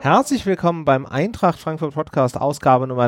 Herzlich willkommen beim Eintracht Frankfurt Podcast, Ausgabe Nummer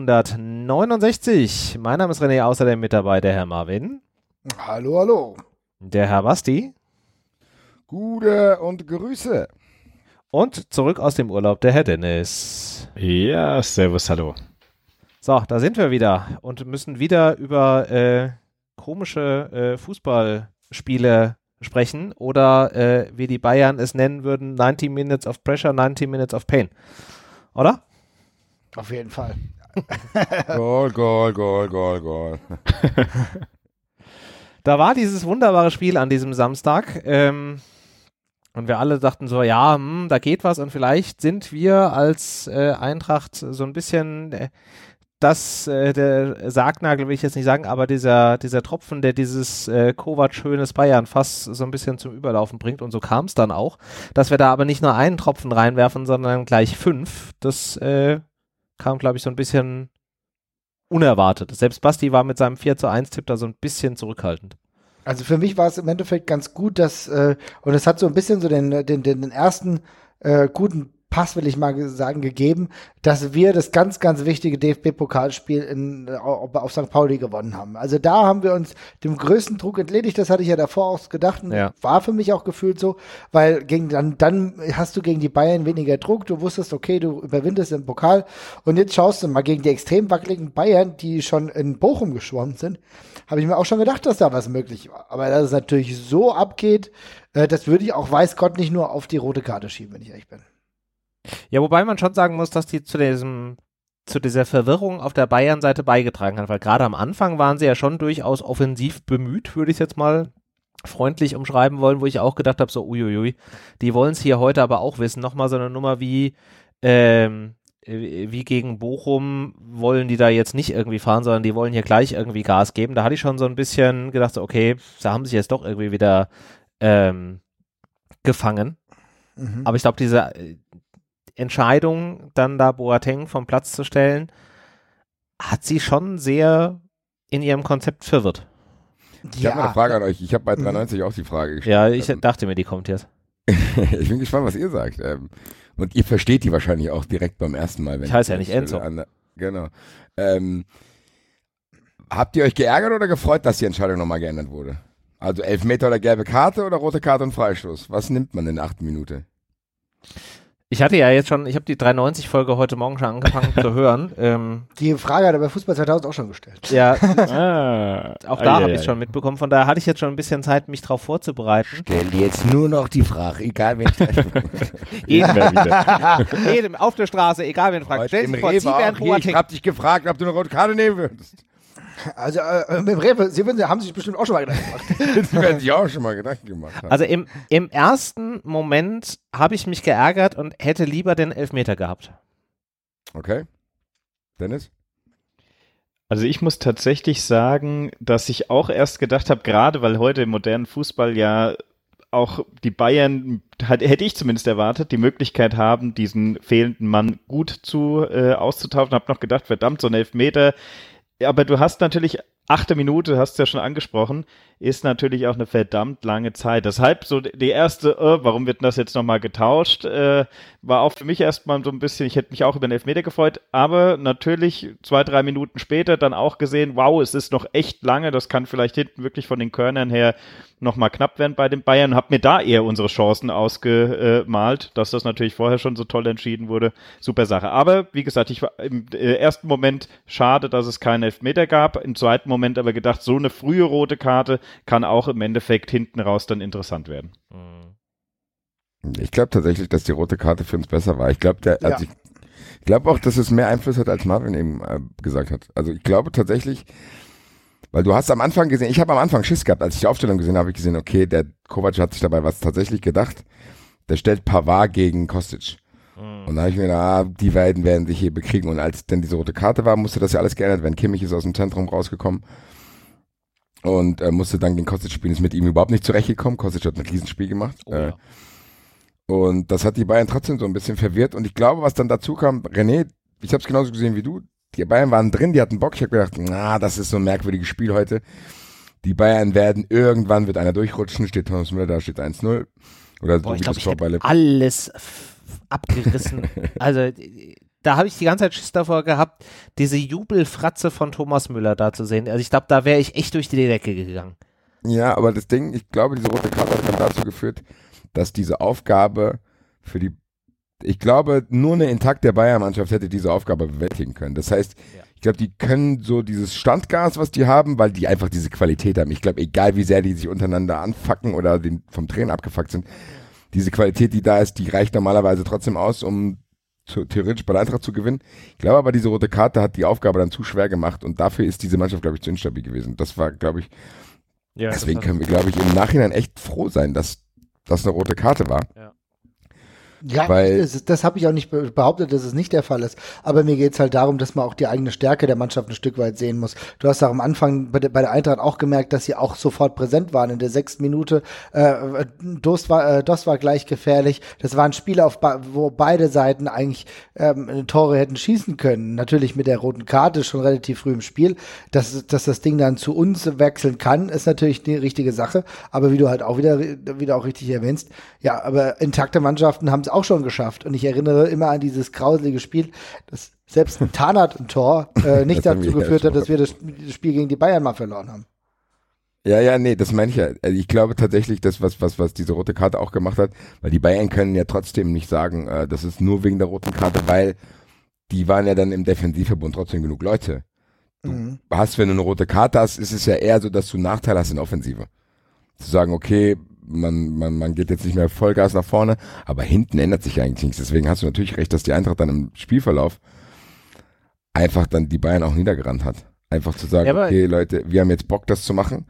369. Mein Name ist René, außerdem mit dabei der Herr Marvin. Hallo, hallo. Der Herr Basti. Gute und Grüße. Und zurück aus dem Urlaub der Herr Dennis. Ja, servus, hallo. So, da sind wir wieder und müssen wieder über komische Fußballspiele sprechen oder wie die Bayern es nennen würden, 90 Minutes of Pressure, 90 Minutes of Pain. Oder? Auf jeden Fall. Goal. Da war dieses wunderbare Spiel an diesem Samstag und wir alle dachten so, ja, da geht was und vielleicht sind wir als Eintracht so ein bisschen der Sargnagel will ich jetzt nicht sagen, aber dieser Tropfen, der dieses Kovac-schönes Bayern-Fass so ein bisschen zum Überlaufen bringt, und so kam es dann auch, dass wir da aber nicht nur einen Tropfen reinwerfen, sondern gleich 5. Das kam, glaube ich, so ein bisschen unerwartet. Selbst Basti war mit seinem 4:1-Tipp da so ein bisschen zurückhaltend. Also für mich war es im Endeffekt ganz gut, dass, und es hat so ein bisschen so den ersten guten Pass, will ich mal sagen, gegeben, dass wir das ganz, ganz wichtige DFB-Pokalspiel auf St. Pauli gewonnen haben. Also da haben wir uns dem größten Druck entledigt, das hatte ich ja davor auch gedacht und war für mich auch gefühlt so, weil dann hast du gegen die Bayern weniger Druck, du wusstest, okay, du überwindest den Pokal und jetzt schaust du mal gegen die extrem wackeligen Bayern, die schon in Bochum geschwommen sind, habe ich mir auch schon gedacht, dass da was möglich war. Aber dass es natürlich so abgeht, das würde ich auch, weiß Gott, nicht nur auf die rote Karte schieben, wenn ich ehrlich bin. Ja, wobei man schon sagen muss, dass die zu dieser Verwirrung auf der Bayern-Seite beigetragen hat, weil gerade am Anfang waren sie ja schon durchaus offensiv bemüht, würde ich jetzt mal freundlich umschreiben wollen, wo ich auch gedacht habe, so uiuiui, die wollen es hier heute aber auch wissen. Nochmal so eine Nummer wie gegen Bochum wollen die da jetzt nicht irgendwie fahren, sondern die wollen hier gleich irgendwie Gas geben. Da hatte ich schon so ein bisschen gedacht, so, okay, da haben sie sich jetzt doch irgendwie wieder gefangen. Mhm. Aber ich glaube, diese Entscheidung, dann da Boateng vom Platz zu stellen, hat sie schon sehr in ihrem Konzept verwirrt. Ich habe eine Frage an euch. Ich habe bei 93 auch die Frage gestellt. Ja, ich dachte mir, die kommt jetzt. Ich bin gespannt, was ihr sagt. Und ihr versteht die wahrscheinlich auch direkt beim ersten Mal. Wenn ich heiße ja nicht Enzo. Genau. Habt ihr euch geärgert oder gefreut, dass die Entscheidung nochmal geändert wurde? Also Elfmeter oder gelbe Karte oder rote Karte und Freistoß? Was nimmt man in der 8. Minute? Ich habe die 93-Folge heute Morgen schon angefangen zu hören. Die Frage hat er bei Fußball 2000 auch schon gestellt. Ja, auch da habe ich es schon mitbekommen. Von daher hatte ich jetzt schon ein bisschen Zeit, mich darauf vorzubereiten. Stell dir jetzt nur noch die Frage, egal wen Jedem auf der Straße, egal wen fragt. Stell dir vor, ich habe dich gefragt, ob du eine rote Karte nehmen würdest. Also mit Rewe, haben sich bestimmt auch schon mal Gedanken gemacht. Sie werden sich auch schon mal Gedanken gemacht haben. Also im ersten Moment habe ich mich geärgert und hätte lieber den Elfmeter gehabt. Okay. Dennis? Also ich muss tatsächlich sagen, dass ich auch erst gedacht habe, gerade weil heute im modernen Fußball ja auch die Bayern, hätte ich zumindest erwartet, die Möglichkeit haben, diesen fehlenden Mann gut auszutauschen. Habe noch gedacht, verdammt, so ein Elfmeter. Aber du hast natürlich, 8. Minute, hast du ja schon angesprochen, ist natürlich auch eine verdammt lange Zeit. Deshalb so die erste, warum wird denn das jetzt nochmal getauscht, war auch für mich erstmal so ein bisschen, ich hätte mich auch über den Elfmeter gefreut, aber natürlich 2-3 Minuten später dann auch gesehen, wow, es ist noch echt lange, das kann vielleicht hinten wirklich von den Körnern her nochmal knapp werden bei den Bayern, habe mir da eher unsere Chancen ausgemalt, dass das natürlich vorher schon so toll entschieden wurde, super Sache. Aber wie gesagt, ich war im ersten Moment schade, dass es keinen Elfmeter gab, im zweiten Moment aber gedacht, so eine frühe rote Karte kann auch im Endeffekt hinten raus dann interessant werden. Ich glaube tatsächlich, dass die rote Karte für uns besser war. Ich glaube auch, dass es mehr Einfluss hat, als Marvin eben gesagt hat. Also ich glaube tatsächlich, weil du hast am Anfang gesehen, ich habe am Anfang Schiss gehabt, als ich die Aufstellung gesehen habe, habe ich gesehen, okay, der Kovac hat sich dabei was tatsächlich gedacht. Der stellt Pavard gegen Kostic. Und da habe ich mir gedacht, die beiden werden sich hier bekriegen. Und als dann diese rote Karte war, musste das ja alles geändert werden. Kimmich ist aus dem Zentrum rausgekommen und musste dann gegen Kostic spielen, ist mit ihm überhaupt nicht zurechtgekommen. Kostic hat ein Riesenspiel gemacht. Oh, ja. Und das hat die Bayern trotzdem so ein bisschen verwirrt. Und ich glaube, was dann dazu kam, René, ich habe es genauso gesehen wie du, die Bayern waren drin, die hatten Bock. Ich habe gedacht, das ist so ein merkwürdiges Spiel heute. Die Bayern werden, irgendwann wird einer durchrutschen, steht Thomas Müller da, steht 1-0. Oder so ich wie glaube, das Tor bei alles abgerissen. Also da habe ich die ganze Zeit Schiss davor gehabt, diese Jubelfratze von Thomas Müller da zu sehen. Also ich glaube, da wäre ich echt durch die Decke gegangen. Ja, aber das Ding, ich glaube, diese rote Karte hat dann dazu geführt, dass diese Aufgabe ich glaube, nur eine intakte Bayern-Mannschaft hätte diese Aufgabe bewältigen können. Das heißt, ich glaube, die können so dieses Standgas, was die haben, weil die einfach diese Qualität haben. Ich glaube, egal wie sehr die sich untereinander anfacken oder vom Trainer abgefuckt sind, diese Qualität, die da ist, die reicht normalerweise trotzdem aus, um theoretisch bei der Eintracht zu gewinnen. Ich glaube aber, diese rote Karte hat die Aufgabe dann zu schwer gemacht und dafür ist diese Mannschaft, glaube ich, zu instabil gewesen. Das war, glaube ich, deswegen können wir, glaube ich, im Nachhinein echt froh sein, dass das eine rote Karte war. Ja, das habe ich auch nicht behauptet, dass es nicht der Fall ist. Aber mir geht's halt darum, dass man auch die eigene Stärke der Mannschaft ein Stück weit sehen muss. Du hast auch am Anfang bei der Eintracht auch gemerkt, dass sie auch sofort präsent waren. In der 6. Minute, Dost war gleich gefährlich. Das war ein Spiel, wo beide Seiten eigentlich Tore hätten schießen können. Natürlich mit der roten Karte schon relativ früh im Spiel. Dass das Ding dann zu uns wechseln kann, ist natürlich die richtige Sache. Aber wie du halt auch wieder auch richtig erwähnst, ja, aber intakte Mannschaften haben es auch schon geschafft. Und ich erinnere immer an dieses grauselige Spiel, das selbst ein Tarnath im Tor nicht dazu geführt hat, dass wir das Spiel gegen die Bayern mal verloren haben. Ja, nee, das meine ich ja. Also ich glaube tatsächlich, das, was diese rote Karte auch gemacht hat, weil die Bayern können ja trotzdem nicht sagen, das ist nur wegen der roten Karte, weil die waren ja dann im Defensivverbund trotzdem genug Leute. Du hast, wenn du eine rote Karte hast, ist es ja eher so, dass du einen Nachteil hast in der Offensive. Zu sagen, okay, man geht jetzt nicht mehr Vollgas nach vorne, aber hinten ändert sich eigentlich nichts. Deswegen hast du natürlich recht, dass die Eintracht dann im Spielverlauf einfach dann die Bayern auch niedergerannt hat. Einfach zu sagen, okay Leute, wir haben jetzt Bock, das zu machen.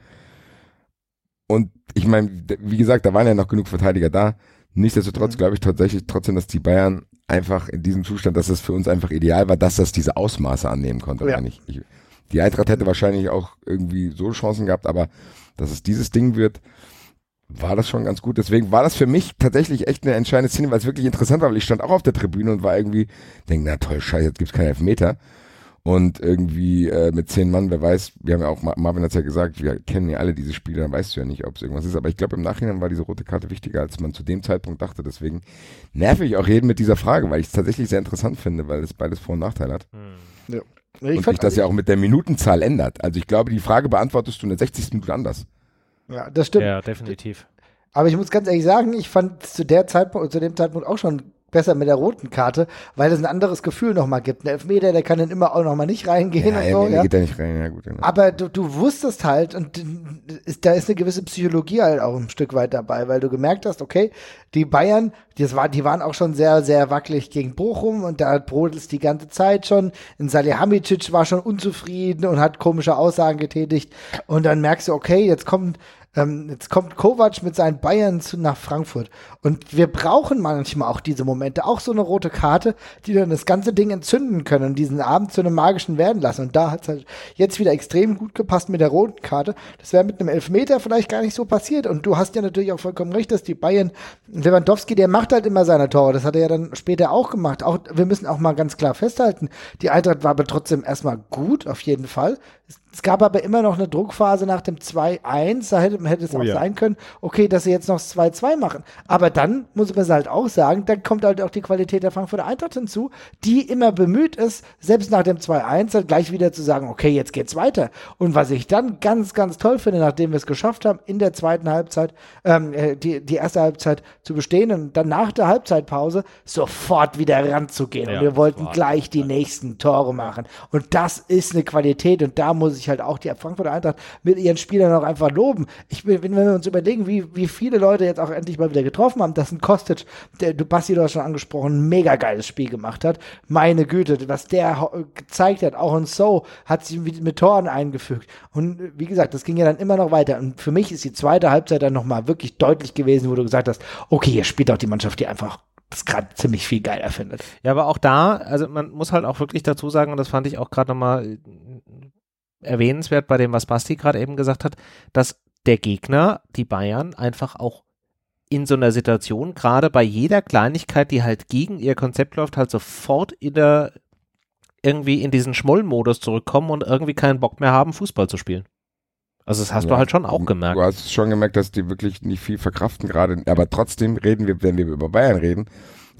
Und ich meine, wie gesagt, da waren ja noch genug Verteidiger da. Nichtsdestotrotz glaube ich tatsächlich trotzdem, dass die Bayern einfach in diesem Zustand, dass es für uns einfach ideal war, dass das diese Ausmaße annehmen konnte. Oder nicht? Die Eintracht hätte wahrscheinlich auch irgendwie so Chancen gehabt, aber dass es dieses Ding wird, war das schon ganz gut. Deswegen war das für mich tatsächlich echt eine entscheidende Szene, weil es wirklich interessant war, weil ich stand auch auf der Tribüne und war irgendwie, denke, na toll, scheiße, jetzt gibt's keinen Elfmeter. Und irgendwie mit 10 Mann, wer weiß, wir haben ja auch, Marvin hat's ja gesagt, wir kennen ja alle diese Spiele, dann weißt du ja nicht, ob es irgendwas ist. Aber ich glaube, im Nachhinein war diese rote Karte wichtiger, als man zu dem Zeitpunkt dachte. Deswegen nerve ich auch jeden mit dieser Frage, weil ich es tatsächlich sehr interessant finde, weil es beides Vor- und Nachteil hat. Ja. Und sich das ja auch mit der Minutenzahl ändert. Also ich glaube, die Frage beantwortest du in der 60. Minute anders. Ja, das stimmt. Ja, definitiv. Aber ich muss ganz ehrlich sagen, ich fand zu dem Zeitpunkt auch schon besser mit der roten Karte, weil es ein anderes Gefühl nochmal gibt. Ein Elfmeter, der kann dann immer auch nochmal nicht reingehen und so. Ja, geht da nicht rein, ja gut. Genau. Aber du wusstest halt, und da ist eine gewisse Psychologie halt auch ein Stück weit dabei, weil du gemerkt hast, okay, die Bayern, die waren auch schon sehr, sehr wackelig gegen Bochum und da brodelt es die ganze Zeit schon. In Salihamidzic war schon unzufrieden und hat komische Aussagen getätigt. Und dann merkst du, okay, jetzt kommt Kovac mit seinen Bayern nach Frankfurt. Und wir brauchen manchmal auch diese Momente, auch so eine rote Karte, die dann das ganze Ding entzünden können und diesen Abend zu einem magischen werden lassen. Und da hat es halt jetzt wieder extrem gut gepasst mit der roten Karte. Das wäre mit einem Elfmeter vielleicht gar nicht so passiert. Und du hast ja natürlich auch vollkommen recht, dass die Bayern, Lewandowski, der macht halt immer seine Tore. Das hat er ja dann später auch gemacht. Wir müssen auch mal ganz klar festhalten, die Eintracht war aber trotzdem erstmal gut, auf jeden Fall. Es gab aber immer noch eine Druckphase nach dem 2-1, da hätte es auch sein können, okay, dass sie jetzt noch 2-2 machen. Aber dann muss man halt auch sagen, dann kommt halt auch die Qualität der Frankfurter Eintracht hinzu, die immer bemüht ist, selbst nach dem 2-1 dann gleich wieder zu sagen, okay, jetzt geht's weiter. Und was ich dann ganz, ganz toll finde, nachdem wir es geschafft haben, in der zweiten Halbzeit, die erste Halbzeit zu bestehen und dann nach der Halbzeitpause sofort wieder ranzugehen. Und wir wollten gleich die nächsten Tore machen. Und das ist eine Qualität und da muss ich halt auch die Frankfurter Eintracht mit ihren Spielern auch einfach loben. Wenn wir uns überlegen, wie viele Leute jetzt auch endlich mal wieder getroffen haben, dass ein Kostic, Basti, du hast schon angesprochen, ein mega geiles Spiel gemacht hat. Meine Güte, was der gezeigt hat, auch in So, hat sich mit Toren eingefügt. Und wie gesagt, das ging ja dann immer noch weiter. Und für mich ist die zweite Halbzeit dann nochmal wirklich deutlich gewesen, wo du gesagt hast, okay, hier spielt auch die Mannschaft, die einfach das gerade ziemlich viel geiler findet. Ja, aber auch da, also man muss halt auch wirklich dazu sagen, und das fand ich auch gerade nochmal erwähnenswert bei dem, was Basti gerade eben gesagt hat, dass der Gegner, die Bayern, einfach auch in so einer Situation, gerade bei jeder Kleinigkeit, die halt gegen ihr Konzept läuft, halt sofort irgendwie in diesen Schmollmodus zurückkommen und irgendwie keinen Bock mehr haben, Fußball zu spielen. Also das hast du halt schon auch gemerkt. Du hast schon gemerkt, dass die wirklich nicht viel verkraften gerade, aber trotzdem reden wir, wenn wir über Bayern reden,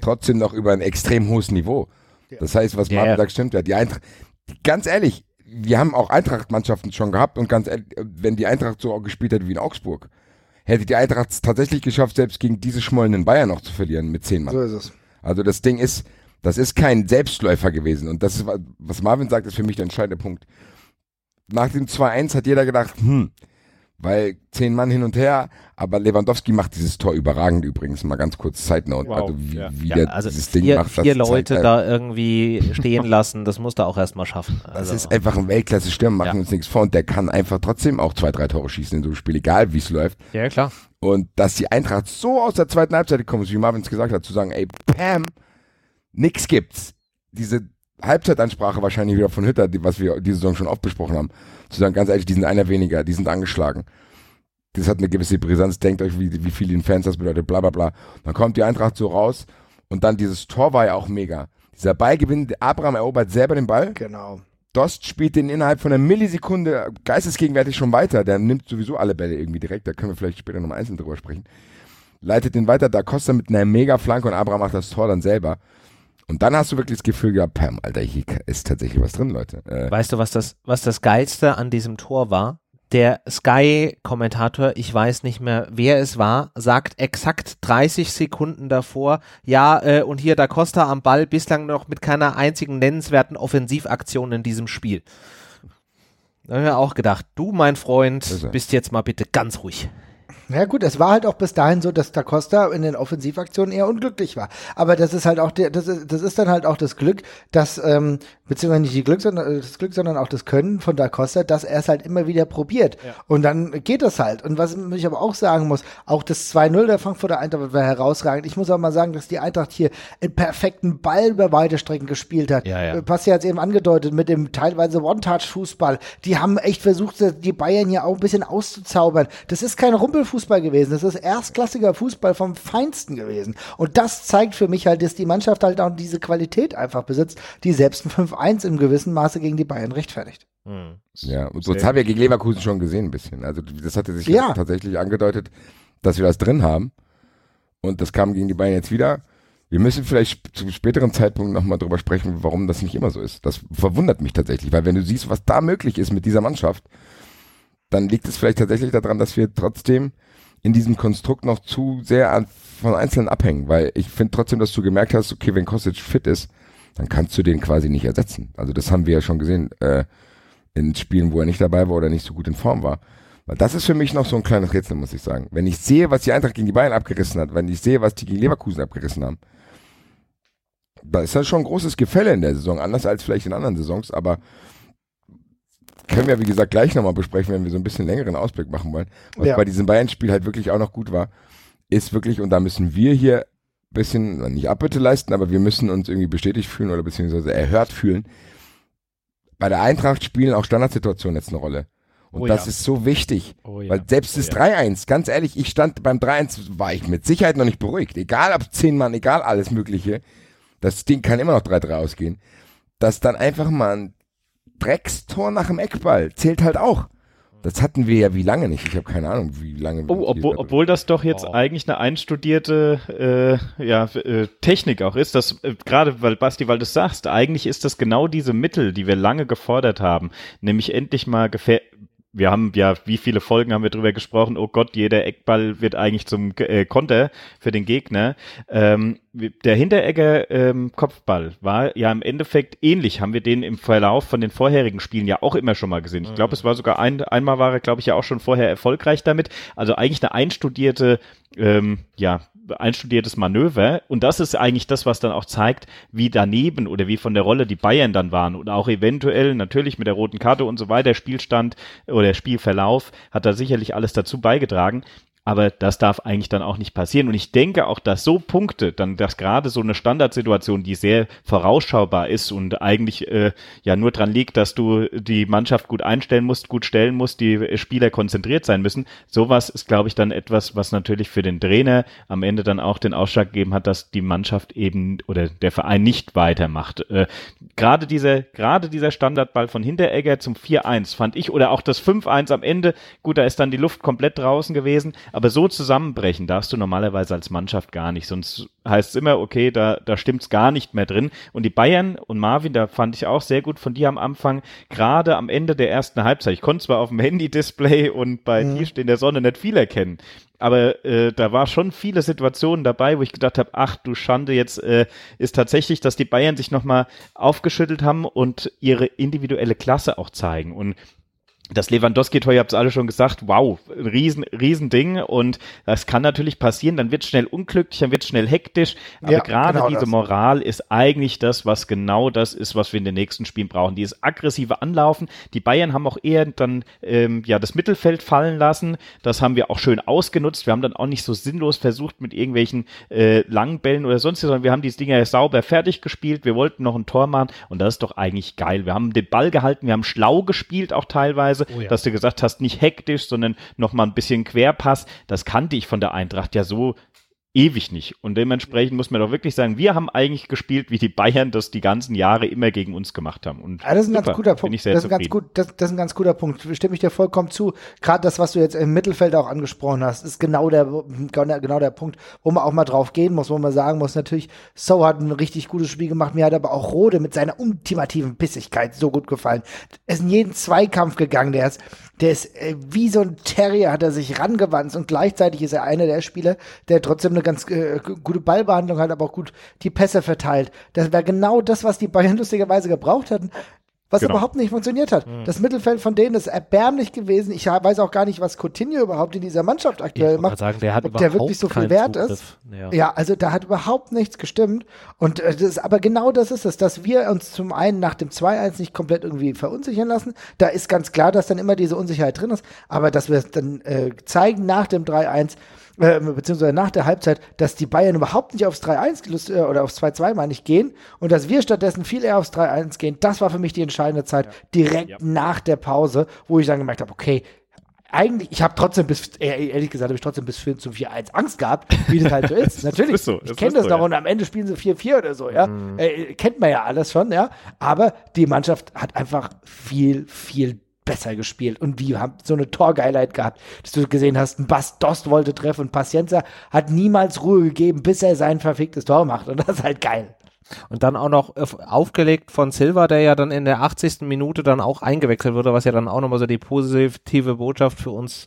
trotzdem noch über ein extrem hohes Niveau. Das heißt, was Martin sagt, stimmt ja. Die Eintracht, ganz ehrlich, wir haben auch Eintracht-Mannschaften schon gehabt und ganz ehrlich, wenn die Eintracht so auch gespielt hätte wie in Augsburg, hätte die Eintracht es tatsächlich geschafft, selbst gegen diese schmollenden Bayern noch zu verlieren mit 10 Mann. So ist es. Also das Ding ist, das ist kein Selbstläufer gewesen und das ist, was Marvin sagt, ist für mich der entscheidende Punkt. Nach dem 2-1 hat jeder gedacht, weil 10 Mann hin und her, aber Lewandowski macht dieses Tor überragend übrigens, mal ganz kurz Side Note, wow. also wie Ja, der also dieses Ding macht. Vier Leute da irgendwie stehen lassen, das muss er auch erstmal schaffen. Das ist einfach ein Weltklasse-Stürmer, machen wir uns nichts vor und der kann einfach trotzdem auch 2-3 Tore schießen in so einem Spiel, egal wie es läuft. Ja, klar. Und dass die Eintracht so aus der zweiten Halbzeit gekommen ist, wie Marvin es gesagt hat, zu sagen, ey, Pam, nix gibt's. Diese Halbzeitansprache wahrscheinlich wieder von Hütter, was wir diese Saison schon oft besprochen haben, zu sagen, ganz ehrlich, die sind einer weniger, die sind angeschlagen. Das hat eine gewisse Brisanz, denkt euch, wie viel den Fans das bedeutet, bla bla bla. Dann kommt die Eintracht so raus und dann dieses Tor war ja auch mega. Dieser Ballgewinn, Abraham erobert selber den Ball. Genau. Dost spielt den innerhalb von einer Millisekunde geistesgegenwärtig schon weiter. Der nimmt sowieso alle Bälle irgendwie direkt, da können wir vielleicht später nochmal einzeln drüber sprechen. Leitet den weiter, Da Costa mit einer Mega-Flanke und Abraham macht das Tor dann selber. Und dann hast du wirklich das Gefühl gehabt, Pam, Alter, hier ist tatsächlich was drin, Leute. Weißt du, was das Geilste an diesem Tor war? Der Sky-Kommentator, ich weiß nicht mehr, wer es war, sagt exakt 30 Sekunden davor, und hier Da Costa am Ball, bislang noch mit keiner einzigen nennenswerten Offensivaktion in diesem Spiel. Da haben wir auch gedacht, du, mein Freund, bist jetzt mal bitte ganz ruhig. Ja gut, es war halt auch bis dahin so, dass Da Costa in den Offensivaktionen eher unglücklich war. Aber das ist halt auch das ist dann halt auch das Glück, dass beziehungsweise nicht das Glück, sondern auch das Können von Da Costa, dass er es halt immer wieder probiert. Ja. Und dann geht das halt. Und was ich aber auch sagen muss, auch das 2-0 der Frankfurter Eintracht war herausragend. Ich muss auch mal sagen, dass die Eintracht hier einen perfekten Ball über weite Strecken gespielt hat. Ja. Passi hat es eben angedeutet mit dem teilweise One-Touch-Fußball. Die haben echt versucht, die Bayern hier auch ein bisschen auszuzaubern. Das ist kein Rumpelfußball gewesen. Das ist erstklassiger Fußball vom Feinsten gewesen. Und das zeigt für mich halt, dass die Mannschaft halt auch diese Qualität einfach besitzt, die selbst ein 5-1 im gewissen Maße gegen die Bayern rechtfertigt. Ja, und das haben wir gegen Leverkusen schon gesehen ein bisschen. Also das hatte sich tatsächlich angedeutet, dass wir das drin haben. Und das kam gegen die Bayern jetzt wieder. Wir müssen vielleicht zum späteren Zeitpunkt nochmal drüber sprechen, warum das nicht immer so ist. Das verwundert mich tatsächlich, weil wenn du siehst, was da möglich ist mit dieser Mannschaft, dann liegt es vielleicht tatsächlich daran, dass wir trotzdem in diesem Konstrukt noch zu sehr von Einzelnen abhängen, weil ich finde trotzdem, dass du gemerkt hast, okay, wenn Kostic fit ist, dann kannst du den quasi nicht ersetzen. Also das haben wir ja schon gesehen in Spielen, wo er nicht dabei war oder nicht so gut in Form war. Weil das ist für mich noch so ein kleines Rätsel, muss ich sagen. Wenn ich sehe, was die Eintracht gegen die Bayern abgerissen hat, wenn ich sehe, was die gegen Leverkusen abgerissen haben, da ist das schon ein großes Gefälle in der Saison, anders als vielleicht in anderen Saisons, aber können wir, wie gesagt, gleich nochmal besprechen, wenn wir so ein bisschen längeren Ausblick machen wollen. Was bei diesem Bayern-Spiel halt wirklich auch noch gut war, ist wirklich, und da müssen wir hier ein bisschen, nicht Abbitte leisten, aber wir müssen uns irgendwie bestätigt fühlen oder beziehungsweise erhört fühlen. Bei der Eintracht spielen auch Standardsituationen jetzt eine Rolle. Und das ist so wichtig, weil selbst das 3-1, ganz ehrlich, ich stand beim 3-1, war ich mit Sicherheit noch nicht beruhigt. Egal ob 10 Mann, egal alles Mögliche, das Ding kann immer noch 3-3 ausgehen. Dass dann einfach mal ein Dreckstor nach dem Eckball zählt halt auch. Das hatten wir ja wie lange nicht. Ich habe keine Ahnung, wie lange. Obwohl das doch jetzt eigentlich eine einstudierte Technik auch ist, dass gerade weil Basti, weil du sagst, eigentlich ist das genau diese Mittel, die wir lange gefordert haben, nämlich endlich mal wir haben ja, wie viele Folgen haben wir drüber gesprochen, oh Gott, jeder Eckball wird eigentlich zum Konter für den Gegner. Der Hinteregger Kopfball war ja im Endeffekt ähnlich, haben wir den im Verlauf von den vorherigen Spielen ja auch immer schon mal gesehen. Ich glaube, es war sogar einmal war er, glaube ich, ja auch schon vorher erfolgreich damit. Also eigentlich eine einstudiertes Manöver, und das ist eigentlich das, was dann auch zeigt, wie daneben oder wie von der Rolle die Bayern dann waren und auch eventuell natürlich mit der roten Karte und so weiter, Spielstand oder Spielverlauf hat da sicherlich alles dazu beigetragen. Aber das darf eigentlich dann auch nicht passieren. Und ich denke auch, dass so Punkte, dann dass gerade so eine Standardsituation, die sehr vorausschaubar ist und eigentlich nur dran liegt, dass du die Mannschaft gut einstellen musst, gut stellen musst, die Spieler konzentriert sein müssen. Sowas ist, glaube ich, dann etwas, was natürlich für den Trainer am Ende dann auch den Ausschlag gegeben hat, dass die Mannschaft eben oder der Verein nicht weitermacht. Gerade dieser Standardball von Hinteregger zum 4-1 fand ich, oder auch das 5-1 am Ende, gut, da ist dann die Luft komplett draußen gewesen, Aber so zusammenbrechen darfst du normalerweise als Mannschaft gar nicht. Sonst heißt es immer, okay, da stimmt's gar nicht mehr drin. Und die Bayern und Marvin, da fand ich auch sehr gut von dir am Anfang, gerade am Ende der ersten Halbzeit. Ich konnte zwar auf dem Handy-Display und bei dir in der Sonne nicht viel erkennen, aber da war schon viele Situationen dabei, wo ich gedacht habe, ach du Schande, jetzt ist tatsächlich, dass die Bayern sich nochmal aufgeschüttelt haben und ihre individuelle Klasse auch zeigen. Und das Lewandowski-Tor, ihr habt es alle schon gesagt, wow, riesen Ding, und das kann natürlich passieren, dann wird es schnell unglücklich, dann wird es schnell hektisch, aber gerade genau diese Moral ist eigentlich das, was genau das ist, was wir in den nächsten Spielen brauchen, dieses aggressive Anlaufen. Die Bayern haben auch eher dann das Mittelfeld fallen lassen, das haben wir auch schön ausgenutzt, wir haben dann auch nicht so sinnlos versucht mit irgendwelchen langen Bällen oder sonst, sondern wir haben diese Dinger sauber fertig gespielt, wir wollten noch ein Tor machen und das ist doch eigentlich geil. Wir haben den Ball gehalten, wir haben schlau gespielt auch teilweise, dass du gesagt hast, nicht hektisch, sondern nochmal ein bisschen Querpass. Das kannte ich von der Eintracht ja so ewig nicht. Und dementsprechend muss man doch wirklich sagen, wir haben eigentlich gespielt, wie die Bayern das die ganzen Jahre immer gegen uns gemacht haben. Und das ist ein ganz guter Punkt. Das ist ein ganz guter Punkt. Stimme ich dir vollkommen zu. Gerade das, was du jetzt im Mittelfeld auch angesprochen hast, ist genau der Punkt, wo man auch mal drauf gehen muss, wo man sagen muss, natürlich, So hat ein richtig gutes Spiel gemacht. Mir hat aber auch Rode mit seiner ultimativen Bissigkeit so gut gefallen. Er ist in jeden Zweikampf gegangen. Der ist wie so ein Terrier, hat er sich rangewandt, und gleichzeitig ist er einer der Spieler, der trotzdem eine ganz gute Ballbehandlung hat, aber auch gut die Pässe verteilt. Das wäre genau das, was die Bayern lustigerweise gebraucht hatten, was überhaupt nicht funktioniert hat. Das Mittelfeld von denen ist erbärmlich gewesen. Ich weiß auch gar nicht, was Coutinho überhaupt in dieser Mannschaft aktuell macht. Sagen, der hat ob der wirklich so viel wert ist. Ja, also da hat überhaupt nichts gestimmt. Und aber genau das ist es, dass wir uns zum einen nach dem 2-1 nicht komplett irgendwie verunsichern lassen. Da ist ganz klar, dass dann immer diese Unsicherheit drin ist. Aber dass wir es dann zeigen nach dem 3-1, beziehungsweise nach der Halbzeit, dass die Bayern überhaupt nicht aufs 3-1 oder aufs 2-2 mal nicht gehen und dass wir stattdessen viel eher aufs 3-1 gehen, das war für mich die entscheidende Zeit, direkt nach der Pause, wo ich dann gemerkt habe, okay, eigentlich, ich habe trotzdem ehrlich gesagt, bis zum 4-1 Angst gehabt, wie das halt so ist. Natürlich, ich kenne das noch, und am Ende spielen sie 4-4 oder so, ja. Kennt man ja alles schon, ja. Aber die Mannschaft hat einfach viel besser gespielt, und die haben so eine Torgeilheit gehabt, dass du gesehen hast, ein Bas Dost wollte treffen und Paciencia hat niemals Ruhe gegeben, bis er sein verficktes Tor macht, und das ist halt geil. Und dann auch noch aufgelegt von Silva, der ja dann in der 80. Minute dann auch eingewechselt wurde, was ja dann auch nochmal so die positive Botschaft für uns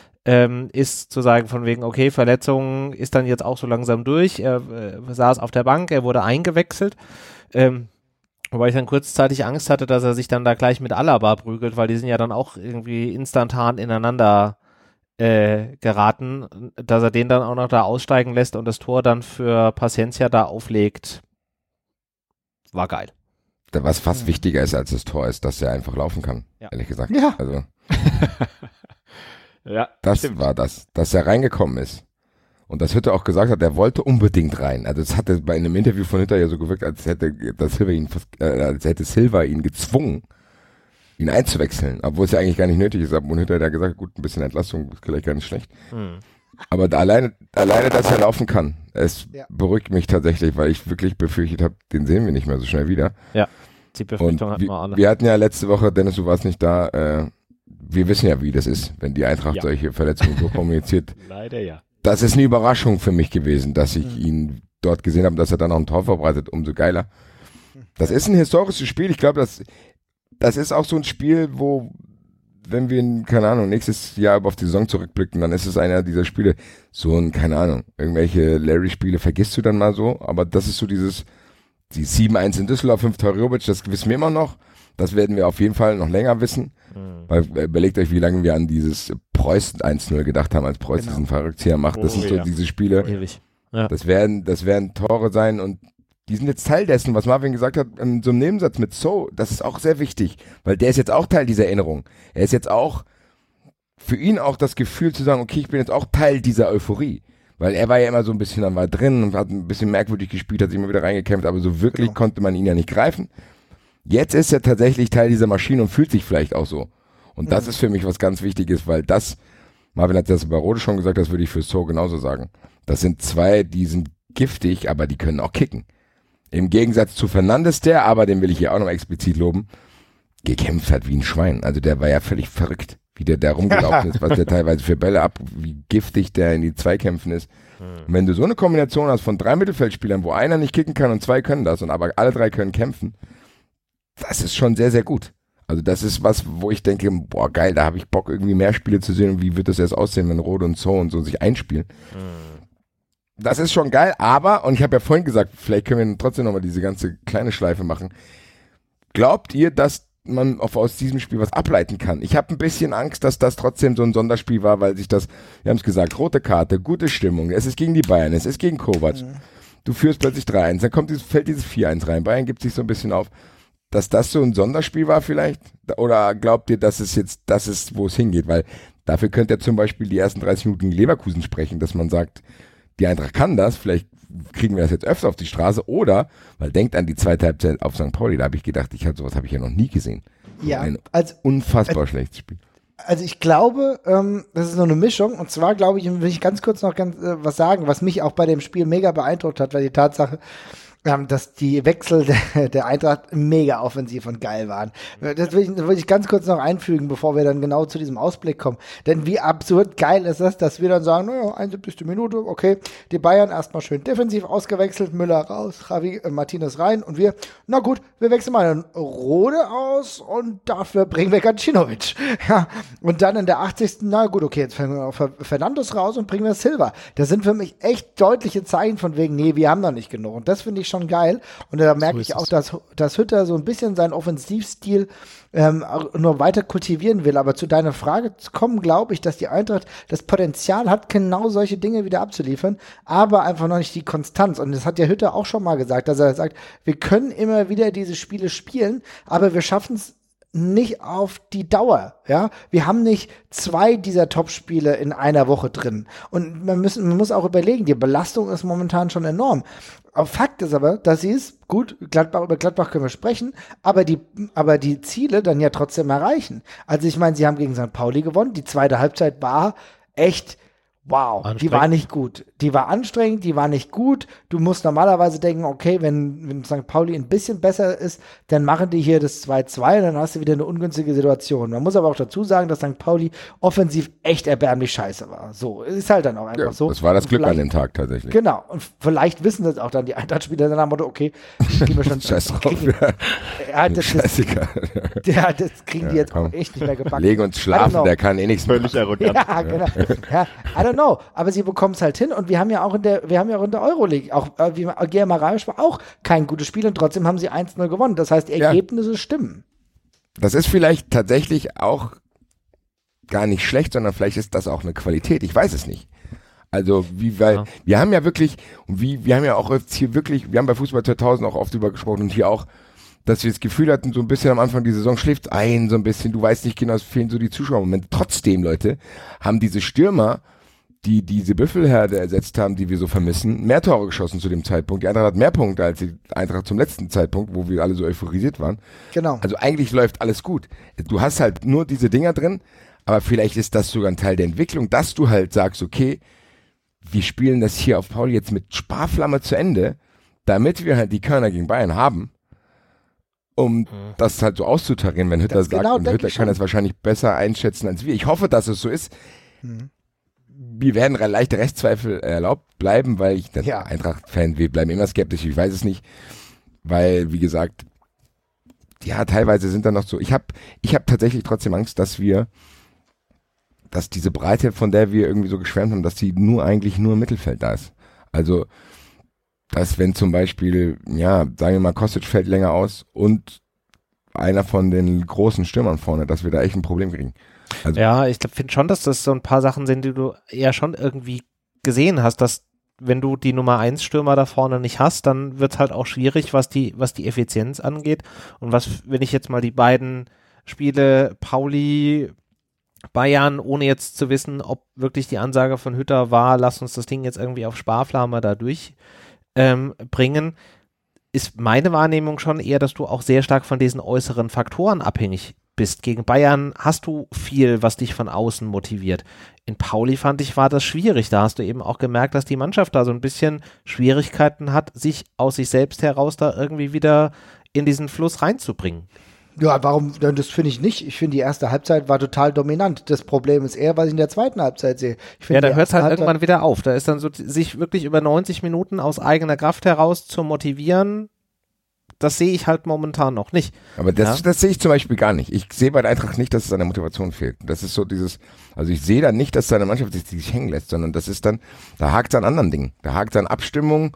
ist, zu sagen von wegen, okay, Verletzung ist dann jetzt auch so langsam durch, er saß auf der Bank, er wurde eingewechselt, wobei ich dann kurzzeitig Angst hatte, dass er sich dann da gleich mit Alaba prügelt, weil die sind ja dann auch irgendwie instantan ineinander geraten, dass er den dann auch noch da aussteigen lässt und das Tor dann für Paciencia da auflegt. War geil. Was fast wichtiger ist als das Tor ist, dass er einfach laufen kann, ehrlich gesagt. Ja. Also, das stimmt. War das, dass er reingekommen ist. Und dass Hütter auch gesagt hat, er wollte unbedingt rein. Also es hatte bei einem Interview von Hütter ja so gewirkt, als hätte Silva ihn gezwungen, ihn einzuwechseln, obwohl es ja eigentlich gar nicht nötig ist. Und Hütter hat ja gesagt, gut, ein bisschen Entlastung ist vielleicht gar nicht schlecht. Aber alleine, dass er laufen kann, es beruhigt mich tatsächlich, weil ich wirklich befürchtet habe, den sehen wir nicht mehr so schnell wieder. Ja, die Befürchtung hatten wir alle. Wir hatten ja letzte Woche, Dennis, du warst nicht da, wir wissen ja, wie das ist, wenn die Eintracht solche Verletzungen so kommuniziert. Leider ja. Das ist eine Überraschung für mich gewesen, dass ich ihn dort gesehen habe, dass er dann auch ein Tor verbreitet, umso geiler. Das ist ein historisches Spiel. Ich glaube, das ist auch so ein Spiel, wo, wenn wir, keine Ahnung, nächstes Jahr auf die Saison zurückblicken, dann ist es einer dieser Spiele, so ein, keine Ahnung, irgendwelche Larry-Spiele vergisst du dann mal so, aber das ist so die 7-1 in Düsseldorf, 5 Tor Jovic, das wissen wir immer noch. Das werden wir auf jeden Fall noch länger wissen. Weil überlegt euch, wie lange wir an dieses Preußen 1-0 gedacht haben, als Preußen diesen Verrücktzieher macht. Das sind so diese Spiele. Ewig. Ja. Das werden Tore sein, und die sind jetzt Teil dessen, was Marvin gesagt hat, in so einem Nebensatz mit So, das ist auch sehr wichtig, weil der ist jetzt auch Teil dieser Erinnerung. Er ist jetzt auch, für ihn auch das Gefühl zu sagen, okay, ich bin jetzt auch Teil dieser Euphorie. Weil er war ja immer so ein bisschen dann mal drin und hat ein bisschen merkwürdig gespielt, hat sich immer wieder reingekämpft, aber so wirklich konnte man ihn ja nicht greifen. Jetzt ist er tatsächlich Teil dieser Maschine und fühlt sich vielleicht auch so. Und das ist für mich was ganz Wichtiges, weil Marvin hat das bei Rode schon gesagt, das würde ich für So genauso sagen. Das sind zwei, die sind giftig, aber die können auch kicken. Im Gegensatz zu Fernandes, den will ich hier auch noch explizit loben, gekämpft hat wie ein Schwein. Also der war ja völlig verrückt. wie der da rumgelaufen ist, was der teilweise für Bälle wie giftig der in die Zweikämpfen ist. Und wenn du so eine Kombination hast von 3 Mittelfeldspielern, wo einer nicht kicken kann und 2 können das und aber alle 3 können kämpfen, das ist schon sehr, sehr gut. Also das ist was, wo ich denke, boah geil, da habe ich Bock irgendwie mehr Spiele zu sehen und wie wird das erst aussehen, wenn Rode und so sich einspielen. Das ist schon geil, aber, und ich habe ja vorhin gesagt, vielleicht können wir trotzdem nochmal diese ganze kleine Schleife machen. Glaubt ihr, dass man aus diesem Spiel was ableiten kann? Ich habe ein bisschen Angst, dass das trotzdem so ein Sonderspiel war, weil sich das, wir haben es gesagt, rote Karte, gute Stimmung, es ist gegen die Bayern, es ist gegen Kovac. Du führst plötzlich 3-1, dann fällt dieses 4-1 rein. Bayern gibt sich so ein bisschen auf. Dass das so ein Sonderspiel war vielleicht? Oder glaubt ihr, dass es jetzt das ist, wo es hingeht? Weil dafür könnte ja zum Beispiel die ersten 30 Minuten gegen Leverkusen sprechen, dass man sagt, die Eintracht kann das, vielleicht kriegen wir das jetzt öfter auf die Straße. Oder, weil denkt an die zweite Halbzeit auf St. Pauli, da habe ich gedacht, sowas habe ich ja noch nie gesehen. Ja, ein unfassbar schlechtes Spiel. Also ich glaube, das ist so eine Mischung. Und zwar glaube ich, will ich ganz kurz noch was sagen, was mich auch bei dem Spiel mega beeindruckt hat, weil die Tatsache, dass die Wechsel der Eintracht mega offensiv und geil waren. Das will ich ganz kurz noch einfügen, bevor wir dann genau zu diesem Ausblick kommen. Denn wie absurd geil ist das, dass wir dann sagen, naja, 71. Minute, okay, die Bayern erstmal schön defensiv ausgewechselt, Müller raus, Javi Martinez rein und wir, na gut, wir wechseln mal dann Rode aus und dafür bringen wir Gacinovic. Ja, und dann in der 80. Na gut, okay, jetzt fangen wir Fernandes raus und bringen wir Silva. Das sind für mich echt deutliche Zeichen von wegen, nee, wir haben noch nicht genug. Und das finde ich schon geil. Und da merke ich auch, dass Hütter so ein bisschen seinen Offensivstil nur weiter kultivieren will. Aber zu deiner Frage zu kommen, glaube ich, dass die Eintracht das Potenzial hat, genau solche Dinge wieder abzuliefern, aber einfach noch nicht die Konstanz. Und das hat ja Hütter auch schon mal gesagt, dass er sagt, wir können immer wieder diese Spiele spielen, aber wir schaffen es nicht auf die Dauer, ja. Wir haben nicht 2 dieser Top-Spiele in einer Woche drin. Und man muss auch überlegen, die Belastung ist momentan schon enorm. Fakt ist aber, dass sie es, gut, über Gladbach können wir sprechen, aber die Ziele dann ja trotzdem erreichen. Also ich meine, sie haben gegen St. Pauli gewonnen, die zweite Halbzeit war echt, wow, die war nicht gut. Die war anstrengend, die war nicht gut. Du musst normalerweise denken, okay, wenn St. Pauli ein bisschen besser ist, dann machen die hier das 2-2, dann hast du wieder eine ungünstige Situation. Man muss aber auch dazu sagen, dass St. Pauli offensiv echt erbärmlich scheiße war. So, ist halt dann auch einfach so. Das war das Glück an dem Tag tatsächlich. Genau, und vielleicht wissen das auch dann die Eintracht-Spieler dann am Motto, okay, das kriegen wir schon. Scheiß drauf. Das kriegen die jetzt auch echt nicht mehr gebacken. Legen uns schlafen, der kann eh nichts mehr. Völlig arrogant. Ja, genau. Ja, I don't know, aber sie bekommen es halt hin und wir haben ja auch in der Euroleague, auch wie Gea Marais war auch kein gutes Spiel und trotzdem haben sie 1-0 gewonnen. Das heißt, die Ergebnisse stimmen. Das ist vielleicht tatsächlich auch gar nicht schlecht, sondern vielleicht ist das auch eine Qualität. Ich weiß es nicht. Also, wir haben ja wirklich, wir haben ja auch jetzt hier wirklich, wir haben bei Fußball 2000 auch oft drüber gesprochen und hier auch, dass wir das Gefühl hatten, so ein bisschen am Anfang der Saison schläft ein, so ein bisschen, du weißt nicht genau, es fehlen so die Zuschauermomente. Trotzdem, Leute, haben diese Stürmer, die diese Büffelherde ersetzt haben, die wir so vermissen, mehr Tore geschossen zu dem Zeitpunkt. Die Eintracht hat mehr Punkte als die Eintracht zum letzten Zeitpunkt, wo wir alle so euphorisiert waren. Genau. Also eigentlich läuft alles gut. Du hast halt nur diese Dinger drin, aber vielleicht ist das sogar ein Teil der Entwicklung, dass du halt sagst, okay, wir spielen das hier auf Pauli jetzt mit Sparflamme zu Ende, damit wir halt die Körner gegen Bayern haben, um das halt so auszutarieren, wenn Hütter sagt, genau, und Hütter kann das wahrscheinlich besser einschätzen als wir. Ich hoffe, dass es so ist. Wir werden leichte Rechtszweifel erlaubt bleiben, weil ich Eintracht-Fan, wir bleiben immer skeptisch, ich weiß es nicht, weil, wie gesagt, ja, teilweise sind da noch so, ich hab tatsächlich trotzdem Angst, dass diese Breite, von der wir irgendwie so geschwärmt haben, dass die eigentlich nur im Mittelfeld da ist. Also, dass wenn zum Beispiel, ja, sagen wir mal, Kostic fällt länger aus und einer von den großen Stürmern vorne, dass wir da echt ein Problem kriegen. Also, ja, ich finde schon, dass das so ein paar Sachen sind, die du eher schon irgendwie gesehen hast, dass wenn du die Nummer 1 Stürmer da vorne nicht hast, dann wird es halt auch schwierig, was die Effizienz angeht. Und wenn ich jetzt mal die beiden Spiele Pauli, Bayern, ohne jetzt zu wissen, ob wirklich die Ansage von Hütter war, lass uns das Ding jetzt irgendwie auf Sparflamme da durchbringen, ist meine Wahrnehmung schon eher, dass du auch sehr stark von diesen äußeren Faktoren abhängig bist. Gegen Bayern hast du viel, was dich von außen motiviert. In Pauli fand ich, war das schwierig. Da hast du eben auch gemerkt, dass die Mannschaft da so ein bisschen Schwierigkeiten hat, sich aus sich selbst heraus da irgendwie wieder in diesen Fluss reinzubringen. Ja, warum? Das finde ich nicht. Ich finde, die erste Halbzeit war total dominant. Das Problem ist eher, was ich in der zweiten Halbzeit sehe. Ja, da hört es halt irgendwann wieder auf. Da ist dann so, sich wirklich über 90 Minuten aus eigener Kraft heraus zu motivieren, das sehe ich halt momentan noch nicht. Aber das sehe ich zum Beispiel gar nicht. Ich sehe bei der Eintracht nicht, dass es an der Motivation fehlt. Das ist so also ich sehe da nicht, dass seine Mannschaft sich hängen lässt, sondern das ist dann, da hakt es an anderen Dingen. Da hakt es an Abstimmung.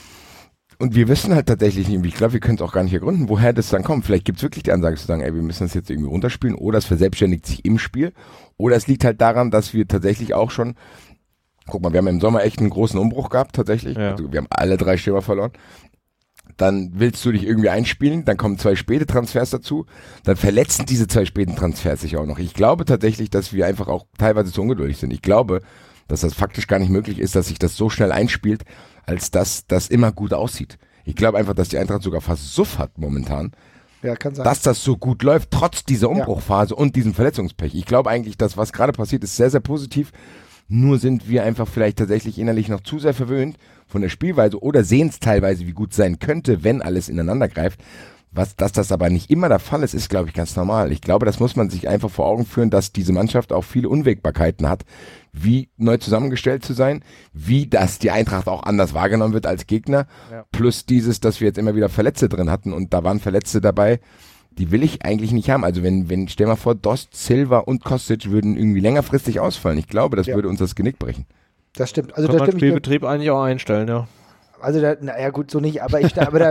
Und wir wissen halt tatsächlich nicht, ich glaube, wir können es auch gar nicht ergründen, woher das dann kommt. Vielleicht gibt es wirklich die Ansage zu sagen, ey, wir müssen das jetzt irgendwie runterspielen, oder es verselbstständigt sich im Spiel, oder es liegt halt daran, dass wir tatsächlich auch schon, guck mal, wir haben im Sommer echt einen großen Umbruch gehabt, tatsächlich. Ja. Also wir haben alle 3 Stürmer verloren. Dann willst du dich irgendwie einspielen, dann kommen 2 späte Transfers dazu, dann verletzen diese 2 späten Transfers sich auch noch. Ich glaube tatsächlich, dass wir einfach auch teilweise zu ungeduldig sind. Ich glaube, dass das faktisch gar nicht möglich ist, dass sich das so schnell einspielt, als dass das immer gut aussieht. Ich glaube einfach, dass die Eintracht sogar fast Suff hat momentan, ja, kann sein, dass das so gut läuft, trotz dieser Umbruchphase und diesem Verletzungspech. Ich glaube eigentlich, dass was gerade passiert, ist sehr, sehr positiv. Nur sind wir einfach vielleicht tatsächlich innerlich noch zu sehr verwöhnt von der Spielweise oder sehen es teilweise, wie gut sein könnte, wenn alles ineinander greift. Dass das aber nicht immer der Fall ist, ist, glaube ich, ganz normal. Ich glaube, das muss man sich einfach vor Augen führen, dass diese Mannschaft auch viele Unwägbarkeiten hat, wie neu zusammengestellt zu sein, wie das die Eintracht auch anders wahrgenommen wird als Gegner, plus dieses, dass wir jetzt immer wieder Verletzte drin hatten und da waren Verletzte dabei, die will ich eigentlich nicht haben. Also wenn stell mal vor, Dost, Silva und Kostic würden irgendwie längerfristig ausfallen. Ich glaube, das würde uns das Genick brechen. Das stimmt. Also kann man Spielbetrieb eigentlich auch einstellen, ja. Also naja gut, so nicht, aber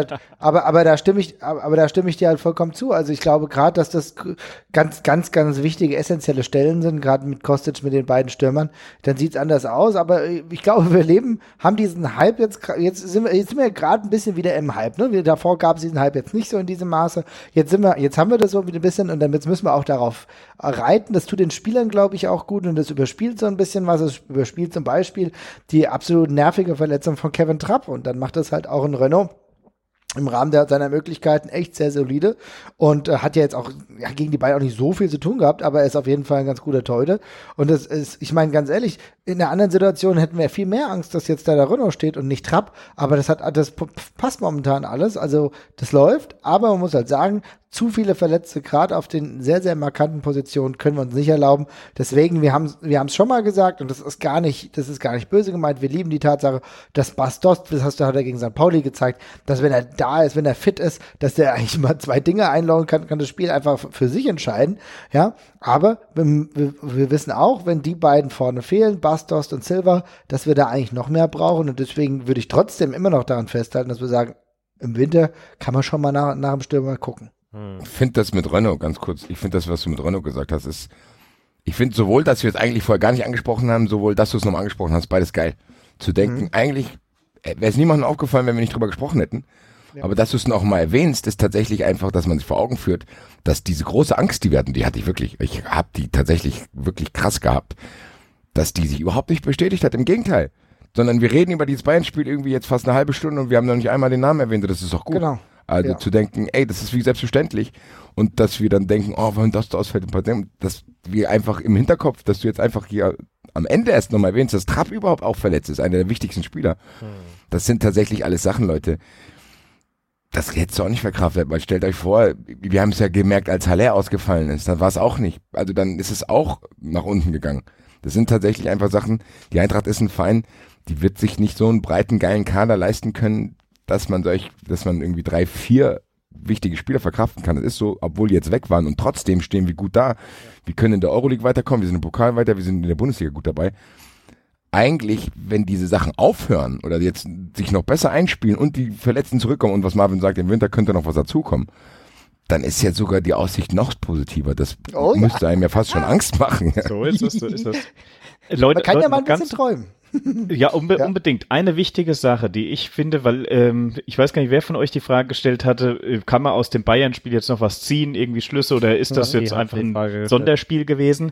da stimme ich dir halt vollkommen zu. Also ich glaube gerade, dass das ganz, ganz, ganz wichtige, essentielle Stellen sind, gerade mit Kostic, mit den beiden Stürmern, dann sieht's anders aus, aber ich glaube, haben diesen Hype jetzt sind wir gerade ein bisschen wieder im Hype, ne? Davor gab es diesen Hype jetzt nicht so in diesem Maße. Jetzt haben wir das so ein bisschen und damit müssen wir auch darauf reiten. Das tut den Spielern, glaube ich, auch gut und das überspielt so ein bisschen was. Es überspielt zum Beispiel die absolut nervige Verletzung von Kevin Trapp und dann macht das halt auch ein Renault im Rahmen seiner Möglichkeiten echt sehr solide und hat ja jetzt auch gegen die Bayern auch nicht so viel zu tun gehabt, aber er ist auf jeden Fall ein ganz guter Torhüter und das ist, ich meine ganz ehrlich, in einer anderen Situation hätten wir viel mehr Angst, dass jetzt da der Renault steht und nicht Trapp, aber das passt momentan alles, also das läuft, aber man muss halt sagen, zu viele Verletzte, gerade auf den sehr, sehr markanten Positionen, können wir uns nicht erlauben. Deswegen, wir haben es schon mal gesagt, und das ist gar nicht böse gemeint. Wir lieben die Tatsache, dass Bastos, hat er gegen St. Pauli gezeigt, dass wenn er da ist, wenn er fit ist, dass der eigentlich mal 2 Dinge einloggen kann das Spiel einfach für sich entscheiden. Ja, aber wir wissen auch, wenn die beiden vorne fehlen, Bastos und Silva, dass wir da eigentlich noch mehr brauchen. Und deswegen würde ich trotzdem immer noch daran festhalten, dass wir sagen, im Winter kann man schon mal nach dem Stürmer gucken. Ich finde das mit Renault, ganz kurz, ich finde das, was du mit Renault gesagt hast, ich finde sowohl, dass wir es eigentlich vorher gar nicht angesprochen haben, sowohl, dass du es nochmal angesprochen hast, beides geil. Zu denken, eigentlich wäre es niemandem aufgefallen, wenn wir nicht drüber gesprochen hätten. Ja. Aber dass du es noch mal erwähnst, ist tatsächlich einfach, dass man sich vor Augen führt, dass diese große Angst, die hatte ich wirklich, ich habe die tatsächlich wirklich krass gehabt, dass die sich überhaupt nicht bestätigt hat, im Gegenteil. Sondern wir reden über dieses Bayern-Spiel irgendwie jetzt fast eine halbe Stunde und wir haben noch nicht einmal den Namen erwähnt, das ist doch gut. Genau. Also zu denken, ey, das ist wie selbstverständlich und dass wir dann denken, oh, wenn das ausfällt, dass wir einfach im Hinterkopf, dass du jetzt einfach hier am Ende erst nochmal erwähnst, dass Trapp überhaupt auch verletzt ist, einer der wichtigsten Spieler. Das sind tatsächlich alles Sachen, Leute, das hättest du auch nicht verkraftet, weil stellt euch vor, wir haben es ja gemerkt, als Haller ausgefallen ist, dann war es auch nicht, also dann ist es auch nach unten gegangen. Das sind tatsächlich einfach Sachen, die Eintracht ist ein Verein, die wird sich nicht so einen breiten, geilen Kader leisten können, dass man irgendwie 3, 4 wichtige Spieler verkraften kann. Das ist so, obwohl die jetzt weg waren und trotzdem stehen wir gut da. Wir können in der Euroleague weiterkommen, wir sind im Pokal weiter, wir sind in der Bundesliga gut dabei. Eigentlich, wenn diese Sachen aufhören oder jetzt sich noch besser einspielen und die Verletzten zurückkommen und was Marvin sagt, im Winter könnte noch was dazukommen, dann ist ja sogar die Aussicht noch positiver. Das müsste einem ja fast schon Angst machen. So ist es, so ist es. Leute, man kann ja mal ein bisschen träumen. Ja, unbedingt. Eine wichtige Sache, die ich finde, weil ich weiß gar nicht, wer von euch die Frage gestellt hatte, kann man aus dem Bayern-Spiel jetzt noch was ziehen, irgendwie Schlüsse, oder ist das jetzt einfach ein Sonderspiel gewesen?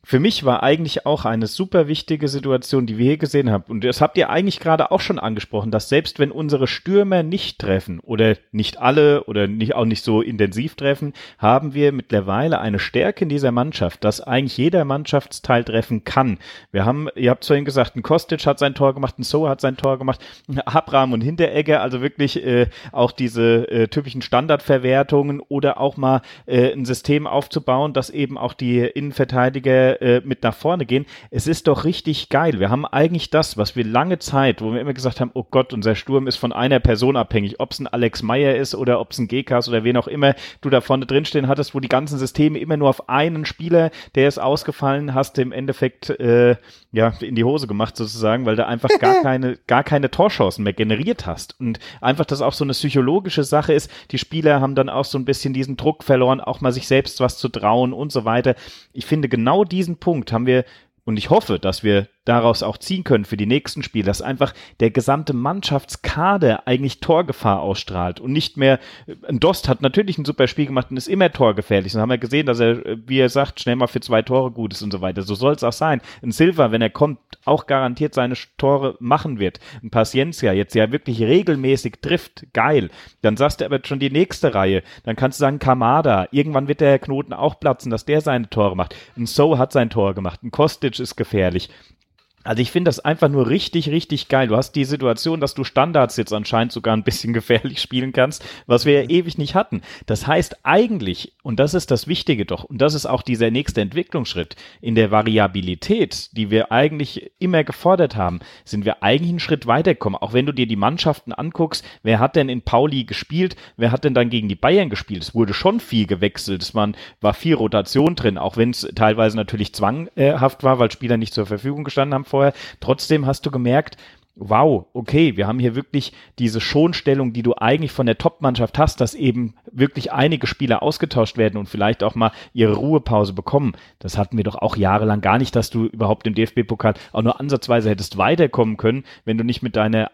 für mich war eigentlich auch eine super wichtige Situation, die wir hier gesehen haben. Und das habt ihr eigentlich gerade auch schon angesprochen, dass selbst wenn unsere Stürmer nicht treffen oder nicht alle oder auch nicht so intensiv treffen, haben wir mittlerweile eine Stärke in dieser Mannschaft, dass eigentlich jeder Mannschaftsteil treffen kann. Ihr habt vorhin gesagt, ein Kostic hat sein Tor gemacht, ein So hat sein Tor gemacht, ein Abraham und Hinteregger, also wirklich auch diese typischen Standardverwertungen oder auch mal ein System aufzubauen, dass eben auch die Innenverteidiger mit nach vorne gehen. Es ist doch richtig geil. Wir haben eigentlich das, was wir lange Zeit, wo wir immer gesagt haben, oh Gott, unser Sturm ist von einer Person abhängig, ob es ein Alex Meyer ist oder ob es ein Gekas oder wen auch immer du da vorne drinstehen hattest, wo die ganzen Systeme immer nur auf einen Spieler, der ist ausgefallen, hast du im Endeffekt in die Hose gemacht sozusagen, weil du einfach gar keine Torchancen mehr generiert hast. Und einfach, dass auch so eine psychologische Sache ist, die Spieler haben dann auch so ein bisschen diesen Druck verloren, auch mal sich selbst was zu trauen und so weiter. Ich finde, genau diesen Punkt haben wir, und ich hoffe, dass wir daraus auch ziehen können für die nächsten Spiele, dass einfach der gesamte Mannschaftskader eigentlich Torgefahr ausstrahlt und nicht mehr, ein Dost hat natürlich ein super Spiel gemacht und ist immer torgefährlich. Und haben wir gesehen, dass er, wie er sagt, schnell mal für 2 Tore gut ist und so weiter. So soll es auch sein. Ein Silva, wenn er kommt, auch garantiert seine Tore machen wird. Ein Paciencia jetzt ja wirklich regelmäßig trifft, geil. Dann sagst du aber schon die nächste Reihe. Dann kannst du sagen, Kamada, irgendwann wird der Knoten auch platzen, dass der seine Tore macht. Ein So hat sein Tor gemacht. Ein Kostic ist gefährlich. Also ich finde das einfach nur richtig, richtig geil. Du hast die Situation, dass du Standards jetzt anscheinend sogar ein bisschen gefährlich spielen kannst, was wir ja ewig nicht hatten. Das heißt eigentlich, und das ist das Wichtige doch, und das ist auch dieser nächste Entwicklungsschritt, in der Variabilität, die wir eigentlich immer gefordert haben, sind wir eigentlich einen Schritt weitergekommen. Auch wenn du dir die Mannschaften anguckst, wer hat denn in Pauli gespielt, wer hat denn dann gegen die Bayern gespielt? Es wurde schon viel gewechselt, war viel Rotation drin, auch wenn es teilweise natürlich zwanghaft war, weil Spieler nicht zur Verfügung gestanden haben vorher. Trotzdem hast du gemerkt, wow, okay, wir haben hier wirklich diese Schonstellung, die du eigentlich von der Top-Mannschaft hast, dass eben wirklich einige Spieler ausgetauscht werden und vielleicht auch mal ihre Ruhepause bekommen. Das hatten wir doch auch jahrelang gar nicht, dass du überhaupt im DFB-Pokal auch nur ansatzweise hättest weiterkommen können, wenn du nicht mit deiner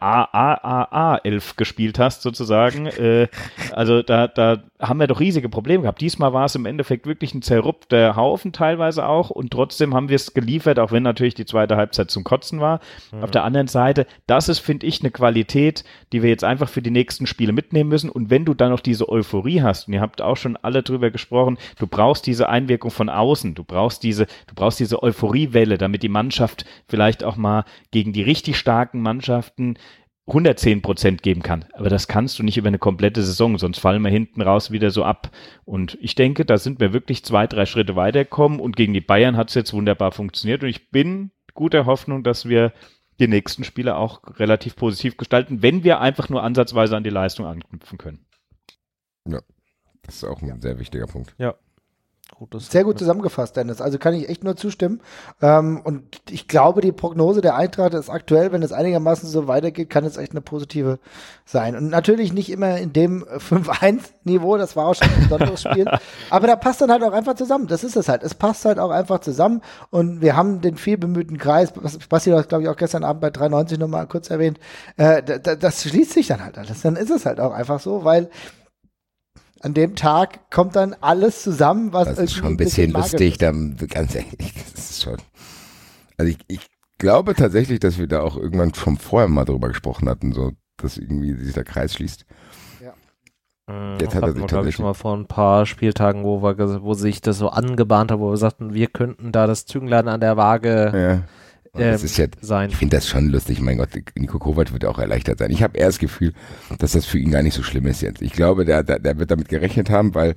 AAAA-11 gespielt hast, sozusagen. Also da haben wir doch riesige Probleme gehabt. Diesmal war es im Endeffekt wirklich ein zerrupfter Haufen teilweise auch und trotzdem haben wir es geliefert, auch wenn natürlich die zweite Halbzeit zum Kotzen war. Mhm. Auf der anderen Seite, das ist, finde ich, eine Qualität, die wir jetzt einfach für die nächsten Spiele mitnehmen müssen. Und wenn du dann noch diese Euphorie hast, und ihr habt auch schon alle drüber gesprochen, du brauchst diese Einwirkung von außen, du brauchst diese Euphoriewelle, damit die Mannschaft vielleicht auch mal gegen die richtig starken Mannschaften 110% geben kann. Aber das kannst du nicht über eine komplette Saison, sonst fallen wir hinten raus wieder so ab. Und ich denke, da sind wir wirklich 2-3 Schritte weitergekommen und gegen die Bayern hat es jetzt wunderbar funktioniert. Und ich bin guter Hoffnung, dass wir die nächsten Spiele auch relativ positiv gestalten, wenn wir einfach nur ansatzweise an die Leistung anknüpfen können. Ja, das ist auch ein sehr wichtiger Punkt. Ja. Sehr gut zusammengefasst, Dennis. Also kann ich echt nur zustimmen. Und ich glaube, die Prognose der Eintracht ist aktuell, wenn es einigermaßen so weitergeht, kann es echt eine positive sein. Und natürlich nicht immer in dem 5-1-Niveau, das war auch schon ein besonderes Spiel. Aber da passt dann halt auch einfach zusammen. Das ist es halt. Es passt halt auch einfach zusammen. Und wir haben den vielbemühten Kreis, was ihr, glaube ich, auch gestern Abend bei 93 nochmal kurz erwähnt, das schließt sich dann halt alles. Dann ist es halt auch einfach so, weil an dem Tag kommt dann alles zusammen, was das ist schon ein bisschen lustig, dann ganz ehrlich, das ist schon. Also ich glaube tatsächlich, dass wir da auch irgendwann schon vorher mal drüber gesprochen hatten, so dass irgendwie sich der Kreis schließt. Ja. Jetzt hat er sich glaube ich schon mal vor ein paar Spieltagen, wo sich das so angebahnt hat, wo wir sagten, wir könnten da das Zünglein an der Waage das ist ja, sein. Ich finde das schon lustig, mein Gott, Niko Kovac wird auch erleichtert sein. Ich habe eher das Gefühl, dass das für ihn gar nicht so schlimm ist jetzt. Ich glaube, der wird damit gerechnet haben, weil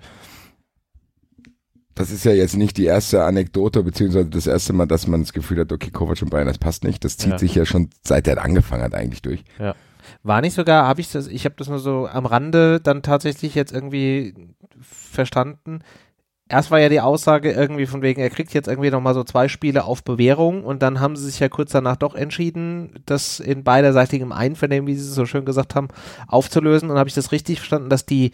das ist ja jetzt nicht die erste Anekdote, beziehungsweise das erste Mal, dass man das Gefühl hat, okay, Kovac und Bayern, das passt nicht. Das zieht sich ja schon, seit er angefangen hat, eigentlich durch. Ja. War nicht sogar, ich habe das nur so am Rande dann tatsächlich jetzt irgendwie verstanden. Erst war ja die Aussage irgendwie von wegen, er kriegt jetzt irgendwie nochmal so 2 Spiele auf Bewährung und dann haben sie sich ja kurz danach doch entschieden, das in beiderseitigem Einvernehmen, wie sie es so schön gesagt haben, aufzulösen. Und habe ich das richtig verstanden, dass die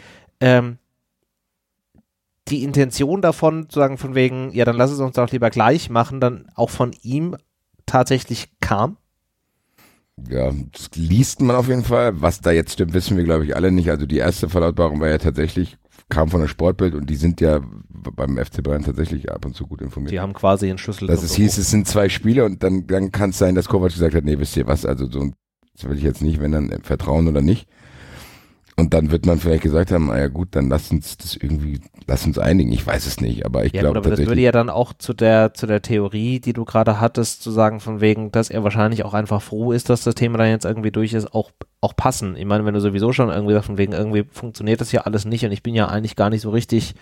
Intention davon, zu sagen von wegen, ja dann lass es uns doch lieber gleich machen, dann auch von ihm tatsächlich kam? Ja, das liest man auf jeden Fall. Was da jetzt stimmt, wissen wir, glaube ich, alle nicht. Also die erste Verlautbarung war ja tatsächlich, kam von der Sportbild und die sind ja beim FC Bayern tatsächlich ab und zu gut informiert. Die haben quasi einen Schlüssel. Dass es hieß, es sind 2 Spiele und dann kann es sein, dass Kovac gesagt hat, nee, wisst ihr was, also so, das will ich jetzt nicht, wenn dann vertrauen oder nicht. Und dann wird man vielleicht gesagt haben, ja gut, dann lass uns einigen. Ich weiß es nicht, aber ich glaube tatsächlich. Das würde ja dann auch zu der Theorie, die du gerade hattest, zu sagen von wegen, dass er wahrscheinlich auch einfach froh ist, dass das Thema dann jetzt irgendwie durch ist, auch passen. Ich meine, wenn du sowieso schon irgendwie sagst, von wegen irgendwie funktioniert das ja alles nicht und ich bin ja eigentlich gar nicht so richtig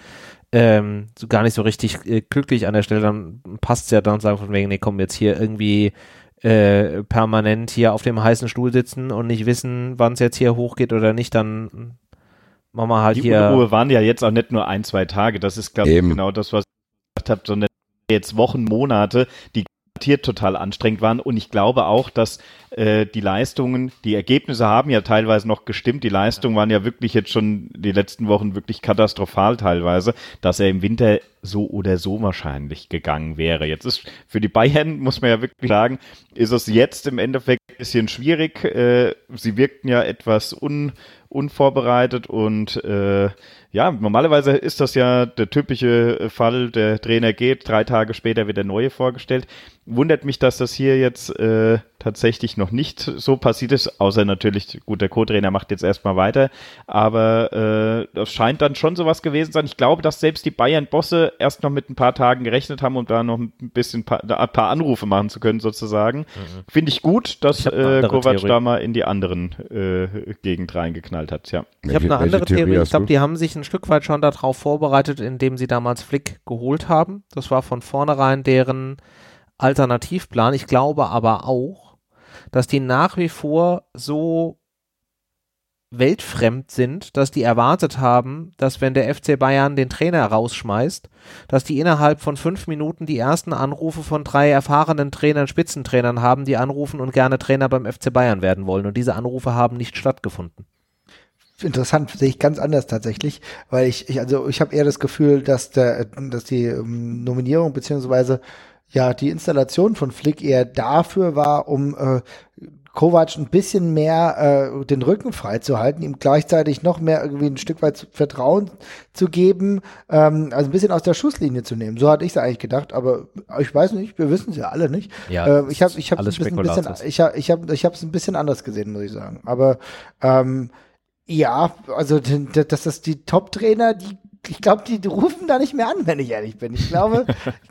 glücklich an der Stelle, dann passt es ja dann und sagen von wegen, nee, komm, jetzt hier irgendwie permanent hier auf dem heißen Stuhl sitzen und nicht wissen, wann es jetzt hier hochgeht oder nicht, dann machen wir halt die hier. Die Unruhe waren ja jetzt auch nicht nur 1-2 Tage, das ist, glaube ich, genau das, was ich gesagt habe, sondern jetzt Wochen, Monate, die garantiert total anstrengend waren und ich glaube auch, dass die Leistungen, die Ergebnisse haben ja teilweise noch gestimmt, die Leistungen waren ja wirklich jetzt schon die letzten Wochen wirklich katastrophal teilweise, dass er im Winter so oder so wahrscheinlich gegangen wäre. Jetzt ist für die Bayern, muss man ja wirklich sagen, ist es jetzt im Endeffekt ein bisschen schwierig. Sie wirkten ja etwas unvorbereitet und ja, normalerweise ist das ja der typische Fall, der Trainer geht, 3 Tage später wird der neue vorgestellt. Wundert mich, dass das hier jetzt tatsächlich noch nicht so passiert ist, außer natürlich, gut, der Co-Trainer macht jetzt erstmal weiter, aber das scheint dann schon sowas gewesen zu sein. Ich glaube, dass selbst die Bayern-Bosse erst noch mit ein paar Tagen gerechnet haben, um da noch ein bisschen ein paar Anrufe machen zu können, sozusagen. Finde ich gut, dass Kovac da mal in die anderen Gegend reingeknallt hat, ja. Ich habe eine andere Theorie. Ich glaube, die haben sich ein Stück weit schon darauf vorbereitet, indem sie damals Flick geholt haben. Das war von vornherein deren Alternativplan. Ich glaube aber auch, dass die nach wie vor so weltfremd sind, dass die erwartet haben, dass wenn der FC Bayern den Trainer rausschmeißt, dass die innerhalb von 5 Minuten die ersten Anrufe von 3 erfahrenen Trainern, Spitzentrainern haben, die anrufen und gerne Trainer beim FC Bayern werden wollen. Und diese Anrufe haben nicht stattgefunden. Interessant, sehe ich ganz anders tatsächlich, weil ich habe eher das Gefühl, dass die Nominierung beziehungsweise ja die Installation von Flick eher dafür war, um Kovac ein bisschen mehr den Rücken freizuhalten, ihm gleichzeitig noch mehr irgendwie ein Stück weit Vertrauen zu geben, also ein bisschen aus der Schusslinie zu nehmen. So hatte ich es eigentlich gedacht, aber ich weiß nicht, wir wissen es ja alle nicht. Ja, ich habe es ein bisschen anders gesehen, muss ich sagen. Aber ja, also dass das die Top-Trainer, ich glaube, die rufen da nicht mehr an, wenn ich ehrlich bin. Ich glaube,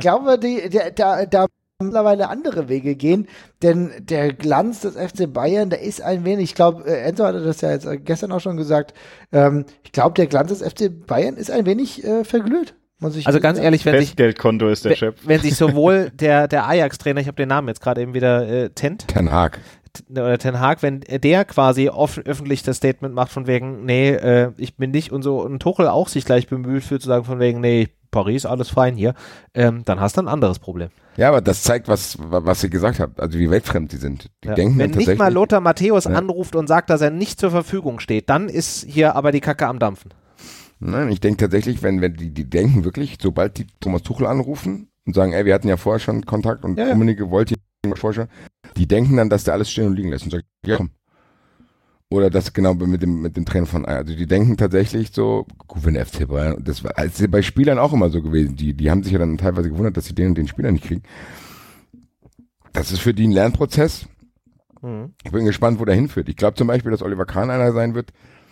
da mittlerweile andere Wege gehen, denn der Glanz des FC Bayern, der ist ein wenig, ich glaube, Enzo hatte das ja jetzt gestern auch schon gesagt, ich glaube, der Glanz des FC Bayern ist ein wenig verglüht. Also ganz ehrlich, Festgeldkonto ist der Chef. Wenn sich sowohl der Ajax-Trainer, ich habe den Namen jetzt gerade eben wieder, Ten Hag, wenn der quasi öffentlich das Statement macht von wegen, nee, ich bin nicht und so, und Tuchel auch sich gleich bemüht für zu sagen von wegen, nee, Paris, alles fein hier, dann hast du ein anderes Problem. Ja, aber das zeigt, was ihr gesagt habt, also wie weltfremd die sind. Die denken wenn nicht mal Lothar Matthäus anruft und sagt, dass er nicht zur Verfügung steht, dann ist hier aber die Kacke am Dampfen. Nein, ich denke tatsächlich, wenn die denken wirklich, sobald die Thomas Tuchel anrufen und sagen, ey, wir hatten ja vorher schon Kontakt und Rummenigge wollte vorher, die denken dann, dass der alles stehen und liegen lässt und sagt, ja komm. Oder das genau mit dem Trainer von also die denken tatsächlich so, gut, wenn der FC Bayern, das war also bei Spielern auch immer so gewesen, die haben sich ja dann teilweise gewundert, dass sie den und den Spieler nicht kriegen. Das ist für die ein Lernprozess. Ich bin gespannt, wo der hinführt. Ich glaube zum Beispiel, dass Oliver Kahn einer sein wird,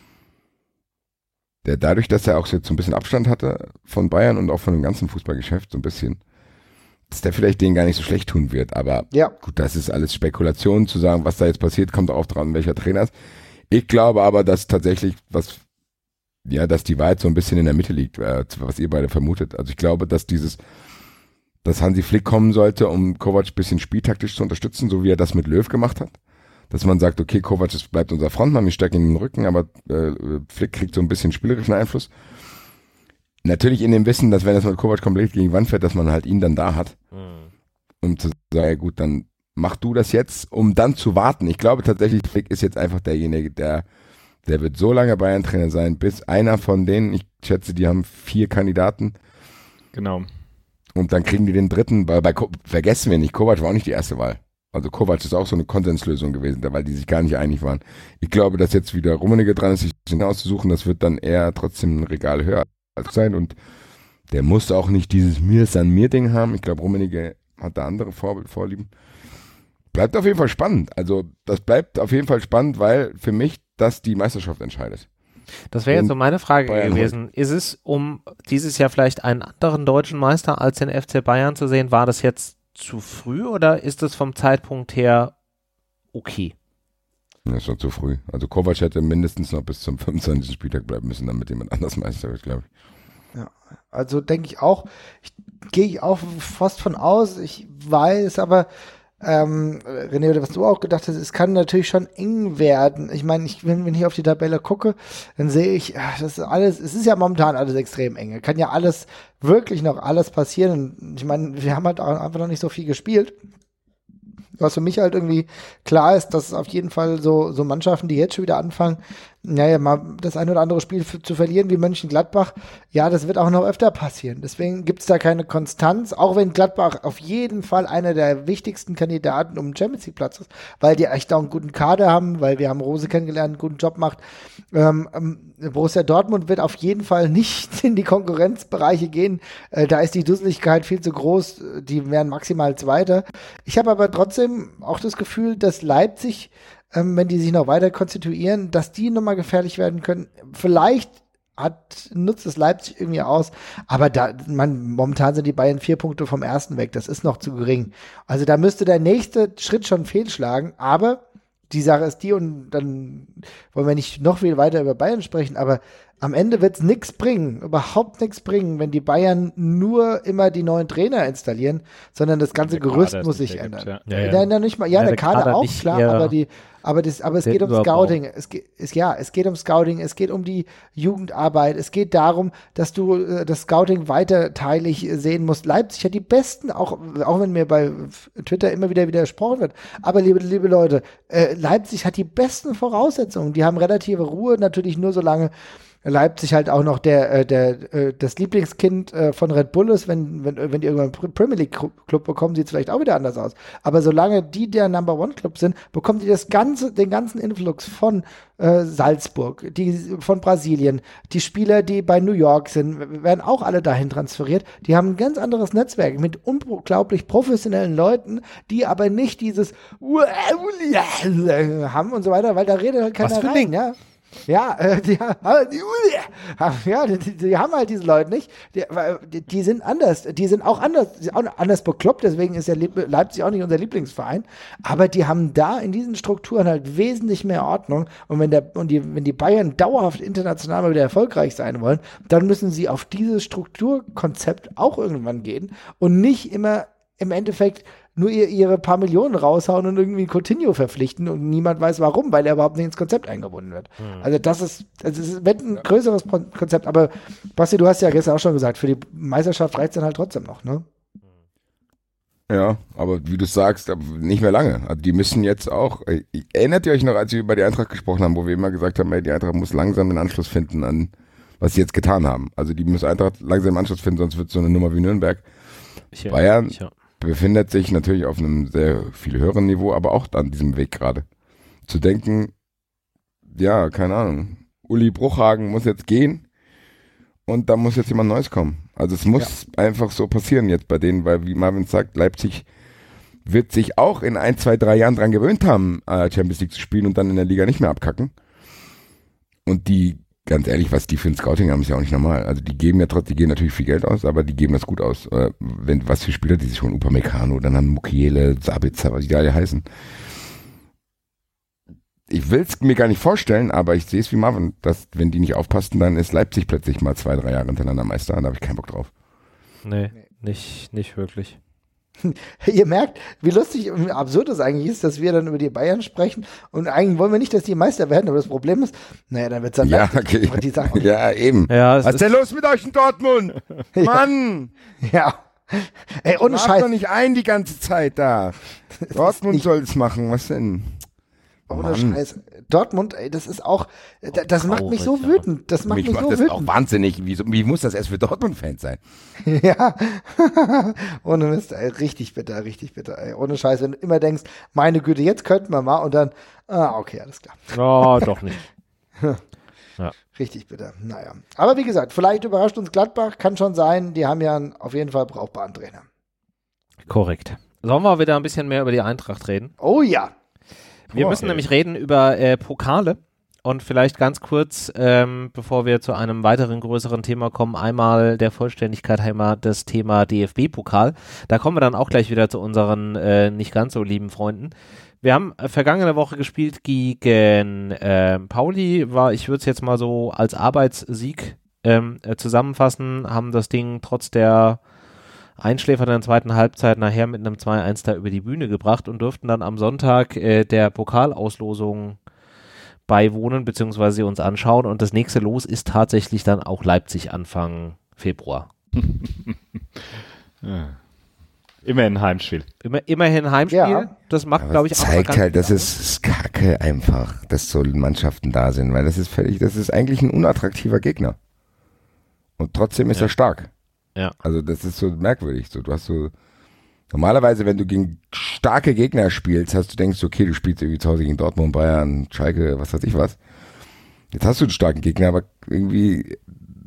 der dadurch, dass er auch jetzt so ein bisschen Abstand hatte von Bayern und auch von dem ganzen Fußballgeschäft so ein bisschen, dass der vielleicht denen gar nicht so schlecht tun wird. Aber gut, das ist alles Spekulation, zu sagen, was da jetzt passiert, kommt auch dran, welcher Trainer ist. Ich glaube aber, dass tatsächlich dass die Wahrheit so ein bisschen in der Mitte liegt, was ihr beide vermutet. Also ich glaube, dass Hansi Flick kommen sollte, um Kovac ein bisschen spieltaktisch zu unterstützen, so wie er das mit Löw gemacht hat. Dass man sagt, okay, Kovac bleibt unser Frontmann, wir stärken ihn in den Rücken, aber Flick kriegt so ein bisschen spielerischen Einfluss. Natürlich in dem Wissen, dass wenn das mit Kovac komplett gegen die Wand fährt, dass man halt ihn dann da hat. Um zu sagen, ja gut, dann mach du das jetzt, um dann zu warten. Ich glaube tatsächlich, Flick ist jetzt einfach derjenige, der wird so lange Bayern-Trainer sein, bis einer von denen, ich schätze, die haben 4 Kandidaten. Genau. Und dann kriegen die den dritten, weil vergessen wir nicht, Kovac war auch nicht die erste Wahl. Also Kovac ist auch so eine Konsenslösung gewesen, weil die sich gar nicht einig waren. Ich glaube, dass jetzt wieder Rummenigge dran ist, sich auszusuchen, das wird dann eher trotzdem ein Regal höher sein und der muss auch nicht dieses Mir-San-Mir-Ding haben. Ich glaube, Rummenigge hat da andere Vorlieben. Bleibt auf jeden Fall spannend. Also das bleibt auf jeden Fall spannend, weil für mich das die Meisterschaft entscheidet. Das wäre jetzt so meine Frage gewesen. Ist es, um dieses Jahr vielleicht einen anderen deutschen Meister als den FC Bayern zu sehen, war das jetzt zu früh oder ist es vom Zeitpunkt her okay? Das ist schon zu früh. Also Kovac hätte mindestens noch bis zum 25. Spieltag bleiben müssen, damit jemand anders Meister wird, glaube ich. Ja, also denke ich auch, gehe ich auch fast von aus. Ich weiß aber, René, was du auch gedacht hast, es kann natürlich schon eng werden. Ich meine, wenn ich auf die Tabelle gucke, dann sehe ich, das ist alles, es ist ja momentan alles extrem eng. Kann ja alles, wirklich noch alles passieren. Und ich meine, wir haben halt auch einfach noch nicht so viel gespielt. Was für mich halt irgendwie klar ist, dass auf jeden Fall so Mannschaften, die jetzt schon wieder anfangen, mal das ein oder andere Spiel zu verlieren wie Mönchengladbach, ja, das wird auch noch öfter passieren. Deswegen gibt es da keine Konstanz, auch wenn Gladbach auf jeden Fall einer der wichtigsten Kandidaten um den Champions League Platz ist, weil die echt auch einen guten Kader haben, weil wir haben Rose kennengelernt, einen guten Job macht. Borussia Dortmund wird auf jeden Fall nicht in die Konkurrenzbereiche gehen. Da ist die Dusseligkeit viel zu groß. Die wären maximal Zweiter. Ich habe aber trotzdem auch das Gefühl, dass Leipzig, wenn die sich noch weiter konstituieren, dass die nochmal gefährlich werden können. Vielleicht nutzt es Leipzig irgendwie aus, aber momentan sind die Bayern 4 Punkte vom ersten weg. Das ist noch zu gering. Also da müsste der nächste Schritt schon fehlschlagen, aber die Sache ist die, und dann wollen wir nicht noch viel weiter über Bayern sprechen, aber am Ende wird es nichts bringen, überhaupt nichts bringen, wenn die Bayern nur immer die neuen Trainer installieren, sondern das ganze Gerüst muss sich ändern. Nicht mal, der Kader auch, klar, aber es geht um Scouting. Es geht um Scouting, es geht um die Jugendarbeit, es geht darum, dass du das Scouting weiterteilig sehen musst. Leipzig hat die besten, auch wenn mir bei Twitter immer wieder widersprochen wird, aber liebe Leute, Leipzig hat die besten Voraussetzungen. Die haben relative Ruhe, natürlich nur solange Leipzig halt auch noch das Lieblingskind von Red Bull ist. Wenn die irgendwann einen Premier League Club bekommen, sieht es vielleicht auch wieder anders aus. Aber solange die der Number One Club sind, bekommen die den ganzen Influx von Salzburg, von Brasilien. Die Spieler, die bei New York sind, werden auch alle dahin transferiert. Die haben ein ganz anderes Netzwerk mit unglaublich professionellen Leuten, die aber nicht dieses haben und so weiter, weil da redet halt keiner rein, ja. Ja, die haben halt diese Leute nicht. Die sind anders. Die sind auch anders bekloppt. Deswegen ist ja Leipzig auch nicht unser Lieblingsverein. Aber die haben da in diesen Strukturen halt wesentlich mehr Ordnung. Und wenn die Bayern dauerhaft international mal wieder erfolgreich sein wollen, dann müssen sie auf dieses Strukturkonzept auch irgendwann gehen und nicht immer im Endeffekt nur ihre paar Millionen raushauen und irgendwie Coutinho verpflichten und niemand weiß warum, weil er überhaupt nicht ins Konzept eingebunden wird. Also es wird ein größeres Konzept, aber Basti, du hast ja gestern auch schon gesagt, für die Meisterschaft reicht es dann halt trotzdem noch, ne? Ja, aber wie du sagst, nicht mehr lange. Also die müssen jetzt auch, erinnert ihr euch noch, als wir über die Eintracht gesprochen haben, wo wir immer gesagt haben, die Eintracht muss langsam den Anschluss finden an, was sie jetzt getan haben. Also die muss Eintracht langsam den Anschluss finden, sonst wird es so eine Nummer wie Nürnberg. Bayern befindet sich natürlich auf einem sehr viel höheren Niveau, aber auch an diesem Weg gerade. Zu denken, ja, keine Ahnung, Uli Bruchhagen muss jetzt gehen und da muss jetzt jemand Neues kommen. Also es muss einfach so passieren jetzt bei denen, weil wie Marvin sagt, Leipzig wird sich auch in 1, 2, 3 Jahren dran gewöhnt haben, Champions League zu spielen und dann in der Liga nicht mehr abkacken. Und die, ganz ehrlich, was die für ein Scouting haben, ist ja auch nicht normal. Also die geben natürlich viel Geld aus, aber die geben das gut aus. Was für Spieler die sich holen, Upamecano, dann haben Mukiele, Sabitzer, was die alle heißen. Ich will es mir gar nicht vorstellen, aber ich sehe es wie Marvin, dass wenn die nicht aufpassen, dann ist Leipzig plötzlich mal 2, 3 Jahre hintereinander Meister und da habe ich keinen Bock drauf. Nee, nicht wirklich. Ihr merkt, wie lustig und absurd es eigentlich ist, dass wir dann über die Bayern sprechen und eigentlich wollen wir nicht, dass die Meister werden, aber das Problem ist, dann wird es dann okay. Die sagen, ja, eben. Ja, was ist denn los mit euch in Dortmund? Mann! Ja. Ey, ohne Scheiß. doch nicht ein die ganze Zeit da. Dortmund soll es machen, was denn? Ohne Scheiß. Dortmund, ey, das ist auch, das macht mich so wütend. Das macht mich so das wütend. auch wahnsinnig. Wie muss das erst für Dortmund-Fans sein? Ja, ohne Mist, ey, richtig bitter, ey. Ohne Scheiß, wenn du immer denkst, meine Güte, jetzt könnten wir mal und dann, okay, alles klar. Ja, doch nicht. Ja. Richtig bitter, naja. Aber wie gesagt, vielleicht überrascht uns Gladbach, kann schon sein, die haben ja auf jeden Fall brauchbaren Trainer. Korrekt. Sollen wir wieder ein bisschen mehr über die Eintracht reden? Oh ja. Wir müssen nämlich reden über Pokale und vielleicht ganz kurz, bevor wir zu einem weiteren größeren Thema kommen, einmal der Vollständigkeit halber das Thema DFB-Pokal. Da kommen wir dann auch gleich wieder zu unseren nicht ganz so lieben Freunden. Wir haben vergangene Woche gespielt gegen Pauli, ich würde es jetzt mal so als Arbeitssieg zusammenfassen, haben das Ding trotz der Einschläfer in der zweiten Halbzeit nachher mit einem 2-1 da über die Bühne gebracht und durften dann am Sonntag der Pokalauslosung beiwohnen bzw. uns anschauen und das nächste Los ist tatsächlich dann auch Leipzig Anfang Februar. Ja. Immerhin Heimspiel. Immerhin Heimspiel, Ja. Das macht, Aber glaube ich, es auch zeigt halt, dass es Kacke einfach, dass so Mannschaften da sind, weil das ist eigentlich ein unattraktiver Gegner. Und trotzdem ist er stark. Ja. Also das ist so merkwürdig. So, du hast so normalerweise, wenn du gegen starke Gegner spielst, denkst du, okay, du spielst irgendwie zu Hause gegen Dortmund, Bayern, Schalke, was weiß ich was. Jetzt hast du einen starken Gegner, aber irgendwie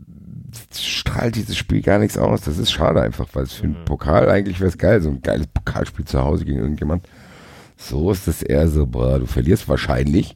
strahlt dieses Spiel gar nichts aus. Das ist schade einfach, weil es für einen Pokal eigentlich wäre es geil, so ein geiles Pokalspiel zu Hause gegen irgendjemand. So ist das eher so, boah, du verlierst wahrscheinlich.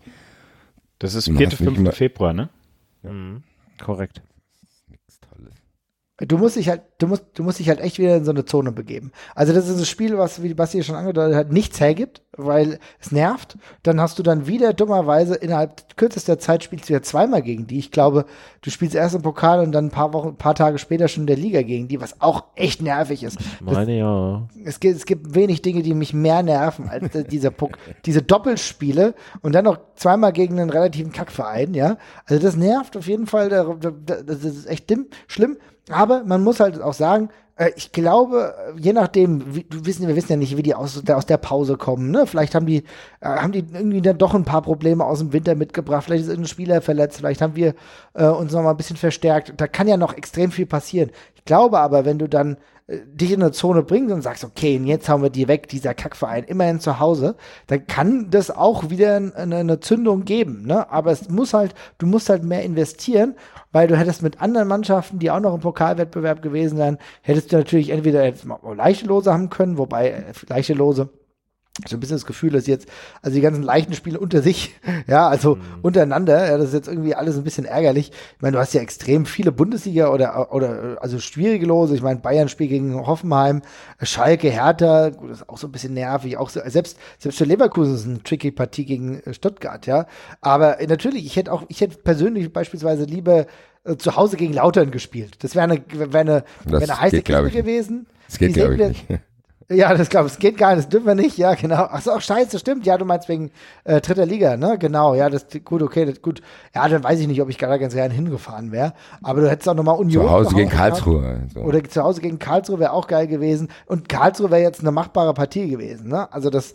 Das ist 4. 5. Februar, ne? Mhm. Korrekt. Nichts Tolles. Du musst dich halt echt wieder in so eine Zone begeben. Also das ist ein Spiel, was, wie Basti schon angedeutet hat, nichts hergibt, weil es nervt. Dann hast du dann wieder dummerweise innerhalb kürzester Zeit spielst du ja zweimal gegen die. Ich glaube, du spielst erst im Pokal und dann ein paar Tage später schon in der Liga gegen die, was auch echt nervig ist. Ja. Es gibt wenig Dinge, die mich mehr nerven als diese Doppelspiele und dann noch zweimal gegen einen relativen Kackverein, ja. Also das nervt auf jeden Fall, das ist echt schlimm. Aber man muss halt auch sagen, ich glaube, je nachdem, wir wissen ja nicht, wie die aus der Pause kommen, ne? Vielleicht haben die irgendwie dann doch ein paar Probleme aus dem Winter mitgebracht, vielleicht ist irgendein Spieler verletzt, vielleicht haben wir uns noch mal ein bisschen verstärkt. Da kann ja noch extrem viel passieren. Ich glaube aber, wenn du dann dich in eine Zone bringst und sagst, okay, und jetzt hauen wir die weg, dieser Kackverein, immerhin zu Hause, dann kann das auch wieder eine Zündung geben, ne? Aber du musst halt mehr investieren, weil du hättest mit anderen Mannschaften, die auch noch im Pokalwettbewerb gewesen wären, hättest du natürlich entweder leichte Lose haben können, wobei leichte Lose, so ein bisschen das Gefühl, dass jetzt, also die ganzen leichten Spiele unter sich, ja, also untereinander, ja, das ist jetzt irgendwie alles ein bisschen ärgerlich. Ich meine, du hast ja extrem viele Bundesliga oder also schwierige Lose. Ich meine, Bayern spielt gegen Hoffenheim, Schalke, Hertha, gut, das ist auch so ein bisschen nervig. Auch selbst für Leverkusen ist eine tricky Partie gegen Stuttgart, ja. Aber natürlich, ich hätte persönlich beispielsweise lieber zu Hause gegen Lautern gespielt. Das wäre eine heiße Kiste gewesen. Das geht, glaube ich, nicht. Ja, das glaube ich, es geht gar nicht, das dürfen wir nicht, ja, genau. Ach so, scheiße, stimmt, ja, du meinst wegen dritter Liga, ne, genau, ja, gut. Ja, dann weiß ich nicht, ob ich da ganz gerne hingefahren wäre, aber du hättest auch nochmal Union. Zu Hause gegen Karlsruhe. So. Oder zu Hause gegen Karlsruhe wäre auch geil gewesen und Karlsruhe wäre jetzt eine machbare Partie gewesen, ne, also das,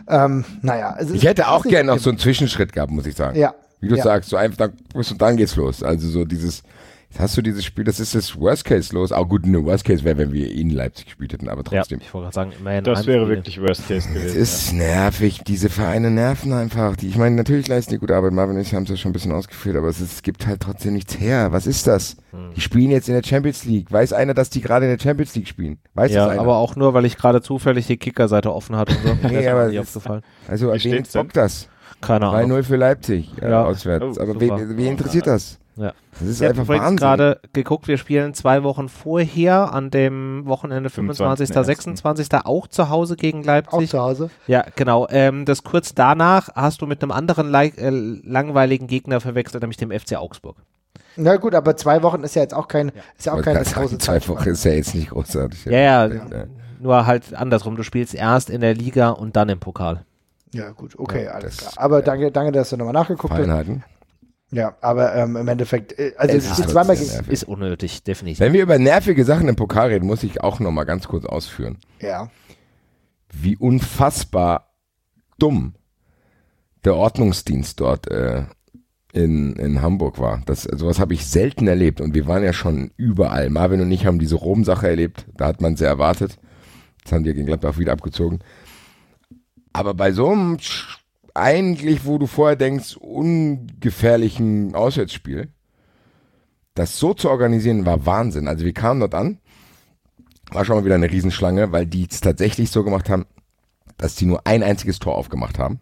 naja. Ich hätte auch gerne noch so einen Zwischenschritt gehabt, muss ich sagen. Ja. Wie du sagst, so einfach, dann geht's los, also so dieses, jetzt hast du dieses Spiel, das ist das Worst Case los. Auch gut, eine Worst Case wäre, wenn wir in Leipzig gespielt hätten, aber trotzdem. Ja, ich wollte gerade sagen, immerhin. Das wäre wirklich Worst Case gewesen. Es ist nervig, diese Vereine nerven einfach. Ich meine, natürlich leisten die gute Arbeit. Marvin und ich haben es ja schon ein bisschen ausgeführt, aber es gibt halt trotzdem nichts her. Was ist das? Die spielen jetzt in der Champions League. Weiß einer, dass die gerade in der Champions League spielen? Weiß das einer? Aber auch nur, weil ich gerade zufällig die Kicker-Seite offen hatte und so. Nee, aber nicht aufgefallen. Also, wen bockt das? Keine Ahnung. 3-0 für Leipzig, auswärts. Oh, aber wen interessiert das? Ja. Das ist Ich einfach habe übrigens Wahnsinn. gerade geguckt, wir spielen 2 Wochen vorher, an dem Wochenende 25. 26. auch zu Hause gegen Leipzig. Auch zu Hause. Ja, genau. Das kurz danach hast du mit einem anderen langweiligen Gegner verwechselt, nämlich dem FC Augsburg. Na gut, aber 2 Wochen ist ja jetzt auch keine große Zeit. 2 Wochen ist ja jetzt nicht großartig. Ja. Nur halt andersrum. Du spielst erst in der Liga und dann im Pokal. Ja, gut, okay, alles klar. Aber danke, dass du nochmal nachgeguckt hast. Feinheiten. Ja, aber im Endeffekt, also es ist zweimal ist unnötig, definitiv. Wenn wir über nervige Sachen im Pokal reden, muss ich auch nochmal ganz kurz ausführen. Ja. Wie unfassbar dumm der Ordnungsdienst dort in Hamburg war. Sowas habe ich selten erlebt und wir waren ja schon überall. Marvin und ich haben diese Rom-Sache erlebt, da hat man sehr erwartet. Das haben die gegen Gladbach wieder abgezogen. Aber bei so einem eigentlich, wo du vorher denkst, ungefährlichen Auswärtsspiel, das so zu organisieren, war Wahnsinn. Also wir kamen dort an, war schon mal wieder eine Riesenschlange, weil die es tatsächlich so gemacht haben, dass die nur ein einziges Tor aufgemacht haben.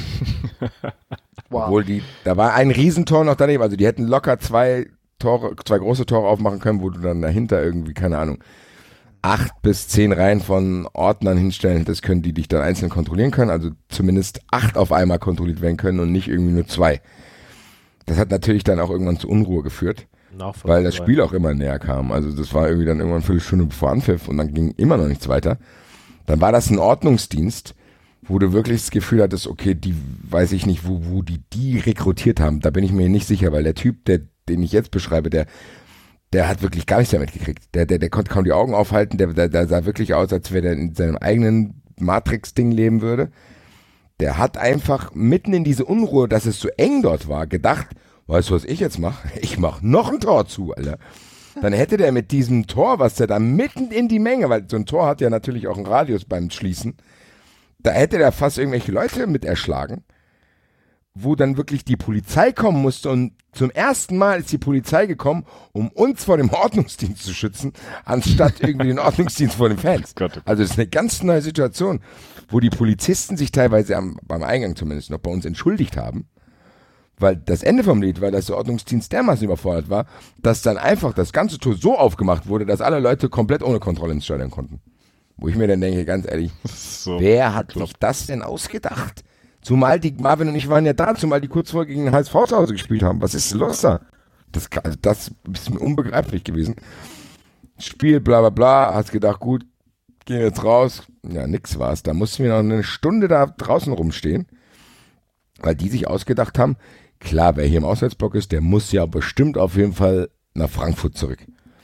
Wow. Obwohl da war ein Riesentor noch daneben, also die hätten locker zwei große Tore aufmachen können, wo du dann dahinter irgendwie, keine Ahnung, 8 bis 10 Reihen von Ordnern hinstellen hättest können, die dich dann einzeln kontrollieren können, also zumindest 8 auf einmal kontrolliert werden können und nicht irgendwie nur 2. Das hat natürlich dann auch irgendwann zu Unruhe geführt, weil das Spiel auch immer näher kam. Also das war irgendwie dann irgendwann eine Viertelstunde bevor Anpfiff und dann ging immer noch nichts weiter. Dann war das ein Ordnungsdienst, wo du wirklich das Gefühl hattest, okay, die weiß ich nicht, wo die rekrutiert haben. Da bin ich mir nicht sicher, weil der Typ, den ich jetzt beschreibe, der hat wirklich gar nichts damit gekriegt. Der konnte kaum die Augen aufhalten, der sah wirklich aus, als wenn er in seinem eigenen Matrix-Ding leben würde. Der hat einfach mitten in diese Unruhe, dass es so eng dort war, gedacht, weißt du, was ich jetzt mache? Ich mache noch ein Tor zu, Alter. Dann hätte der mit diesem Tor, was der da mitten in die Menge, weil so ein Tor hat ja natürlich auch einen Radius beim Schließen, da hätte der fast irgendwelche Leute mit erschlagen, wo dann wirklich die Polizei kommen musste und zum ersten Mal ist die Polizei gekommen, um uns vor dem Ordnungsdienst zu schützen, anstatt irgendwie den Ordnungsdienst vor den Fans. Also das ist eine ganz neue Situation, wo die Polizisten sich teilweise beim Eingang zumindest noch bei uns entschuldigt haben, weil das Ende vom Lied war, dass der Ordnungsdienst dermaßen überfordert war, dass dann einfach das ganze Tor so aufgemacht wurde, dass alle Leute komplett ohne Kontrolle ins Stadion konnten. Wo ich mir dann denke, ganz ehrlich, wer hat sich das denn ausgedacht? Zumal die Marvin und ich waren ja da, zumal die kurz vorher gegen den HSV zu Hause gespielt haben. Was ist los da? Das ist mir unbegreiflich gewesen. Spiel, bla bla bla, hast gedacht, gut, gehen jetzt raus. Ja, nix war's. Da mussten wir noch eine Stunde da draußen rumstehen, weil die sich ausgedacht haben, klar, wer hier im Auswärtsblock ist, der muss ja bestimmt auf jeden Fall nach Frankfurt zurück.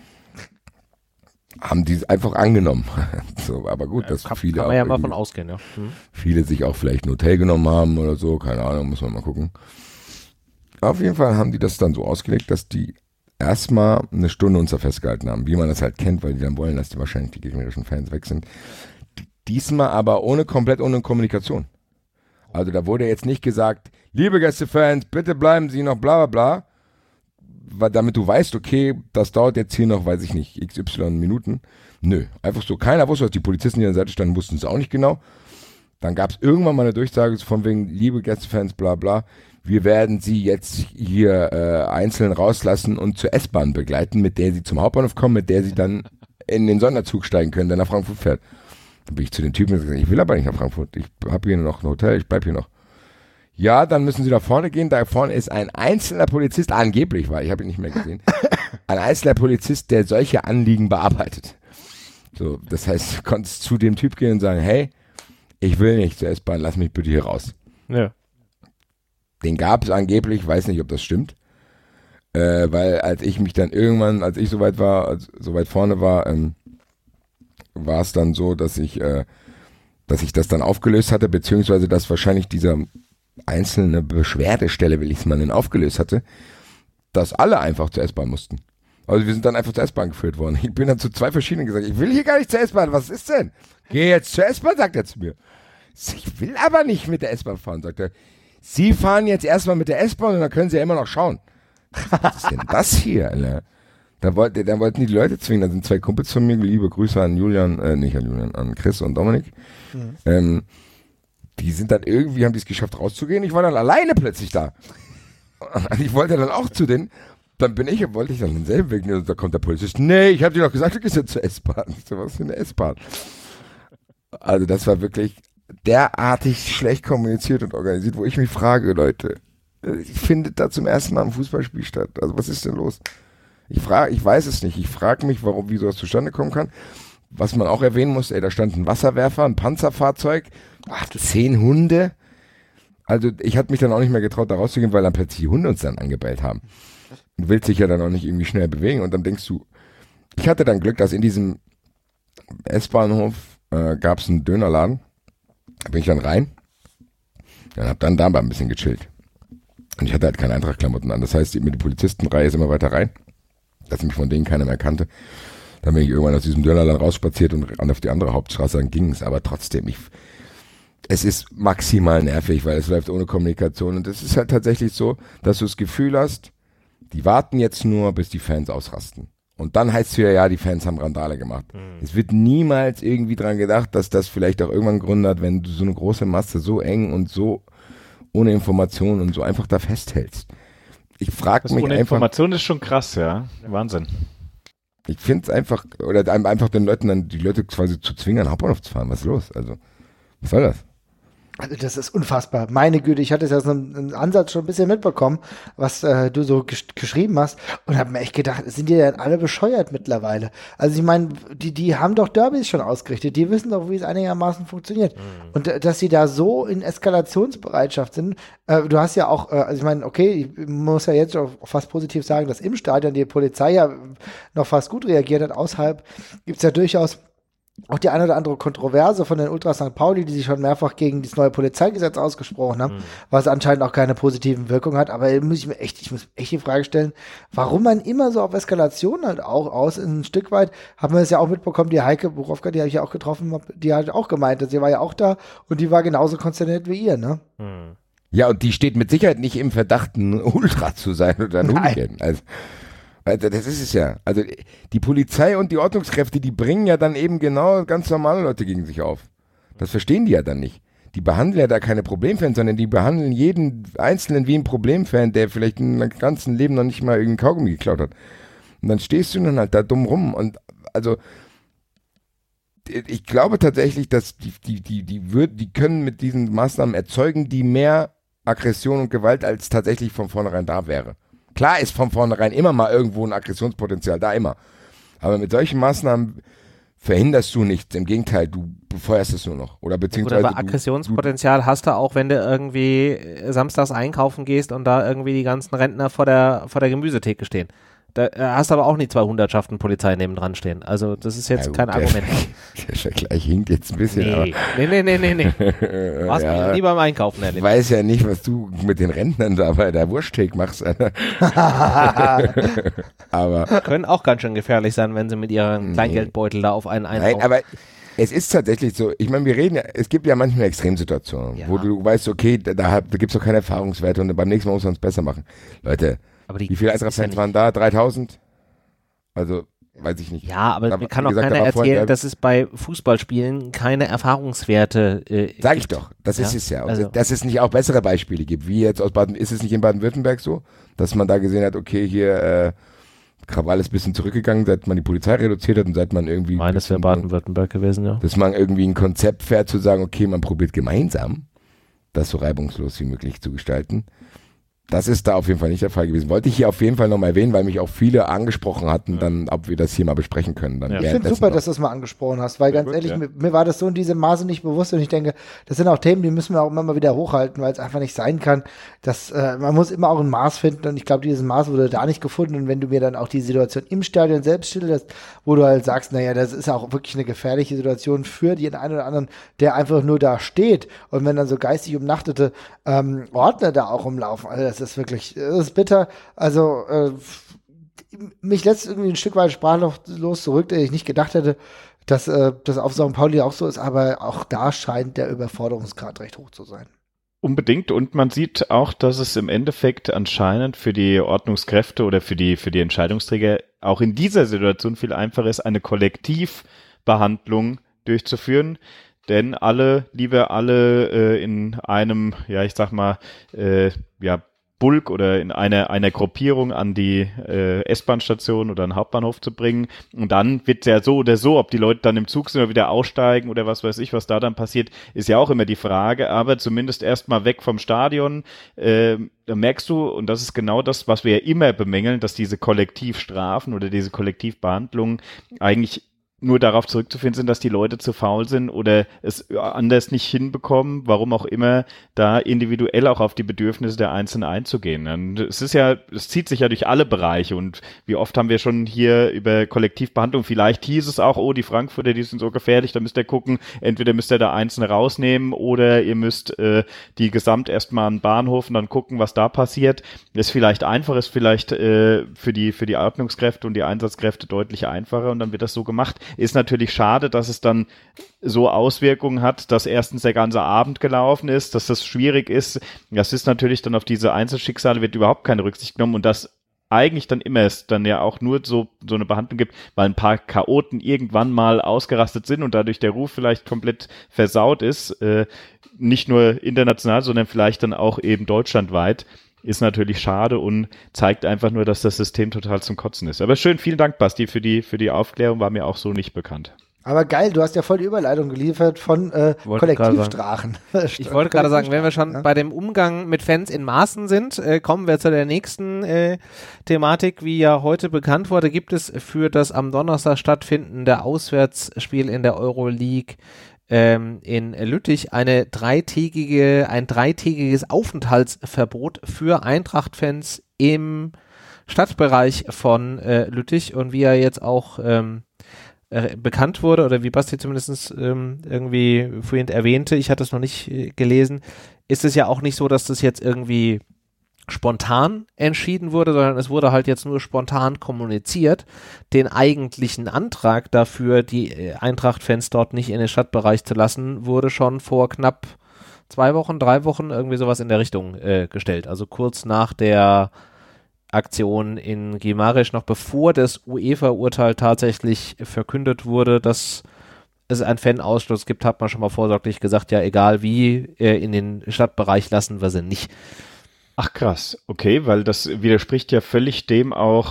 Haben die einfach angenommen. So, aber gut, dass viele kann man ja mal von ausgehen, ja. Viele sich auch vielleicht ein Hotel genommen haben oder so, keine Ahnung, muss man mal gucken. Auf jeden Fall haben die das dann so ausgelegt, dass die erstmal eine Stunde uns da festgehalten haben, wie man das halt kennt, weil die dann wollen, dass die wahrscheinlich die gegnerischen Fans weg sind. Diesmal aber komplett ohne Kommunikation. Also da wurde jetzt nicht gesagt, liebe Gästefans, bitte bleiben Sie noch bla bla bla, weil damit du weißt, okay, das dauert jetzt hier noch, weiß ich nicht, XY Minuten. Nö, einfach so, keiner wusste, was die Polizisten, die an der Seite standen, wussten es auch nicht genau. Dann gab es irgendwann mal eine Durchsage von wegen, liebe Gästefans, bla bla, wir werden sie jetzt hier einzeln rauslassen und zur S-Bahn begleiten, mit der sie zum Hauptbahnhof kommen, mit der sie dann in den Sonderzug steigen können, der nach Frankfurt fährt. Dann bin ich zu den Typen gesagt, ich will aber nicht nach Frankfurt, ich habe hier noch ein Hotel, ich bleib hier noch. Ja, dann müssen Sie da vorne gehen. Da vorne ist ein einzelner Polizist, angeblich war, ich habe ihn nicht mehr gesehen, ein einzelner Polizist, der solche Anliegen bearbeitet. So, das heißt, du konntest zu dem Typ gehen und sagen, hey, ich will nicht zur S-Bahn, lass mich bitte hier raus. Ja. Den gab es angeblich, weiß nicht, ob das stimmt, weil als ich mich dann irgendwann, als ich soweit war, so weit vorne war, war es dann so, dass ich das dann aufgelöst hatte, beziehungsweise dass wahrscheinlich dieser einzelne Beschwerdestelle, will ich es mal nennen, aufgelöst hatte, dass alle einfach zur S-Bahn mussten. Also wir sind dann einfach zur S-Bahn geführt worden. Ich bin dann zu 2 verschiedenen gesagt, ich will hier gar nicht zur S-Bahn, was ist denn? Geh jetzt zur S-Bahn, sagt er zu mir. Ich will aber nicht mit der S-Bahn fahren, sagt er. Sie fahren jetzt erstmal mit der S-Bahn und dann können Sie ja immer noch schauen. Was ist denn das hier, Alter? Da wollten die Leute zwingen, da sind 2 Kumpels von mir, liebe Grüße an an Chris und Dominik. Mhm. Die sind dann irgendwie, haben die es geschafft rauszugehen. Ich war dann alleine plötzlich da. Und ich wollte dann auch zu denen. Dann wollte ich dann denselben Weg nehmen. Und da kommt der Polizist. Nee, ich habe dir doch gesagt, du gehst jetzt zur S-Bahn. Ich so, was für eine S-Bahn? Also das war wirklich derartig schlecht kommuniziert und organisiert, wo ich mich frage, Leute, findet da zum ersten Mal ein Fußballspiel statt? Also was ist denn los? Ich weiß es nicht. Ich frage mich, wie sowas zustande kommen kann. Was man auch erwähnen muss, da stand ein Wasserwerfer, ein Panzerfahrzeug, 10 Hunde. Also ich hatte mich dann auch nicht mehr getraut, da rauszugehen, weil dann plötzlich die Hunde uns dann angebellt haben. Du willst dich ja dann auch nicht irgendwie schnell bewegen und dann denkst du, ich hatte dann Glück, dass in diesem S-Bahnhof gab es einen Dönerladen. Da bin ich dann rein. Und hab dann da mal ein bisschen gechillt. Und ich hatte halt keine Eintracht-Klamotten an. Das heißt, mit der Polizistenreihe ist immer weiter rein, dass mich von denen keiner mehr kannte. Dann bin ich irgendwann aus diesem Dönerland rausspaziert und auf die andere Hauptstraße, dann ging es. Aber trotzdem, es ist maximal nervig, weil es läuft ohne Kommunikation. Und es ist halt tatsächlich so, dass du das Gefühl hast, die warten jetzt nur, bis die Fans ausrasten. Und dann heißt es wieder, ja, die Fans haben Randale gemacht. Es wird niemals irgendwie dran gedacht, dass das vielleicht auch irgendwann Gründe hat, wenn du so eine große Masse so eng und so ohne Information und so einfach da festhältst. Ich frage mich ohne einfach. Information ist schon krass, ja. Wahnsinn. Ich finde es einfach, oder einfach den Leuten dann, die Leute quasi zu zwingen, an den Hauptbahnhof zu fahren. Was ist los? Also, was soll das? Also das ist unfassbar. Meine Güte, ich hatte es ja so einen Ansatz schon ein bisschen mitbekommen, was du so geschrieben hast und habe mir echt gedacht, sind die denn alle bescheuert mittlerweile? Also ich meine, die haben doch Derbys schon ausgerichtet, die wissen doch, wie es einigermaßen funktioniert. Und dass sie da so in Eskalationsbereitschaft sind, du hast ja auch, also ich meine, okay, ich muss ja jetzt auch fast positiv sagen, dass im Stadion die Polizei ja noch fast gut reagiert hat. Außerhalb gibt's ja durchaus auch die eine oder andere Kontroverse von den Ultras St. Pauli, die sich schon mehrfach gegen das neue Polizeigesetz ausgesprochen haben, was anscheinend auch keine positiven Wirkungen hat. Aber ich muss echt die Frage stellen, warum man immer so auf Eskalation halt auch ein Stück weit, haben wir es ja auch mitbekommen, die Heike Borowka, die habe ich ja auch getroffen, die hat auch gemeint, sie war ja auch da und die war genauso konsterniert wie ihr, ne? Ja, und die steht mit Sicherheit nicht im Verdacht, ein Ultra zu sein oder ein Hooligan. Also das ist es ja. Also die Polizei und die Ordnungskräfte, die bringen ja dann eben genau ganz normale Leute gegen sich auf. Das verstehen die ja dann nicht. Die behandeln ja da keine Problemfans, sondern die behandeln jeden Einzelnen wie ein Problemfan, der vielleicht in seinem ganzen Leben noch nicht mal irgendein Kaugummi geklaut hat. Und dann stehst du dann halt da dumm rum. Und also ich glaube tatsächlich, dass die können mit diesen Maßnahmen erzeugen, die mehr Aggression und Gewalt als tatsächlich von vornherein da wäre. Klar ist von vornherein immer mal irgendwo ein Aggressionspotenzial da, immer. Aber mit solchen Maßnahmen verhinderst du nichts. Im Gegenteil, du befeuerst es nur noch. Oder beziehungsweise aber Aggressionspotenzial hast du auch, wenn du irgendwie samstags einkaufen gehst und da irgendwie die ganzen Rentner vor der Gemüsetheke stehen. Da hast du aber auch nicht 200 Polizei nebendran stehen. Also das ist jetzt kein Argument. Der Vergleich hinkt jetzt ein bisschen. Nee. Was mich nie beim Einkaufen erlebt. Ich weiß ja nicht, was du mit den Rentnern da bei der Wursttheke machst. Aber können auch ganz schön gefährlich sein, wenn sie mit ihrem Kleingeldbeutel da auf einen einkaufen. Nein, aber es ist tatsächlich so, ich meine, es gibt ja manchmal Extremsituationen, wo du weißt, okay, da gibt es doch keine Erfahrungswerte und beim nächsten Mal muss man es besser machen. Leute, wie viele Eintracht-Fans waren da? 3000? Also, weiß ich nicht. Ja, aber mir kann auch keiner erzählen, dass es bei Fußballspielen keine Erfahrungswerte sag ich doch, das ist es ja. Also, dass es nicht auch bessere Beispiele gibt, wie jetzt aus ist es nicht in Baden-Württemberg so, dass man da gesehen hat, okay, hier Krawall ist ein bisschen zurückgegangen, seit man die Polizei reduziert hat und seit man irgendwie... Das wäre Baden-Württemberg gewesen, ja. Dass man irgendwie ein Konzept fährt, zu sagen, okay, man probiert gemeinsam, das so reibungslos wie möglich zu gestalten. Das ist da auf jeden Fall nicht der Fall gewesen. Wollte ich hier auf jeden Fall nochmal erwähnen, weil mich auch viele angesprochen hatten, dann, ob wir das hier mal besprechen können. Dann ich finde super, dass du es mal angesprochen hast, weil ganz ehrlich, mir war das so in diesem Maße nicht bewusst und ich denke, das sind auch Themen, die müssen wir auch immer mal wieder hochhalten, weil es einfach nicht sein kann, dass man muss immer auch ein Maß finden und ich glaube, dieses Maß wurde da nicht gefunden und wenn du mir dann auch die Situation im Stadion selbst schilderst, wo du halt sagst, naja, das ist auch wirklich eine gefährliche Situation für den einen oder anderen, der einfach nur da steht und wenn dann so geistig umnachtete Ordner da auch rumlaufen, also das ist wirklich, das ist bitter, also mich lässt irgendwie ein Stück weit sprachlos zurück, dass ich nicht gedacht hätte, dass das auf St. Pauli auch so ist, aber auch da scheint der Überforderungsgrad recht hoch zu sein. Unbedingt und man sieht auch, dass es im Endeffekt anscheinend für die Ordnungskräfte oder für die Entscheidungsträger auch in dieser Situation viel einfacher ist, eine Kollektivbehandlung durchzuführen. Denn lieber alle in einem, ich sag mal, Bulk oder in einer Gruppierung an die S-Bahn-Station oder an den Hauptbahnhof zu bringen. Und dann wird ja so oder so, ob die Leute dann im Zug sind oder wieder aussteigen oder was weiß ich, was da dann passiert, ist ja auch immer die Frage. Aber zumindest erstmal weg vom Stadion, da merkst du, und das ist genau das, was wir ja immer bemängeln, dass diese Kollektivstrafen oder diese Kollektivbehandlungen eigentlich nur darauf zurückzuführen sind, dass die Leute zu faul sind oder es anders nicht hinbekommen, warum auch immer, da individuell auch auf die Bedürfnisse der Einzelnen einzugehen. Und es zieht sich ja durch alle Bereiche und wie oft haben wir schon hier über Kollektivbehandlung, vielleicht hieß es auch, oh, die Frankfurter, die sind so gefährlich, da müsst ihr gucken, entweder müsst ihr da Einzelne rausnehmen oder ihr müsst die gesamt erstmal an den Bahnhof und dann gucken, was da passiert. Ist vielleicht einfach, ist vielleicht für die Ordnungskräfte und die Einsatzkräfte deutlich einfacher und dann wird das so gemacht. Ist natürlich schade, dass es dann so Auswirkungen hat, dass erstens der ganze Abend gelaufen ist, dass das schwierig ist. Das ist natürlich dann auf diese Einzelschicksale wird überhaupt keine Rücksicht genommen und das eigentlich dann immer es dann ja auch nur so eine Behandlung gibt, weil ein paar Chaoten irgendwann mal ausgerastet sind und dadurch der Ruf vielleicht komplett versaut ist, nicht nur international, sondern vielleicht dann auch eben deutschlandweit. Ist natürlich schade und zeigt einfach nur, dass das System total zum Kotzen ist. Aber schön, vielen Dank, Basti, für die Aufklärung, war mir auch so nicht bekannt. Aber geil, du hast ja voll die Überleitung geliefert von Kollektivstrafen. Ich wollte gerade sagen, wenn wir schon bei dem Umgang mit Fans in Maßen sind, kommen wir zu der nächsten Thematik. Wie ja heute bekannt wurde, gibt es für das am Donnerstag stattfindende Auswärtsspiel in der Euroleague in Lüttich ein dreitägiges Aufenthaltsverbot für Eintracht-Fans im Stadtbereich von Lüttich und wie er jetzt auch bekannt wurde oder wie Basti zumindest irgendwie vorhin erwähnte, ich hatte es noch nicht gelesen, ist es ja auch nicht so, dass das jetzt irgendwie spontan entschieden wurde, sondern es wurde halt jetzt nur spontan kommuniziert. Den eigentlichen Antrag dafür, die Eintracht-Fans dort nicht in den Stadtbereich zu lassen, wurde schon vor knapp 3 Wochen, irgendwie sowas in der Richtung gestellt. Also kurz nach der Aktion in Gimaresch, noch bevor das UEFA-Urteil tatsächlich verkündet wurde, dass es einen Fan-Ausschluss gibt, hat man schon mal vorsorglich gesagt, ja egal wie, in den Stadtbereich lassen wir sie nicht. Ach krass, okay, weil das widerspricht ja völlig dem auch,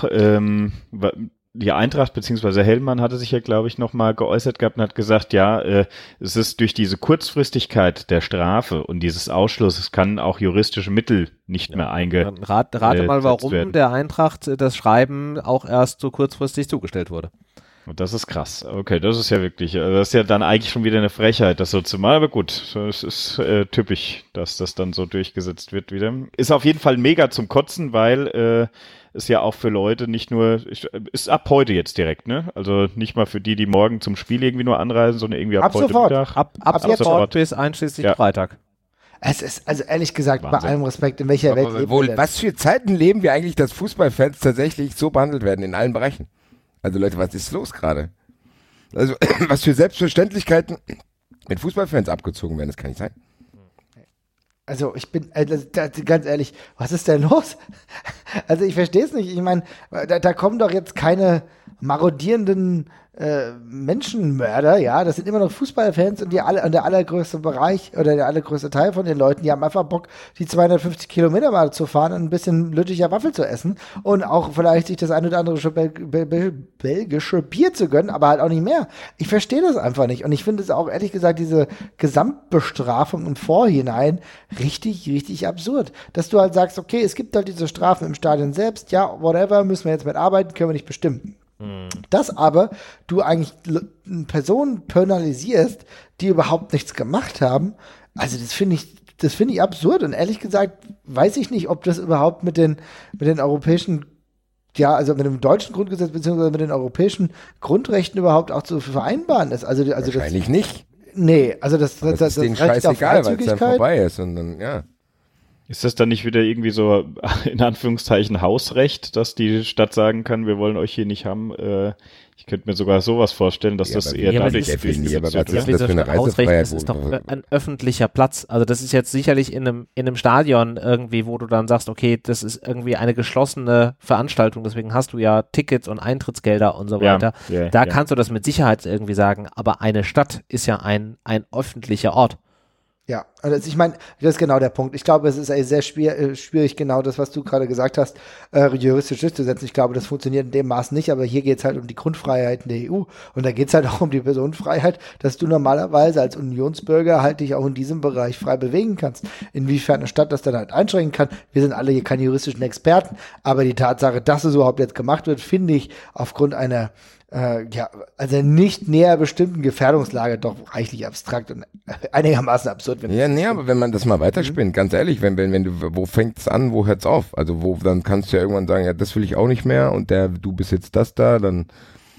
die Eintracht bzw. Hellmann hatte sich ja, glaube ich, nochmal geäußert gehabt und hat gesagt, ja, es ist durch diese Kurzfristigkeit der Strafe und dieses Ausschlusses kann auch juristische Mittel nicht mehr Rate mal, warum werden. Der Eintracht das Schreiben auch erst so kurzfristig zugestellt wurde. Und das ist krass. Okay, das ist ja wirklich, das ist ja dann eigentlich schon wieder eine Frechheit, das so zu machen. Aber gut, es ist typisch, dass das dann so durchgesetzt wird wieder. Ist auf jeden Fall mega zum Kotzen, weil es ja auch für Leute nicht nur, ist ab heute jetzt direkt, ne? Also nicht mal für die morgen zum Spiel irgendwie nur anreisen, sondern irgendwie ab heute sofort. Mittag. Ab sofort bis einschließlich Freitag. Es ist, also ehrlich gesagt, Wahnsinn. Bei allem Respekt, in welcher Welt leben wir denn? Was für Zeiten leben wir eigentlich, dass Fußballfans tatsächlich so behandelt werden in allen Bereichen? Also Leute, was ist los gerade? Also was für Selbstverständlichkeiten mit Fußballfans abgezogen werden, das kann nicht sein. Also ich bin, ganz ehrlich, was ist denn los? Also ich verstehe es nicht. Ich meine, da kommen doch jetzt keine marodierenden Menschenmörder, ja, das sind immer noch Fußballfans und der allergrößte Bereich oder der allergrößte Teil von den Leuten, die haben einfach Bock, die 250 Kilometer mal zu fahren und ein bisschen Lütticher Waffel zu essen und auch vielleicht sich das ein oder andere belgische Bier zu gönnen, aber halt auch nicht mehr. Ich verstehe das einfach nicht und ich finde es auch, ehrlich gesagt, diese Gesamtbestrafung im Vorhinein richtig, richtig absurd, dass du halt sagst, okay, es gibt halt diese Strafen im Stadion selbst, ja, whatever, müssen wir jetzt mit arbeiten, können wir nicht bestimmen. Dass aber du eigentlich Personen penalisierst, die überhaupt nichts gemacht haben, also das finde ich absurd und ehrlich gesagt weiß ich nicht, ob das überhaupt mit den europäischen, ja, also mit dem deutschen Grundgesetz beziehungsweise mit den europäischen Grundrechten überhaupt auch zu vereinbaren ist. Also Wahrscheinlich das, nicht. Nee, also das ist denen scheißegal, weil es dann vorbei ist und dann, ja. Ist das dann nicht wieder irgendwie so, in Anführungszeichen, Hausrecht, dass die Stadt sagen kann, wir wollen euch hier nicht haben? Ich könnte mir sogar sowas vorstellen, dass das eher dadurch definiert. Das ist doch ein öffentlicher Platz. Also das ist jetzt sicherlich in einem Stadion irgendwie, wo du dann sagst, okay, das ist irgendwie eine geschlossene Veranstaltung, deswegen hast du ja Tickets und Eintrittsgelder und so weiter. Da kannst du das mit Sicherheit irgendwie sagen, aber eine Stadt ist ja ein öffentlicher Ort. Ja, Ich meine, das ist genau der Punkt. Ich glaube, es ist sehr schwierig, genau das, was du gerade gesagt hast, juristisch durchzusetzen. Ich glaube, das funktioniert in dem Maß nicht, aber hier geht es halt um die Grundfreiheiten der EU. Und da geht es halt auch um die Personenfreiheit, dass du normalerweise als Unionsbürger halt dich auch in diesem Bereich frei bewegen kannst. Inwiefern eine Stadt das dann halt einschränken kann, wir sind alle hier keine juristischen Experten, aber die Tatsache, dass es überhaupt jetzt gemacht wird, finde ich aufgrund einer also nicht näher bestimmten Gefährdungslage doch reichlich abstrakt und einigermaßen absurd. Aber wenn man das mal weiterspinnt, ganz ehrlich, wenn du, wo fängt's an, wo hört's auf? Also dann kannst du ja irgendwann sagen, ja, das will ich auch nicht mehr und du bist jetzt das da, dann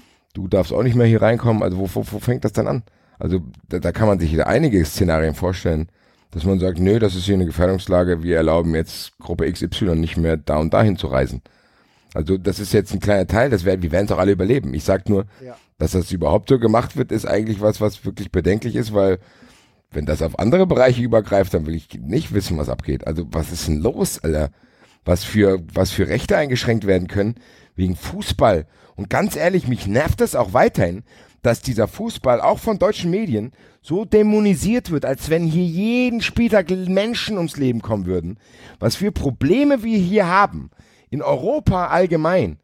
du darfst auch nicht mehr hier reinkommen. Also wo fängt das dann an? Also da kann man sich wieder einige Szenarien vorstellen, dass man sagt, nö, das ist hier eine Gefährdungslage, wir erlauben jetzt Gruppe XY nicht mehr da und dahin zu reisen. Also das ist jetzt ein kleiner Teil, wir werden es auch alle überleben. Ich sag nur, dass das überhaupt so gemacht wird, ist eigentlich was wirklich bedenklich ist, weil wenn das auf andere Bereiche übergreift, dann will ich nicht wissen, was abgeht. Also was ist denn los, Alter? Was für Rechte eingeschränkt werden können wegen Fußball. Und ganz ehrlich, mich nervt das auch weiterhin, dass dieser Fußball auch von deutschen Medien so dämonisiert wird, als wenn hier jeden Spieltag Menschen ums Leben kommen würden. Was für Probleme wir hier haben. In Europa allgemein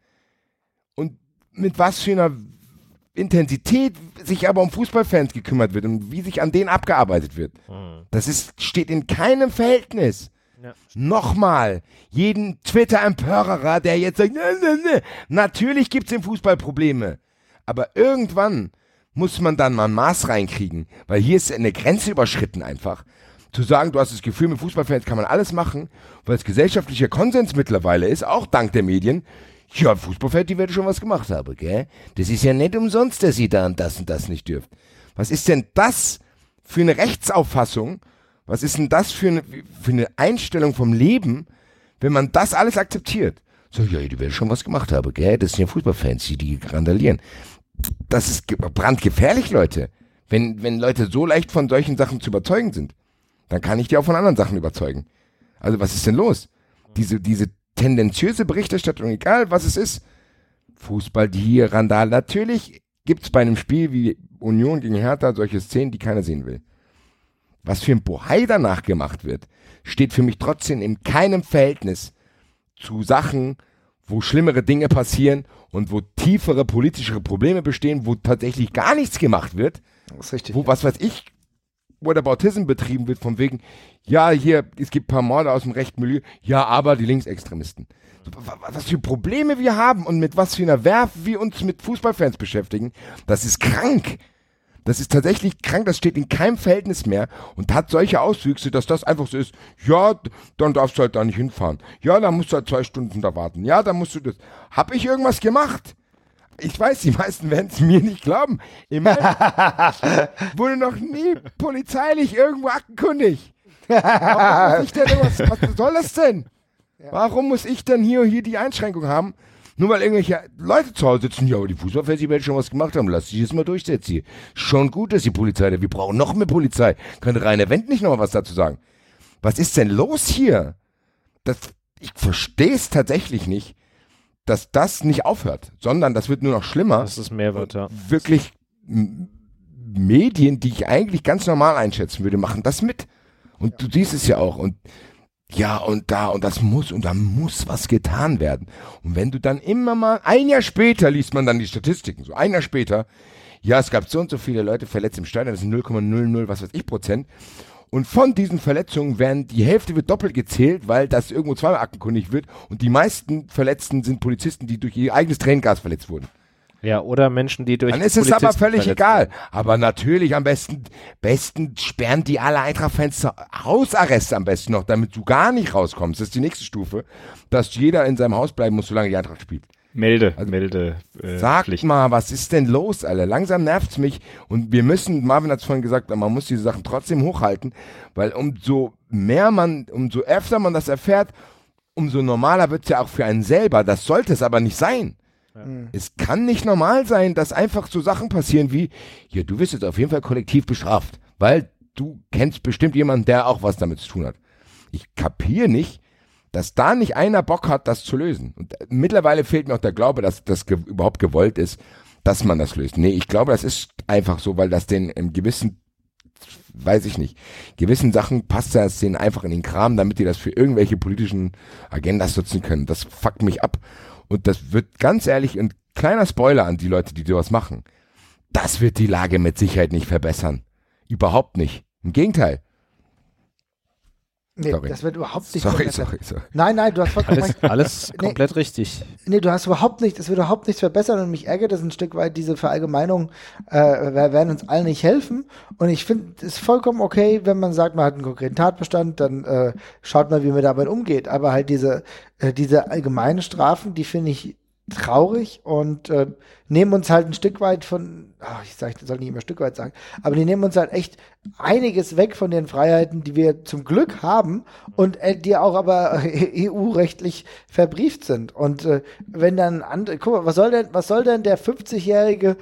und mit was für einer Intensität sich aber um Fußballfans gekümmert wird und wie sich an denen abgearbeitet wird. Das steht in keinem Verhältnis. Ja. Nochmal, jeden Twitter-Empörerer, der jetzt sagt, ne. Natürlich gibt's im Fußball Probleme, aber irgendwann muss man dann mal ein Maß reinkriegen, weil hier ist eine Grenze überschritten einfach. Zu sagen, du hast das Gefühl, mit Fußballfans kann man alles machen, weil es gesellschaftlicher Konsens mittlerweile ist, auch dank der Medien. Ja, Fußballfans, die werden schon was gemacht haben, gell? Das ist ja nicht umsonst, dass sie da und das nicht dürfen. Was ist denn das für eine Rechtsauffassung? Was ist denn das für eine Einstellung vom Leben, wenn man das alles akzeptiert? So, ja, die werden schon was gemacht haben, gell? Das sind ja Fußballfans, die randalieren. Das ist brandgefährlich, Leute. Wenn Leute so leicht von solchen Sachen zu überzeugen sind. Dann kann ich dir auch von anderen Sachen überzeugen. Also was ist denn los? Diese tendenziöse Berichterstattung, egal was es ist, Fußball, die hier Randale. Natürlich gibt es bei einem Spiel wie Union gegen Hertha solche Szenen, die keiner sehen will. Was für ein Bohai danach gemacht wird, steht für mich trotzdem in keinem Verhältnis zu Sachen, wo schlimmere Dinge passieren und wo tiefere politische Probleme bestehen, wo tatsächlich gar nichts gemacht wird. Das ist richtig. Wo, was weiß ich, Whataboutism betrieben wird, von wegen, ja, hier, es gibt ein paar Morde aus dem rechten Milieu, ja, aber die Linksextremisten. Was für Probleme wir haben und mit was für einer Werf wir uns mit Fußballfans beschäftigen, das ist krank. Das ist tatsächlich krank, das steht in keinem Verhältnis mehr und hat solche Auswüchse, dass das einfach so ist, ja, dann darfst du halt da nicht hinfahren. Ja, dann musst du halt 2 Stunden da warten. Ja, dann musst du das. Hab ich irgendwas gemacht? Ich weiß, die meisten werden es mir nicht glauben. Immerhin wurde noch nie polizeilich irgendwo aktenkundig. Warum muss ich denn was soll das denn? Ja. Warum muss ich denn hier die Einschränkung haben? Nur weil irgendwelche Leute zu Hause sitzen, ja, aber die Fußballfans, die werden schon was gemacht haben, lass dich jetzt mal durchsetzen hier. Schon gut, dass die Polizei da, wir brauchen noch mehr Polizei. Könnte Rainer Wendt nicht noch mal was dazu sagen? Was ist denn los hier? Ich verstehe es tatsächlich nicht, dass das nicht aufhört, sondern das wird nur noch schlimmer. Dass es mehr wird, ja. Wirklich Medien, die ich eigentlich ganz normal einschätzen würde, machen das mit. Und du siehst es ja auch. Und ja, und da muss was getan werden. Und wenn du dann immer mal, ein Jahr später liest man dann die Statistiken, so ein Jahr später, ja, es gab so und so viele Leute verletzt im Stadion, das sind 0,00 was weiß ich %. Und von diesen Verletzungen die Hälfte wird doppelt gezählt, weil das irgendwo zweimal aktenkundig wird. Und die meisten Verletzten sind Polizisten, die durch ihr eigenes Tränengas verletzt wurden. Ja, oder Menschen, die durch Dann ist es aber völlig egal. Aber natürlich am besten sperren die alle Eintracht-Fans Hausarrest am besten noch, damit du gar nicht rauskommst. Das ist die nächste Stufe, dass jeder in seinem Haus bleiben muss, solange die Eintracht spielt. Sag Pflicht. Mal, was ist denn los, Alter? Langsam nervt's mich und Marvin hat's vorhin gesagt, man muss diese Sachen trotzdem hochhalten, weil umso öfter man das erfährt, umso normaler wird's ja auch für einen selber. Das sollte es aber nicht sein. Ja. Es kann nicht normal sein, dass einfach so Sachen passieren wie, ja, du wirst jetzt auf jeden Fall kollektiv bestraft, weil du kennst bestimmt jemanden, der auch was damit zu tun hat. Ich kapiere nicht, dass da nicht einer Bock hat, das zu lösen. Und mittlerweile fehlt mir auch der Glaube, dass das überhaupt gewollt ist, dass man das löst. Nee, ich glaube, das ist einfach so, weil das den im gewissen weiß ich nicht. Gewissen Sachen passt das denen einfach in den Kram, damit die das für irgendwelche politischen Agendas nutzen können. Das fuckt mich ab. Und das wird ganz ehrlich, ein kleiner Spoiler an die Leute, die sowas machen. Das wird die Lage mit Sicherheit nicht verbessern. Überhaupt nicht. Im Gegenteil. Nee, Sorry. das wird überhaupt nicht Sorry. Nein, du hast vollkommen recht. Alles komplett richtig. Nee, du hast überhaupt nicht, es wird überhaupt nichts verbessern und mich ärgert das ein Stück weit, diese Verallgemeinungen werden uns allen nicht helfen und ich finde, es ist vollkommen okay, wenn man sagt, man hat einen konkreten Tatbestand, dann schaut mal, wie man damit umgeht, aber halt diese allgemeinen Strafen, die finde ich traurig und nehmen uns halt ein Stück weit von, ich soll nicht immer Stück weit sagen, aber die nehmen uns halt echt einiges weg von den Freiheiten, die wir zum Glück haben und die auch aber EU-rechtlich verbrieft sind. Und wenn dann andere, guck mal, was soll denn der 50-jährige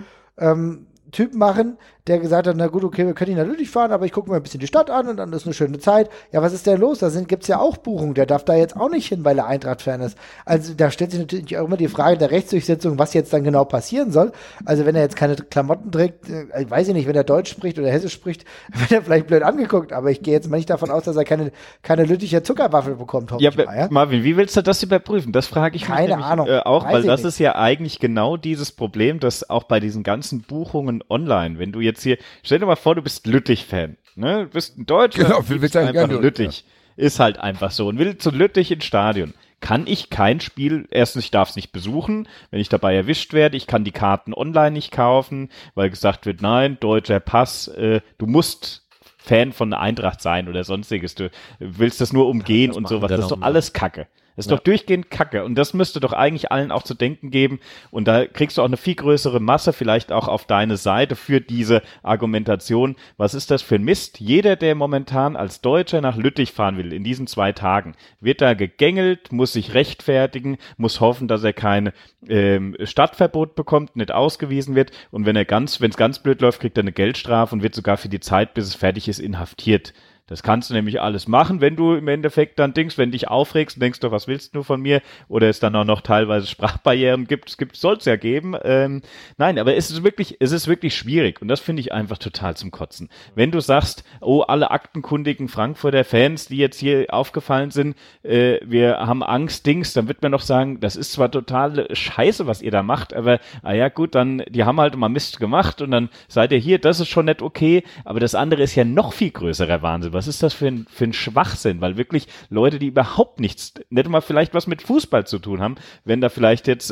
Typ machen, der gesagt hat, na gut, okay, wir können ihn natürlich fahren, aber ich gucke mir ein bisschen die Stadt an und dann ist eine schöne Zeit. Ja, was ist denn los? Gibt's ja auch Buchungen. Der darf da jetzt auch nicht hin, weil er Eintracht-Fan ist. Also da stellt sich natürlich auch immer die Frage der Rechtsdurchsetzung, was jetzt dann genau passieren soll. Also wenn er jetzt keine Klamotten trägt, weiß ich nicht, wenn er Deutsch spricht oder Hessisch spricht, wird er vielleicht blöd angeguckt, aber ich gehe jetzt mal nicht davon aus, dass er keine Lütticher Zuckerwaffel bekommt. Ja, Marvin, wie willst du das überprüfen? Das frage ich mich keine Ahnung. Auch, weil das ist ja eigentlich genau dieses Problem, dass auch bei diesen ganzen Buchungen online, wenn du jetzt hier, stell dir mal vor, du bist Lüttich-Fan, ne? Du bist ein Deutscher, genau, willst einfach Lüttich. Ja. Ist halt einfach so und will zu Lüttich ins Stadion. Kann ich kein Spiel, erstens, ich darf es nicht besuchen, wenn ich dabei erwischt werde, ich kann die Karten online nicht kaufen, weil gesagt wird, nein, deutscher Pass, du musst Fan von der Eintracht sein oder sonstiges, du willst das nur umgehen und sowas, das ist doch alles Kacke. Das ist doch durchgehend Kacke und das müsste doch eigentlich allen auch zu denken geben und da kriegst du auch eine viel größere Masse vielleicht auch auf deine Seite für diese Argumentation. Was ist das für ein Mist? Jeder, der momentan als Deutscher nach Lüttich fahren will in diesen 2 Tagen, wird da gegängelt, muss sich rechtfertigen, muss hoffen, dass er kein Stadtverbot bekommt, nicht ausgewiesen wird und wenn es ganz blöd läuft, kriegt er eine Geldstrafe und wird sogar für die Zeit, bis es fertig ist, inhaftiert. Das kannst du nämlich alles machen, wenn du im Endeffekt dann wenn dich aufregst und denkst du, was willst du von mir? Oder es dann auch noch teilweise Sprachbarrieren soll es ja geben. Nein, aber es ist wirklich schwierig und das finde ich einfach total zum Kotzen. Wenn du sagst, oh, alle aktenkundigen Frankfurter Fans, die jetzt hier aufgefallen sind, wir haben Angst, dann wird man doch sagen, das ist zwar total scheiße, was ihr da macht, aber ja gut, dann, die haben halt mal Mist gemacht und dann seid ihr hier, das ist schon nicht okay, aber das andere ist ja noch viel größerer Wahnsinn. Was ist das für ein Schwachsinn? Weil wirklich Leute, die überhaupt nichts, nicht mal vielleicht was mit Fußball zu tun haben, wenn da vielleicht jetzt,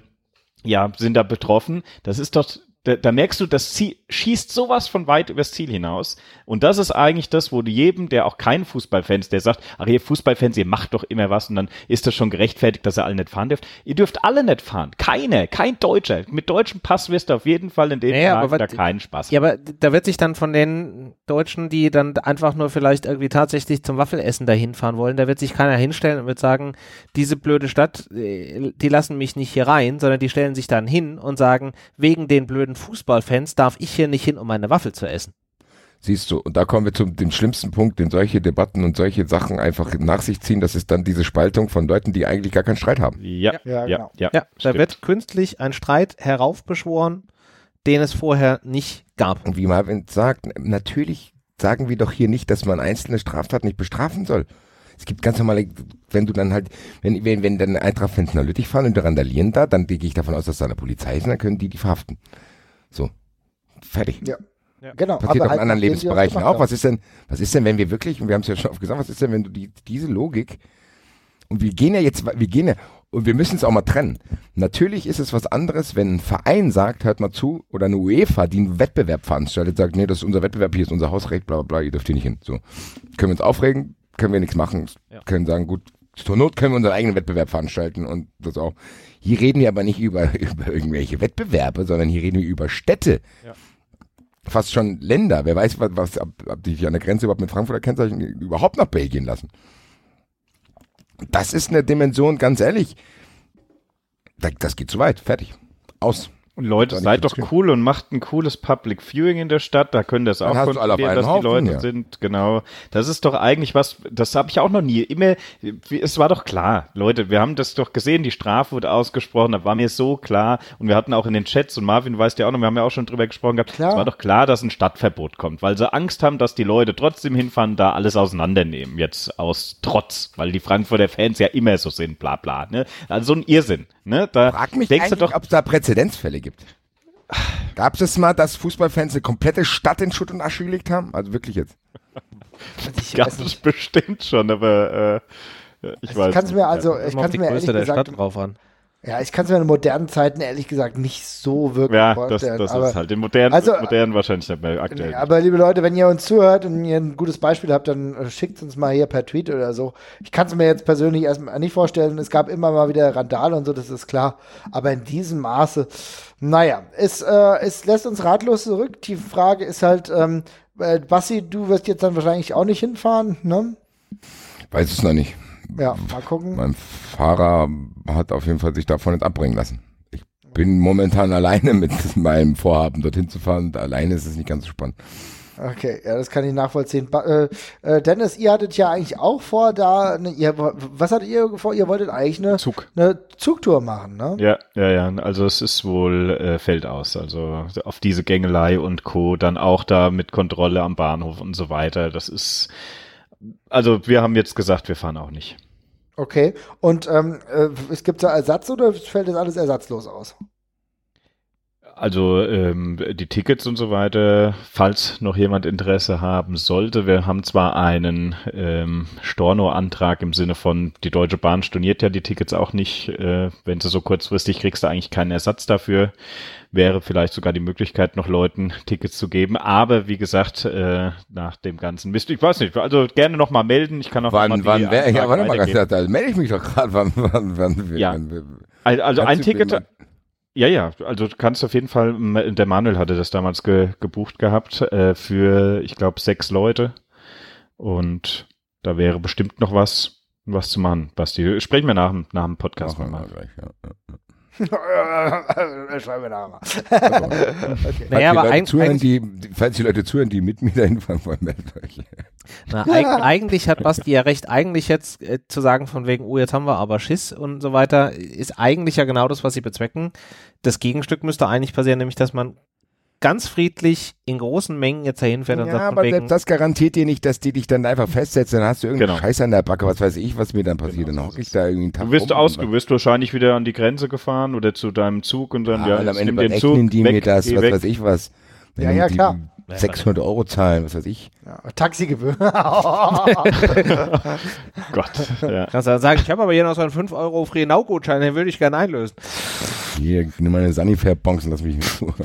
sind da betroffen, das ist doch, da merkst du, das schießt sowas von weit übers Ziel hinaus. Und das ist eigentlich das, wo du jedem, der auch kein Fußballfan ist, der sagt, ach ihr Fußballfans, ihr macht doch immer was und dann ist das schon gerechtfertigt, dass ihr alle nicht fahren dürft. Ihr dürft alle nicht fahren. Kein Deutscher. Mit deutschem Pass wirst du auf jeden Fall in den Tagen da keinen Spaß haben. Ja, aber da wird sich dann von den Deutschen, die dann einfach nur vielleicht irgendwie tatsächlich zum Waffelessen dahin fahren wollen, da wird sich keiner hinstellen und wird sagen, diese blöde Stadt, die lassen mich nicht hier rein, sondern die stellen sich dann hin und sagen, wegen den blöden Fußballfans darf ich hier nicht hin, um meine Waffel zu essen. Siehst du, und da kommen wir zu dem schlimmsten Punkt, den solche Debatten und solche Sachen einfach nach sich ziehen, das ist dann diese Spaltung von Leuten, die eigentlich gar keinen Streit haben. Ja, genau. Da wird künstlich ein Streit heraufbeschworen, den es vorher nicht gab. Und wie Marvin sagt, natürlich sagen wir doch hier nicht, dass man einzelne Straftaten nicht bestrafen soll. Es gibt ganz normale, wenn du dann halt, wenn dann Eintracht-Fans nach Lüttich fahren und randalieren da, dann gehe ich davon aus, dass da eine Polizei ist und dann können die verhaften. So, fertig. Ja. Genau. Passiert auch halt in anderen Lebensbereichen auch. haben. Was ist denn, wenn wir wirklich, und wir haben es ja schon oft gesagt, was ist denn, wenn du diese Logik, und wir gehen ja, und wir müssen es auch mal trennen. Natürlich ist es was anderes, wenn ein Verein sagt, hört mal zu, oder eine UEFA, die einen Wettbewerb veranstaltet, sagt, nee, das ist unser Wettbewerb, hier ist unser Hausrecht, bla, bla, bla, ihr dürft hier nicht hin. So. Können wir uns aufregen, können wir nichts machen, können sagen, gut, zur Not können wir unseren eigenen Wettbewerb veranstalten und das auch. Hier reden wir aber nicht über irgendwelche Wettbewerbe, sondern hier reden wir über Städte. Ja. Fast schon Länder. Wer weiß, was ob die an der Grenze überhaupt mit Frankfurter Kennzeichen überhaupt nach Belgien lassen. Das ist eine Dimension, ganz ehrlich, das geht zu weit. Fertig. Aus. Und Leute, seid doch cool und macht ein cooles Public Viewing in der Stadt, da können das auch kontrollieren, dass die Leute sind, genau. Das ist doch eigentlich was, das habe ich auch noch nie, immer, es war doch klar, Leute, wir haben das doch gesehen, die Strafe wurde ausgesprochen, da war mir so klar und wir hatten auch in den Chats und Marvin weiß ja auch noch, wir haben ja auch schon drüber gesprochen gehabt, es war doch klar, dass ein Stadtverbot kommt, weil sie Angst haben, dass die Leute trotzdem hinfahren, da alles auseinandernehmen, jetzt aus Trotz, weil die Frankfurter Fans ja immer so sind, bla bla, ne, also so ein Irrsinn, ne, da frag mich denkst eigentlich, ob es da Präzedenzfälle gibt. Gab es mal, dass Fußballfans eine komplette Stadt in Schutt und Asche gelegt haben? Also wirklich jetzt. Gab es bestimmt schon, aber ich weiß nicht. Ich kann es mir ehrlich gesagt Stadt drauf an. Ja, ich kann es mir in modernen Zeiten ehrlich gesagt nicht so wirklich vorstellen. Das ist halt in modernen wahrscheinlich nicht mehr aktuell. Aber liebe Leute, wenn ihr uns zuhört und ihr ein gutes Beispiel habt, dann schickt uns mal hier per Tweet oder so. Ich kann es mir jetzt persönlich erstmal nicht vorstellen. Es gab immer mal wieder Randale und so, das ist klar. Aber in diesem Maße, naja, es lässt uns ratlos zurück. Die Frage ist halt, Basti, du wirst jetzt dann wahrscheinlich auch nicht hinfahren, ne? Weiß es noch nicht. Ja, mal gucken. Mein Fahrer hat auf jeden Fall sich davon nicht abbringen lassen. Ich bin momentan alleine mit meinem Vorhaben, dorthin zu fahren. Und alleine ist es nicht ganz so spannend. Okay, ja, das kann ich nachvollziehen. Dennis, ihr hattet ja eigentlich auch vor, was hattet ihr vor? Ihr wolltet eigentlich eine Zugtour machen, ne? Ja. Also es ist wohl fällt aus. Also auf diese Gängelei und Co. Dann auch da mit Kontrolle am Bahnhof und so weiter. Das ist... Also wir haben jetzt gesagt, wir fahren auch nicht. Okay, und es gibt da Ersatz oder fällt das alles ersatzlos aus? Also die Tickets und so weiter, falls noch jemand Interesse haben sollte. Wir haben zwar einen Storno-Antrag im Sinne von, die Deutsche Bahn storniert ja die Tickets auch nicht. Wenn sie so kurzfristig kriegst du eigentlich keinen Ersatz dafür. Wäre vielleicht sogar die Möglichkeit, noch Leuten Tickets zu geben. Aber wie gesagt, nach dem ganzen Mist, ich weiß nicht, also gerne noch mal melden. Ich kann auch warte mal melde ich mich doch gerade. Also ein Ticket... Ja, also du kannst auf jeden Fall, der Manuel hatte das damals gebucht gehabt, für, ich glaube, 6 Leute. Und da wäre bestimmt noch was zu machen, Basti. Sprechen wir nach dem Podcast mal. Gleich, Schreiben wir nachher mal. Okay. Naja, aber falls die Leute zuhören, die mit mir dahin fahren wollen, meldet euch. Eigentlich hat Basti ja recht. Eigentlich jetzt zu sagen von wegen, jetzt haben wir aber Schiss und so weiter, ist eigentlich ja genau das, was sie bezwecken. Das Gegenstück müsste eigentlich passieren, nämlich, dass man ganz friedlich in großen Mengen jetzt dahin fährt und sagt, aber selbst das garantiert dir nicht, dass die dich dann einfach festsetzen, dann hast du irgendeinen Scheiß an der Backe, was weiß ich, was mir dann passiert, dann hocke ich da irgendwie einen Tag du wirst wahrscheinlich wieder an die Grenze gefahren oder zu deinem Zug und dann, am Ende den Zug die mir das, was weiß ich was. Ja, klar. 600 € zahlen, was weiß ich. Ja, Taxigebühr. Gott. Ja. Kannst du sagen, ich habe aber hier noch so einen 5 € Freenau-Gutschein, den würde ich gerne einlösen. Hier, ich nehme meine Sanifair-Bonks und lass mich nicht zu.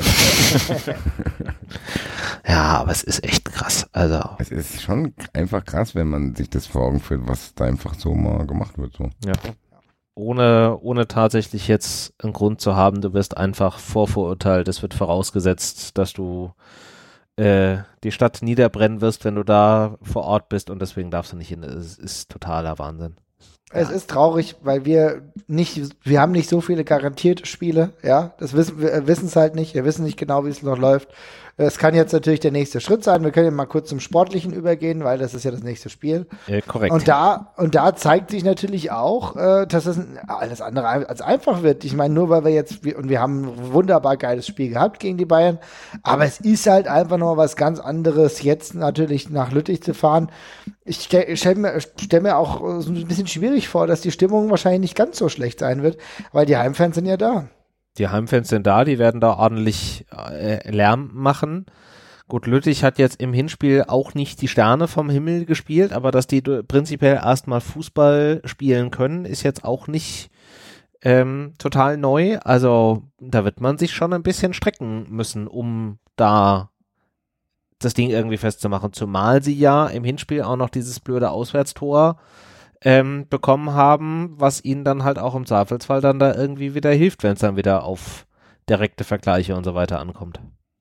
Ja, aber es ist echt krass. Also. Es ist schon einfach krass, wenn man sich das vor Augen führt, was da einfach so mal gemacht wird. So. Ja. Ohne tatsächlich jetzt einen Grund zu haben, du wirst einfach vorverurteilt. Es wird vorausgesetzt, dass du die Stadt niederbrennen wirst, wenn du da vor Ort bist und deswegen darfst du nicht hin. Es ist totaler Wahnsinn. Es ist traurig, weil wir haben nicht so viele garantierte Spiele, ja. Wir wissen es halt nicht, wir wissen nicht genau, wie es noch läuft. Es kann jetzt natürlich der nächste Schritt sein. Wir können ja mal kurz zum Sportlichen übergehen, weil das ist ja das nächste Spiel. Korrekt. Und da zeigt sich natürlich auch, dass es alles andere als einfach wird. Ich meine, nur weil wir haben ein wunderbar geiles Spiel gehabt gegen die Bayern, aber es ist halt einfach noch was ganz anderes, jetzt natürlich nach Lüttich zu fahren. Ich stell mir auch so ein bisschen schwierig vor, dass die Stimmung wahrscheinlich nicht ganz so schlecht sein wird, weil die Heimfans sind ja da. Die Heimfans sind da, die werden da ordentlich Lärm machen. Gut, Lüttich hat jetzt im Hinspiel auch nicht die Sterne vom Himmel gespielt, aber dass die prinzipiell erstmal Fußball spielen können, ist jetzt auch nicht total neu. Also da wird man sich schon ein bisschen strecken müssen, um da das Ding irgendwie festzumachen. Zumal sie ja im Hinspiel auch noch dieses blöde Auswärtstor bekommen haben, was ihnen dann halt auch im Zweifelsfall dann da irgendwie wieder hilft, wenn es dann wieder auf direkte Vergleiche und so weiter ankommt.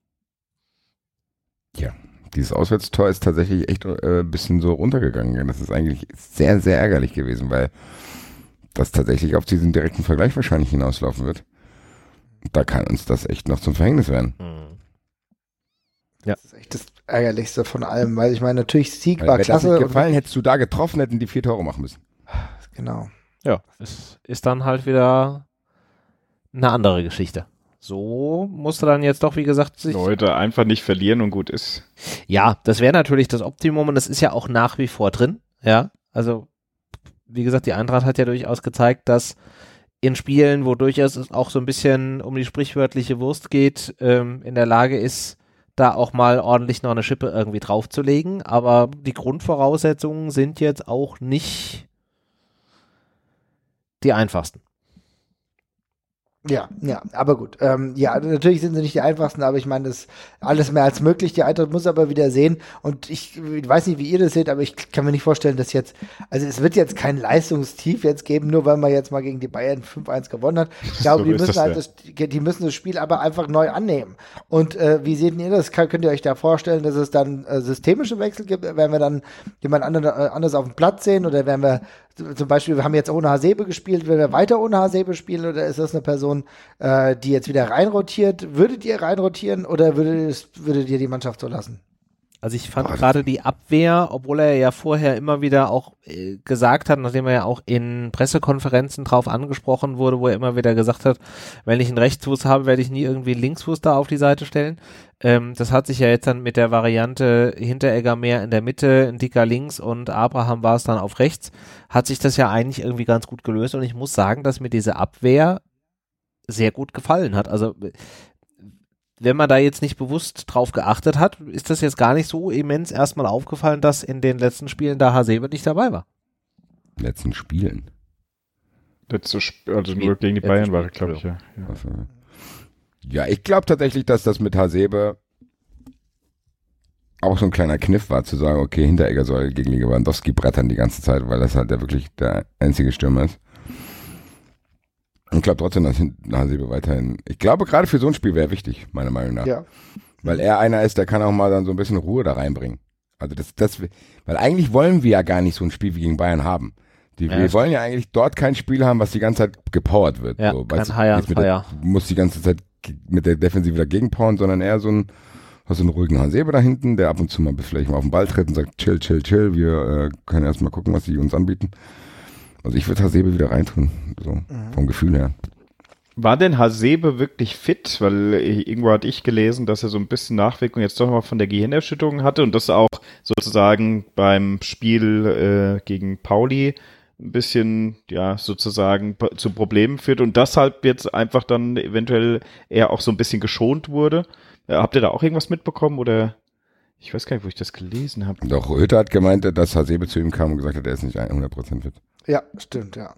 Ja, dieses Auswärtstor ist tatsächlich echt ein bisschen so runtergegangen. Das ist eigentlich sehr, sehr ärgerlich gewesen, weil das tatsächlich auf diesen direkten Vergleich wahrscheinlich hinauslaufen wird. Da kann uns das echt noch zum Verhängnis werden. Ja. Das ist echt das Ärgerlichste von allem, weil ich meine, natürlich Sieg war Wäre das klasse. nicht gefallen, hättest du da getroffen, hätten die 4 Tore machen müssen. Genau. Ja, es ist dann halt wieder eine andere Geschichte. So musste dann jetzt doch, wie gesagt, sich... Leute, einfach nicht verlieren und gut ist. Ja, das wäre natürlich das Optimum und das ist ja auch nach wie vor drin. Ja, also wie gesagt, die Eintracht hat ja durchaus gezeigt, dass in Spielen, wo durchaus es auch so ein bisschen um die sprichwörtliche Wurst geht, in der Lage ist, da auch mal ordentlich noch eine Schippe irgendwie draufzulegen. Aber die Grundvoraussetzungen sind jetzt auch nicht die einfachsten. Ja, aber gut. Ja, natürlich sind sie nicht die einfachsten, aber ich meine, das ist alles mehr als möglich. Die Eintracht muss aber wieder sehen und ich weiß nicht, wie ihr das seht, aber ich kann mir nicht vorstellen, dass jetzt, also es wird jetzt kein Leistungstief jetzt geben, nur weil man jetzt mal gegen die Bayern 5-1 gewonnen hat. Ich glaube, die müssen halt die müssen das Spiel aber einfach neu annehmen. Und wie seht ihr das? Könnt ihr euch da vorstellen, dass es dann systemische Wechsel gibt? Werden wir dann jemand anders auf dem Platz sehen oder werden wir zum Beispiel, wir haben jetzt ohne Hasebe gespielt, werden wir weiter ohne Hasebe spielen oder ist das eine Person, die jetzt wieder reinrotiert? Würdet ihr reinrotieren oder würdet ihr die Mannschaft so lassen? Also ich fand gerade die Abwehr, obwohl er ja vorher immer wieder auch gesagt hat, nachdem er ja auch in Pressekonferenzen drauf angesprochen wurde, wo er immer wieder gesagt hat, wenn ich einen Rechtsfuß habe, werde ich nie irgendwie einen Linksfuß da auf die Seite stellen. Das hat sich ja jetzt dann mit der Variante Hinteregger mehr in der Mitte, ein Dicker links und Abraham war es dann auf rechts, hat sich das ja eigentlich irgendwie ganz gut gelöst und ich muss sagen, dass mir diese Abwehr sehr gut gefallen hat. Also wenn man da jetzt nicht bewusst drauf geachtet hat, ist das jetzt gar nicht so immens erstmal aufgefallen, dass in den letzten Spielen da Hasebe nicht dabei war. Letzten Spielen? Also nur gegen die Bayern war, glaube ich, ja. Ja, ich glaube tatsächlich, dass das mit Hasebe auch so ein kleiner Kniff war, zu sagen, okay, Hinteregger soll gegen Lewandowski brettern die ganze Zeit, weil das halt ja wirklich der einzige Stürmer ist. Und ich glaube trotzdem, dass Hasebe weiterhin, ich glaube gerade für so ein Spiel wäre wichtig, meiner Meinung nach. Ja. Weil er einer ist, der kann auch mal dann so ein bisschen Ruhe da reinbringen. Also weil eigentlich wollen wir ja gar nicht so ein Spiel wie gegen Bayern haben. Wir wollen ja eigentlich dort kein Spiel haben, was die ganze Zeit gepowert wird. Ja, so, kein High-on-Fire. Muss die ganze Zeit mit der Defensive dagegen powern, sondern eher so einen ruhigen Hasebe da hinten, der ab und zu mal vielleicht mal auf den Ball tritt und sagt, chill, wir können erstmal gucken, was die uns anbieten. Also ich würde Hasebe wieder reintun, so vom Gefühl her. War denn Hasebe wirklich fit? Weil irgendwo hatte ich gelesen, dass er so ein bisschen Nachwirkung jetzt doch mal von der Gehirnerschütterung hatte und das auch sozusagen beim Spiel gegen Pauli ein bisschen, ja, sozusagen zu Problemen führt und deshalb jetzt einfach dann eventuell eher auch so ein bisschen geschont wurde. Habt ihr da auch irgendwas mitbekommen oder? Ich weiß gar nicht, wo ich das gelesen habe. Doch, Hütter hat gemeint, dass Hasebe zu ihm kam und gesagt hat, er ist nicht 100% fit. Ja, stimmt, ja.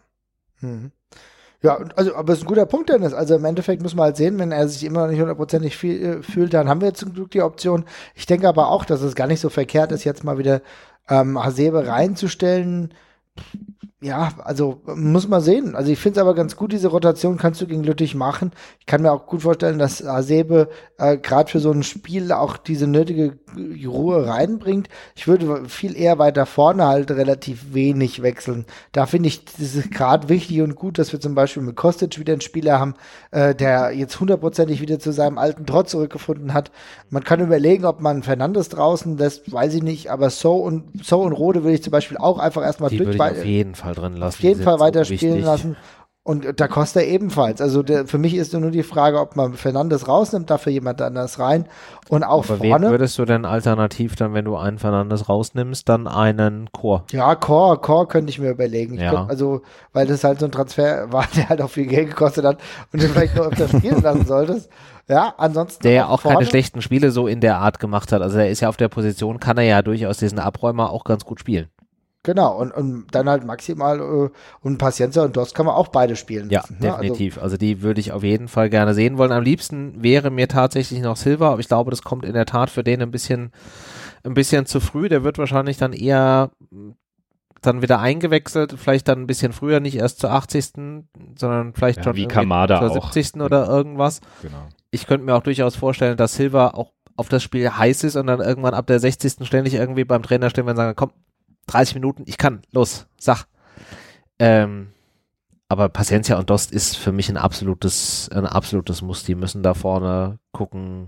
Ja, also, aber es ist ein guter Punkt, Dennis. Also im Endeffekt muss man halt sehen, wenn er sich immer noch nicht 100% fühlt, dann haben wir zum Glück die Option. Ich denke aber auch, dass es gar nicht so verkehrt ist, jetzt mal wieder Hasebe reinzustellen. Ja, also muss man sehen. Also ich finde es aber ganz gut, diese Rotation kannst du gegen Lüttich machen. Ich kann mir auch gut vorstellen, dass Hasebe gerade für so ein Spiel auch diese nötige Ruhe reinbringt. Ich würde viel eher weiter vorne halt relativ wenig wechseln. Da finde ich, das ist gerade wichtig und gut, dass wir zum Beispiel mit Kostic wieder einen Spieler haben, der jetzt 100%ig wieder zu seinem alten Trott zurückgefunden hat. Man kann überlegen, ob man Fernandes draußen lässt, weiß ich nicht, aber So und Rode würde ich zum Beispiel auch einfach erstmal die würde ich auf jeden Fall drin lassen. Auf jeden Fall weiter spielen lassen. Und Da Costa ebenfalls. Also für mich ist nur die Frage, ob man Fernandes rausnimmt, dafür jemand anders rein. Und auch aber vorne. Wen würdest du denn alternativ dann, wenn du einen Fernandes rausnimmst, dann einen Chor? Ja, Chor könnte ich mir überlegen. Weil das halt so ein Transfer war, der halt auch viel Geld gekostet hat und du vielleicht nur öfter spielen lassen solltest. Ja, ansonsten. Der ja auch keine schlechten Spiele so in der Art gemacht hat. Also er ist ja auf der Position, kann er ja durchaus diesen Abräumer auch ganz gut spielen. Genau, und dann halt maximal und Pacienza und Dost kann man auch beide spielen lassen. Ja, definitiv. Also die würde ich auf jeden Fall gerne sehen wollen. Am liebsten wäre mir tatsächlich noch Silva, aber ich glaube, das kommt in der Tat für den ein bisschen zu früh. Der wird wahrscheinlich dann eher dann wieder eingewechselt, vielleicht dann ein bisschen früher, nicht erst zur 80., sondern vielleicht schon wie Kamada zur 70. oder irgendwas. Genau. Ich könnte mir auch durchaus vorstellen, dass Silva auch auf das Spiel heiß ist und dann irgendwann ab der 60. ständig irgendwie beim Trainer stehen und sagen, komm, 30 Minuten, ich kann, los, sag. aber Paciencia und Dost ist für mich ein absolutes Muss. Die müssen da vorne gucken,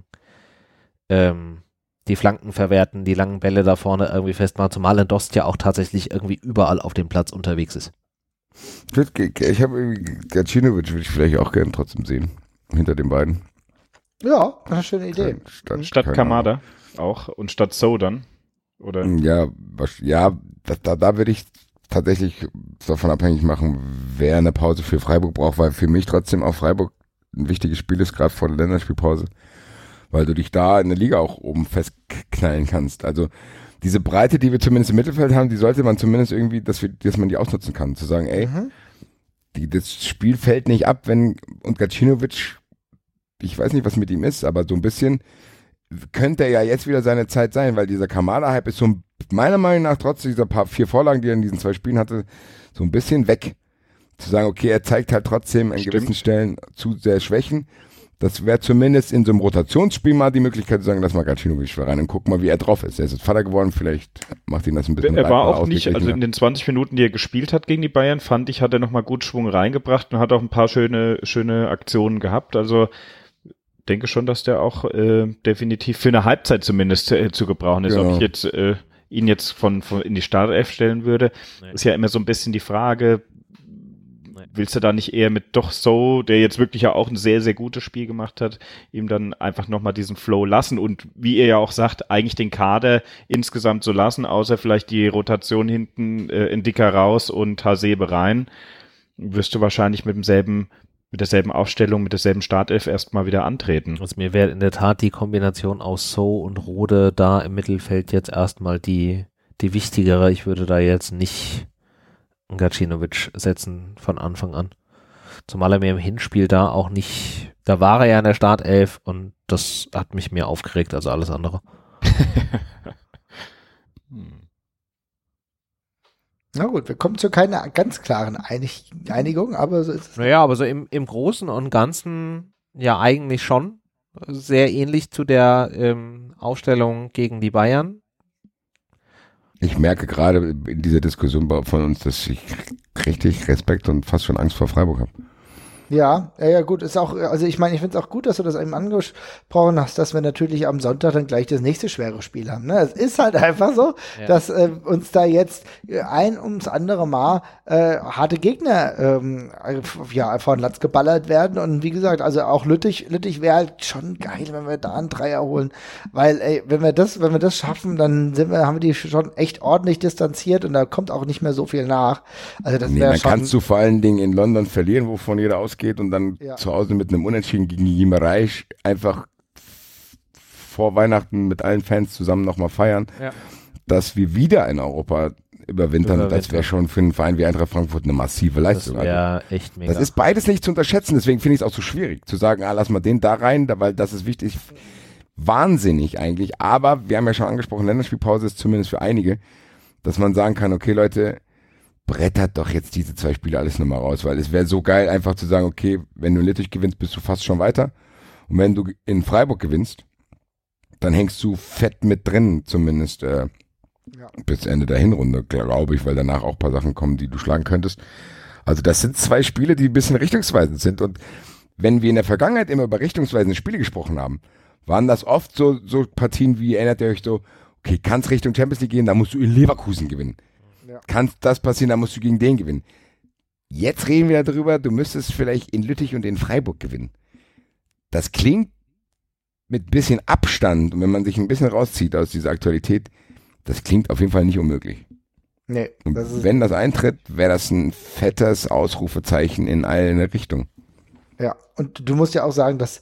die Flanken verwerten, die langen Bälle da vorne irgendwie festmachen, zumal ein Dost ja auch tatsächlich irgendwie überall auf dem Platz unterwegs ist. Ich habe Gacinovic würde ich vielleicht auch gerne trotzdem sehen, hinter den beiden. Ja, eine schöne Idee. Statt Kamada auch und statt So dann, oder? Ja, da würde ich tatsächlich davon abhängig machen, wer eine Pause für Freiburg braucht, weil für mich trotzdem auch Freiburg ein wichtiges Spiel ist, gerade vor der Länderspielpause, weil du dich da in der Liga auch oben festknallen kannst. Also diese Breite, die wir zumindest im Mittelfeld haben, die sollte man zumindest irgendwie, dass man die ausnutzen kann. Zu sagen, ey, das Spiel fällt nicht ab, und Gacinovic, ich weiß nicht, was mit ihm ist, aber so ein bisschen könnte er ja jetzt wieder seine Zeit sein, weil dieser Kamada-Hype ist so meiner Meinung nach trotz dieser 4 Vorlagen, die er in diesen 2 Spielen hatte, so ein bisschen weg. Zu sagen, okay, er zeigt halt trotzdem an gewissen Stellen zu sehr Schwächen. Das wäre zumindest in so einem Rotationsspiel mal die Möglichkeit zu sagen, lass mal Gacinovic rein und guck mal, wie er drauf ist. Er ist jetzt Vater geworden, vielleicht macht ihn das ein bisschen Er war auch nicht, also in den 20 Minuten, die er gespielt hat gegen die Bayern, fand ich, hat er nochmal gut Schwung reingebracht und hat auch ein paar schöne Aktionen gehabt. Also denke schon, dass der auch definitiv für eine Halbzeit zumindest zu gebrauchen ist. Genau. Ob ich jetzt ihn jetzt von in die Startelf stellen würde, ist ja immer so ein bisschen die Frage, willst du da nicht eher mit doch So, der jetzt wirklich ja auch ein sehr, sehr gutes Spiel gemacht hat, ihm dann einfach nochmal diesen Flow lassen und wie ihr ja auch sagt, eigentlich den Kader insgesamt so lassen, außer vielleicht die Rotation hinten in Dicker raus und Hasebe rein, wirst du wahrscheinlich mit derselben Aufstellung, mit derselben Startelf erstmal wieder antreten. Also mir wäre in der Tat die Kombination aus So und Rode da im Mittelfeld jetzt erstmal die wichtigere. Ich würde da jetzt nicht Gacinovic setzen von Anfang an. Zumal er mir im Hinspiel da auch nicht, da war er ja in der Startelf und das hat mich mehr aufgeregt als alles andere. Na gut, wir kommen zu keiner ganz klaren Einigung, aber so ist es. Naja, aber so im Großen und Ganzen ja eigentlich schon sehr ähnlich zu der Aufstellung gegen die Bayern. Ich merke gerade in dieser Diskussion von uns, dass ich richtig Respekt und fast schon Angst vor Freiburg habe. Ja, gut, ist auch, also ich meine, ich finde es auch gut, dass du das eben angesprochen hast, dass wir natürlich am Sonntag dann gleich das nächste schwere Spiel haben. Ne? Es ist halt einfach so, dass uns da jetzt ein ums andere Mal harte Gegner von Latz geballert werden und wie gesagt, also auch Lüttich wäre halt schon geil, wenn wir da einen Dreier holen, weil wenn wir das schaffen, dann haben wir die schon echt ordentlich distanziert und da kommt auch nicht mehr so viel nach. Also das wäre schon. Dann kannst du vor allen Dingen in London verlieren, wovon jeder ausgeht und dann zu Hause mit einem Unentschieden gegen Gimerei einfach vor Weihnachten mit allen Fans zusammen nochmal feiern, dass wir wieder in Europa überwintern. Das wäre schon für einen Verein wie Eintracht Frankfurt eine massive Leistung. Das wäre echt mega. Das ist beides nicht zu unterschätzen, deswegen finde ich es auch so schwierig zu sagen, lass mal den da rein, weil das ist wichtig. Wahnsinnig eigentlich, aber wir haben ja schon angesprochen, Länderspielpause ist zumindest für einige, dass man sagen kann, okay Leute, brettert doch jetzt diese 2 Spiele alles nochmal raus, weil es wäre so geil, einfach zu sagen, okay, wenn du in Lüttich gewinnst, bist du fast schon weiter. Und wenn du in Freiburg gewinnst, dann hängst du fett mit drin, zumindest bis Ende der Hinrunde, glaube ich, weil danach auch ein paar Sachen kommen, die du schlagen könntest. Also das sind 2 Spiele, die ein bisschen richtungsweisend sind. Und wenn wir in der Vergangenheit immer über richtungsweisende Spiele gesprochen haben, waren das oft so Partien wie, erinnert ihr euch so, okay, kannst Richtung Champions League gehen, dann musst du in Leverkusen gewinnen. Kann das passieren, dann musst du gegen den gewinnen. Jetzt reden wir darüber, du müsstest vielleicht in Lüttich und in Freiburg gewinnen. Das klingt mit bisschen Abstand, und wenn man sich ein bisschen rauszieht aus dieser Aktualität, das klingt auf jeden Fall nicht unmöglich. Nee. Und wenn das eintritt, wäre das ein fettes Ausrufezeichen in alle Richtungen. Ja, und du musst ja auch sagen, dass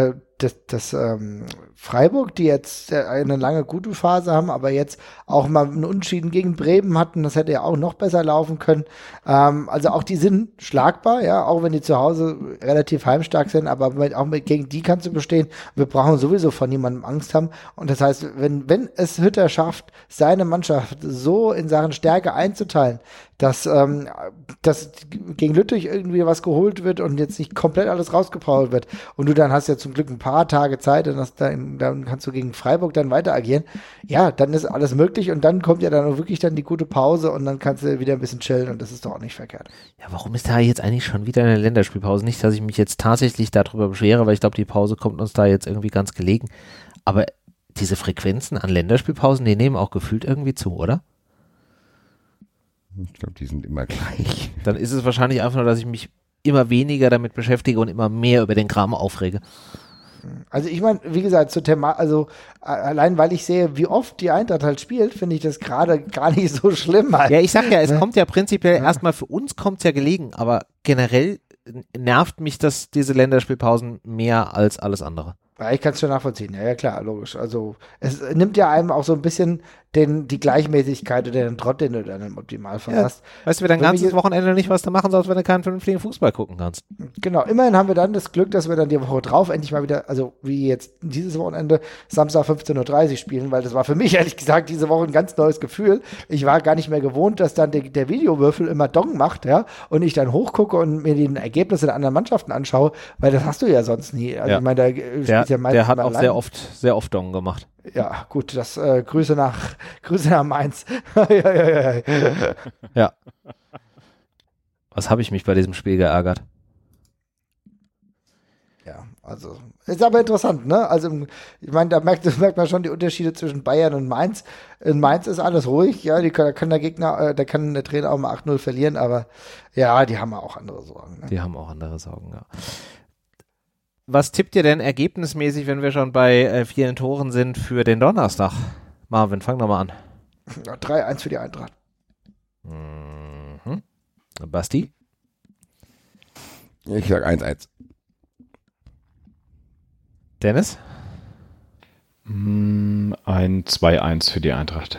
Freiburg, die jetzt eine lange gute Phase haben, aber jetzt auch mal einen Unentschieden gegen Bremen hatten, das hätte ja auch noch besser laufen können. Also auch die sind schlagbar, ja, auch wenn die zu Hause relativ heimstark sind, aber gegen die kannst du bestehen. Wir brauchen sowieso von niemandem Angst haben. Und das heißt, wenn es Hütter schafft, seine Mannschaft so in Sachen Stärke einzuteilen, dass gegen Lüttich irgendwie was geholt wird und jetzt nicht komplett alles rausgepowert wird und du dann hast ja zum Glück ein paar Tage Zeit und dann kannst du gegen Freiburg dann weiter agieren. Ja, dann ist alles möglich und dann kommt ja dann auch wirklich dann die gute Pause und dann kannst du wieder ein bisschen chillen und das ist doch auch nicht verkehrt. Ja, warum ist da jetzt eigentlich schon wieder eine Länderspielpause? Nicht, dass ich mich jetzt tatsächlich darüber beschwere, weil ich glaube, die Pause kommt uns da jetzt irgendwie ganz gelegen. Aber diese Frequenzen an Länderspielpausen, die nehmen auch gefühlt irgendwie zu, oder? Ich glaube, die sind immer gleich. Dann ist es wahrscheinlich einfach nur, dass ich mich immer weniger damit beschäftige und immer mehr über den Kram aufrege. Also ich meine, wie gesagt, zu Thema, also allein weil ich sehe, wie oft die Eintracht halt spielt, finde ich das gerade gar nicht so schlimm. Halt. Ja, ich sag ja, es kommt ja prinzipiell erstmal für uns kommt es ja gelegen, aber generell nervt mich diese Länderspielpausen mehr als alles andere. Ja, ich kann es schon nachvollziehen, ja klar, logisch. Also es nimmt ja einem auch so ein bisschen die Gleichmäßigkeit oder den Trott, den du dann im Optimalfall hast. Weißt du, wir dein ganzes Wochenende nicht, was du machen sollst, wenn du keinen vernünftigen Fußball gucken kannst. Genau, immerhin haben wir dann das Glück, dass wir dann die Woche drauf endlich mal wieder, also wie jetzt dieses Wochenende, Samstag 15:30 Uhr spielen, weil das war für mich ehrlich gesagt diese Woche ein ganz neues Gefühl. Ich war gar nicht mehr gewohnt, dass dann der Videowürfel immer Dong macht, ja, und ich dann hochgucke und mir die Ergebnisse der anderen Mannschaften anschaue, weil das hast du ja sonst nie. Also ich meine, der hat auch sehr oft Dong gemacht. Ja, gut, das Grüße nach Mainz. Ja. Was habe ich mich bei diesem Spiel geärgert? Ja, also ist aber interessant, ne? Also ich meine, da merkt man schon die Unterschiede zwischen Bayern und Mainz. In Mainz ist alles ruhig, ja, da kann der Trainer auch mal 8-0 verlieren, aber ja, die haben auch andere Sorgen. Ne? Die haben auch andere Sorgen, ja. Was tippt ihr denn ergebnismäßig, wenn wir schon bei 4 Toren sind, für den Donnerstag? Marvin, fang doch mal an. Ja, 3-1 für die Eintracht. Mhm. Basti? Ich sag 1-1. Dennis? Ein 2-1 für die Eintracht.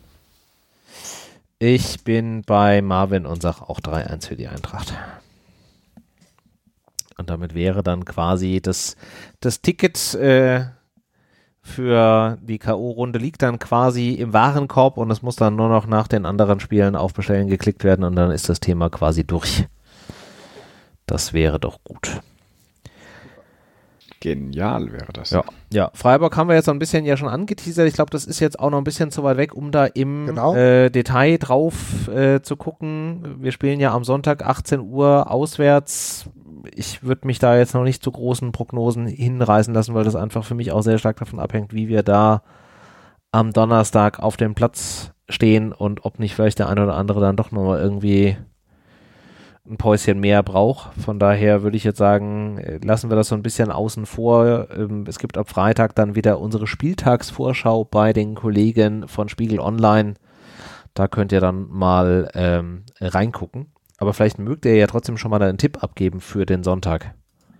Ich bin bei Marvin und sag auch 3-1 für die Eintracht. Und damit wäre dann quasi das Ticket für die K.O.-Runde liegt dann quasi im Warenkorb und es muss dann nur noch nach den anderen Spielen auf Bestellen geklickt werden und dann ist das Thema quasi durch. Das wäre doch gut. Genial wäre das. Ja, Freiburg haben wir jetzt so ein bisschen ja schon angeteasert. Ich glaube, das ist jetzt auch noch ein bisschen zu weit weg, um da im Detail drauf zu gucken. Wir spielen ja am Sonntag 18 Uhr auswärts. Ich würde mich da jetzt noch nicht zu großen Prognosen hinreißen lassen, weil das einfach für mich auch sehr stark davon abhängt, wie wir da am Donnerstag auf dem Platz stehen und ob nicht vielleicht der eine oder andere dann doch nochmal irgendwie ein Päuschen mehr braucht. Von daher würde ich jetzt sagen, lassen wir das so ein bisschen außen vor. Es gibt ab Freitag dann wieder unsere Spieltagsvorschau bei den Kollegen von Spiegel Online. Da könnt ihr dann mal reingucken. Aber vielleicht mögt ihr ja trotzdem schon mal einen Tipp abgeben für den Sonntag.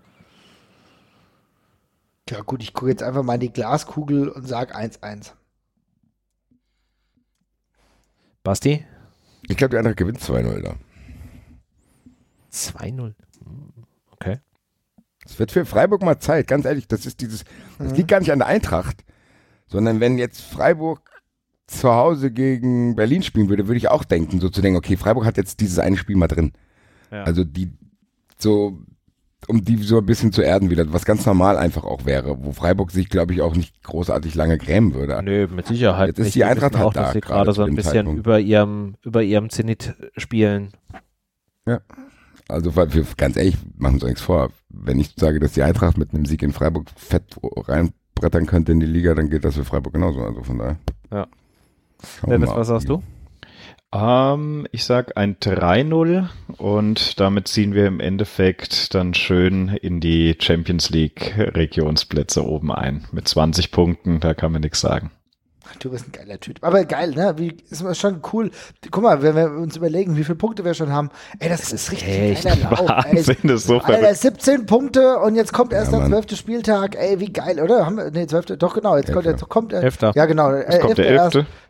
Ja gut, ich gucke jetzt einfach mal in die Glaskugel und sage 1-1. Basti? Ich glaube, die Eintracht gewinnt 2-0 da. 2-0. Okay. Es wird für Freiburg mal Zeit, ganz ehrlich, das liegt gar nicht an der Eintracht, sondern wenn jetzt Freiburg zu Hause gegen Berlin spielen würde, würde ich auch denken, so zu denken, okay, Freiburg hat jetzt dieses eine Spiel mal drin. Ja. Also um die so ein bisschen zu erden wieder, was ganz normal einfach auch wäre, wo Freiburg sich, glaube ich, auch nicht großartig lange grämen würde. Nö, mit Sicherheit jetzt ist die Eintracht halt auch, dass sie gerade so ein bisschen über ihrem Zenit spielen. Ja. Also ganz ehrlich, machen wir uns nichts vor. Wenn ich sage, dass die Eintracht mit einem Sieg in Freiburg fett reinbrettern könnte in die Liga, dann geht das für Freiburg genauso. Also von daher. Ja. Dennis, was sagst du? Ich sag ein 3-0 und damit ziehen wir im Endeffekt dann schön in die Champions League Regionsplätze oben ein. Mit 20 Punkten, da kann man nichts sagen. Du bist ein geiler Typ. Aber geil, ne? Ist schon cool. Guck mal, wenn wir uns überlegen, wie viele Punkte wir schon haben. Ey, das ist richtig ein geiler Lauf. Wahnsinn, das ist so verrückt. 17 Punkte und jetzt kommt erst der 12. Spieltag. Ey, wie geil, oder? 12. Doch, genau. Jetzt kommt 11. Ja, genau. Jetzt kommt der 11.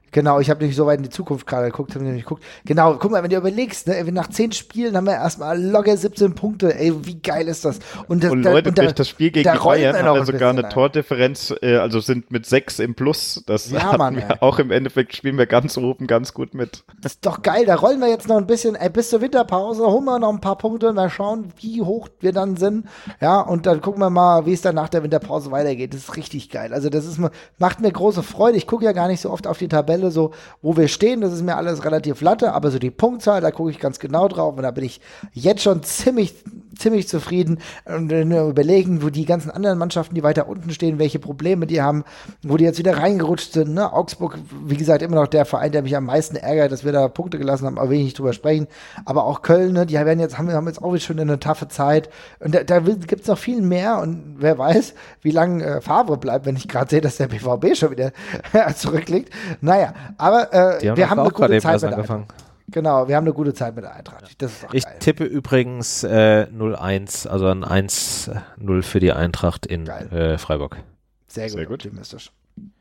Genau, ich habe nicht so weit in die Zukunft gerade geguckt, habe nämlich geguckt. Genau, guck mal, wenn du überlegst, ne, nach 10 Spielen haben wir erstmal locker 17 Punkte. Ey, wie geil ist das? Und Leute, durch das Spiel gegen die Bayern haben wir sogar eine bisschen, Tordifferenz, also sind mit 6 im Plus. Das ja, Mann, wir auch im Endeffekt spielen wir ganz oben ganz gut mit. Das ist doch geil, da rollen wir jetzt noch ein bisschen, bis zur Winterpause, holen wir noch ein paar Punkte und mal schauen, wie hoch wir dann sind. Ja, und dann gucken wir mal, wie es dann nach der Winterpause weitergeht. Das ist richtig geil. Also das macht mir große Freude. Ich gucke ja gar nicht so oft auf die Tabelle, so wo wir stehen, das ist mir alles relativ latte, aber so die Punktzahl, da gucke ich ganz genau drauf und da bin ich jetzt schon ziemlich zufrieden und überlegen, wo die ganzen anderen Mannschaften, die weiter unten stehen, welche Probleme die haben, wo die jetzt wieder reingerutscht sind, ne? Augsburg, wie gesagt, immer noch der Verein, der mich am meisten ärgert, dass wir da Punkte gelassen haben, aber will ich nicht drüber sprechen, aber auch Köln, ne? Die haben jetzt auch schon eine taffe Zeit und da gibt's noch viel mehr und wer weiß, wie lange Favre bleibt, wenn ich gerade sehe, dass der BVB schon wieder zurückliegt. Naja, aber wir haben eine gute Zeit mit der Eintracht. Genau, wir haben eine gute Zeit mit der Eintracht. Das ist doch ich geil. tippe übrigens 0-1, also ein 1-0 für die Eintracht in Freiburg. Sehr gut. Optimistisch.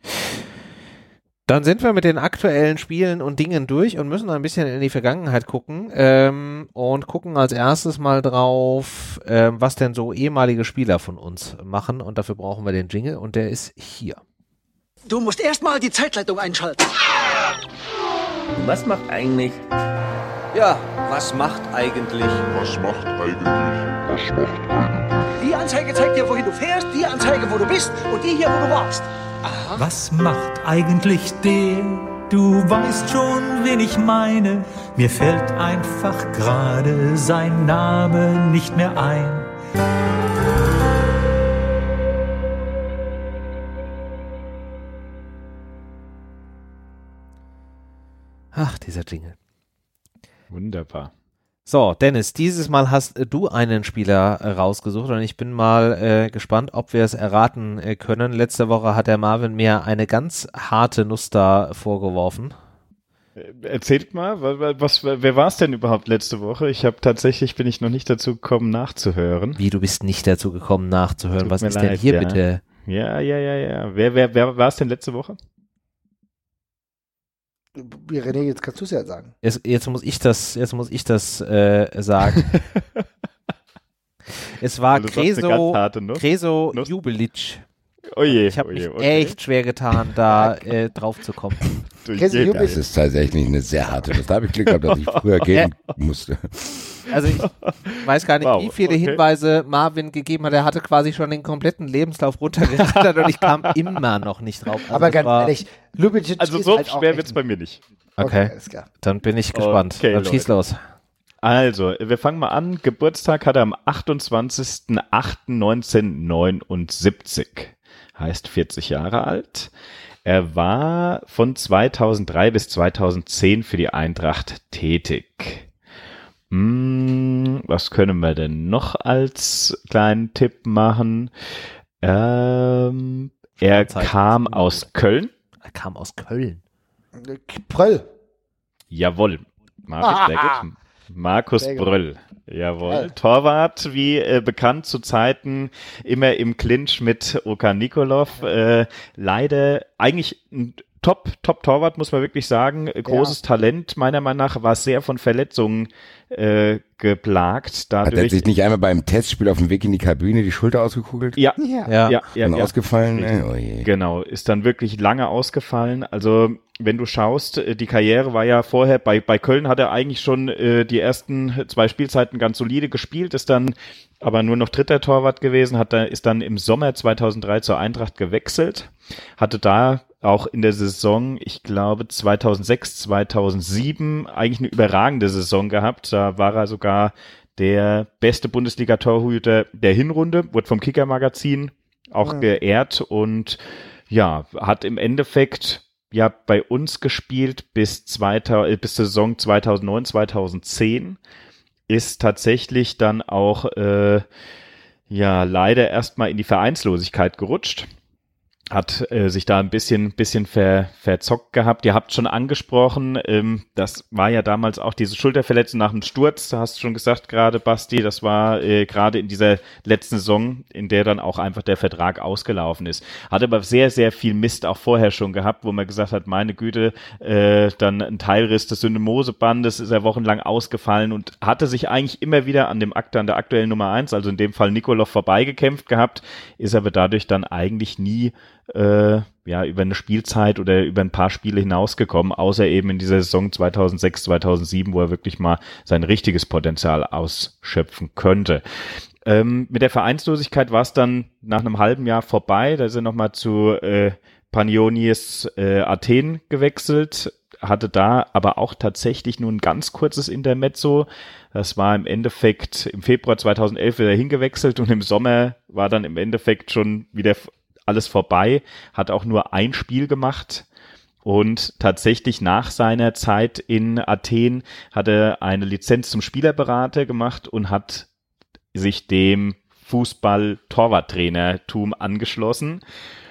Dann sind wir mit den aktuellen Spielen und Dingen durch und müssen ein bisschen in die Vergangenheit gucken und gucken als erstes mal drauf, was denn so ehemalige Spieler von uns machen und dafür brauchen wir den Jingle und der ist hier. Du musst erstmal die Zeitleitung einschalten. Was macht eigentlich? Ja, was macht eigentlich? Die Anzeige zeigt dir, wohin du fährst, die Anzeige, wo du bist und die hier, wo du warst. Aha. Was macht eigentlich der? Du weißt schon, wen ich meine. Mir fällt einfach gerade sein Name nicht mehr ein. Ach, dieser Jingle. Wunderbar. So, Dennis, dieses Mal hast du einen Spieler rausgesucht und ich bin mal gespannt, ob wir es erraten können. Letzte Woche hat der Marvin mir eine ganz harte Nuss da vorgeworfen. Erzählt mal, wer war es denn überhaupt letzte Woche? Bin ich noch nicht dazu gekommen nachzuhören. Wie, du bist nicht dazu gekommen nachzuhören? Was ist denn hier bitte? Ja. Wer war es denn letzte Woche? René, jetzt kannst du es ja sagen. Jetzt muss ich das sagen. Es war Kreso Jubelic. Ich habe mich echt schwer getan, da drauf zu kommen. Das ist tatsächlich eine sehr harte Nuss. Da habe ich Glück gehabt, dass ich früher gehen musste. Also ich weiß gar nicht, wie viele Hinweise Marvin gegeben hat. Er hatte quasi schon den kompletten Lebenslauf runtergerattert und ich kam immer noch nicht drauf. Also aber ganz ehrlich, Ljubicic also ist so halt schwer wird's bei mir nicht. Okay, dann bin ich gespannt. Okay, dann schieß los. Also, wir fangen mal an. Geburtstag hat er am 28.08.1979. Heißt 40 Jahre alt. Er war von 2003 bis 2010 für die Eintracht tätig. Was können wir denn noch als kleinen Tipp machen? Er kam aus Köln. Er kam aus Köln. Pröll. Jawohl. Markus Bröll. Jawohl. Torwart, wie bekannt zu Zeiten, immer im Clinch mit Okan Nikolov. Leider eigentlich ein Top-Torwart, muss man wirklich sagen. Großes Talent, meiner Meinung nach, war sehr von Verletzungen geplagt. Hat er sich nicht einmal beim Testspiel auf dem Weg in die Kabine die Schulter ausgekugelt? Ja. Ausgefallen? Oh genau, ist dann wirklich lange ausgefallen. Also wenn du schaust, die Karriere war ja vorher, bei Köln hat er eigentlich schon die ersten 2 Spielzeiten ganz solide gespielt, ist dann aber nur noch dritter Torwart gewesen, ist dann im Sommer 2003 zur Eintracht gewechselt, hatte da auch in der Saison, ich glaube 2006, 2007 eigentlich eine überragende Saison gehabt. Da war er sogar der beste Bundesliga-Torhüter der Hinrunde, wurde vom Kicker-Magazin auch geehrt und ja, hat im Endeffekt ja bei uns gespielt bis Saison 2009, 2010, ist tatsächlich dann auch leider erstmal in die Vereinslosigkeit gerutscht. hat sich da ein bisschen verzockt gehabt. Ihr habt schon angesprochen, das war ja damals auch diese Schulterverletzung nach dem Sturz, da hast du schon gesagt gerade, Basti, das war gerade in dieser letzten Saison, in der dann auch einfach der Vertrag ausgelaufen ist. Hat aber sehr, sehr viel Mist auch vorher schon gehabt, wo man gesagt hat, meine Güte, dann ein Teilriss des Syndesmosebandes ist er wochenlang ausgefallen und hatte sich eigentlich immer wieder an der aktuellen Nummer 1, also in dem Fall Nikolov, vorbeigekämpft gehabt, ist aber dadurch dann eigentlich nie über eine Spielzeit oder über ein paar Spiele hinausgekommen, außer eben in dieser Saison 2006, 2007, wo er wirklich mal sein richtiges Potenzial ausschöpfen könnte. Mit der Vereinslosigkeit war es dann nach einem halben Jahr vorbei, da ist er nochmal zu Panionios Athen gewechselt, hatte da aber auch tatsächlich nur ein ganz kurzes Intermezzo. Das war im Endeffekt im Februar 2011 wieder hingewechselt und im Sommer war dann im Endeffekt schon wieder alles vorbei, hat auch nur ein Spiel gemacht und tatsächlich nach seiner Zeit in Athen hat er eine Lizenz zum Spielerberater gemacht und hat sich dem Fußball-Torwarttrainertum angeschlossen.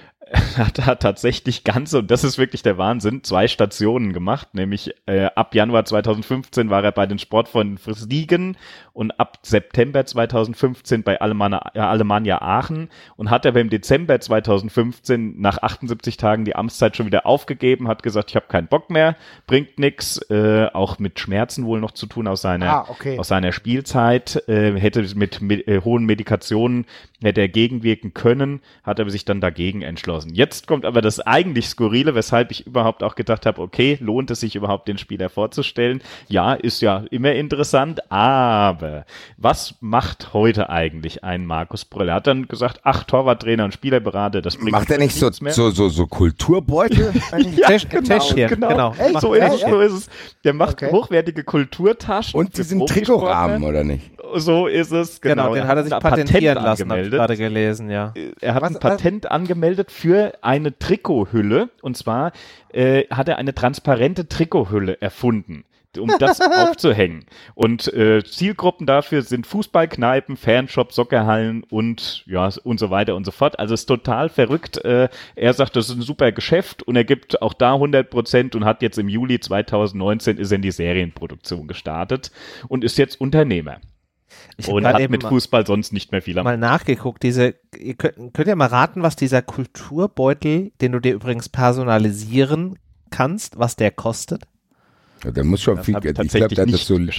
Hat tatsächlich und das ist wirklich der Wahnsinn, 2 Stationen gemacht, nämlich ab Januar 2015 war er bei den Sportfreunden Friesligen und ab September 2015 bei Alemannia Aachen und hat aber im Dezember 2015 nach 78 Tagen die Amtszeit schon wieder aufgegeben, hat gesagt, ich habe keinen Bock mehr, bringt nix, auch mit Schmerzen wohl noch zu tun aus seiner Spielzeit, hätte mit hohen Medikationen hätte er gegenwirken können, hat er sich dann dagegen entschlossen. Jetzt kommt aber das eigentlich Skurrile, weshalb ich überhaupt auch gedacht habe, okay, lohnt es sich überhaupt, den Spieler vorzustellen? Ja, ist ja immer interessant, aber was macht heute eigentlich ein Markus Bröll? Er hat dann gesagt, Torwarttrainer und Spielerberater, das bringt macht er nicht so Kulturbeutel? Ja, genau. Echt? So ist es. Der macht hochwertige Kulturtaschen. Und sie sind Trikotrahmen, oder nicht? So ist es, genau. Den hat er sich patentieren lassen, habe ich gerade gelesen, ja. Er hat ein Patent angemeldet für eine Trikothülle und zwar hat er eine transparente Trikothülle erfunden, um das aufzuhängen. Und Zielgruppen dafür sind Fußballkneipen, Fanshops, Soccerhallen und so weiter und so fort. Also es ist total verrückt. Er sagt, das ist ein super Geschäft und er gibt auch da 100% und hat jetzt im Juli 2019 ist er in die Serienproduktion gestartet und ist jetzt Unternehmer. Und hat mit Fußball sonst nicht mehr viel am mal nachgeguckt. Könnt ihr mal raten, was dieser Kulturbeutel, den du dir übrigens personalisieren kannst, was der kostet? Ja, der muss schon viel. Ich glaube, der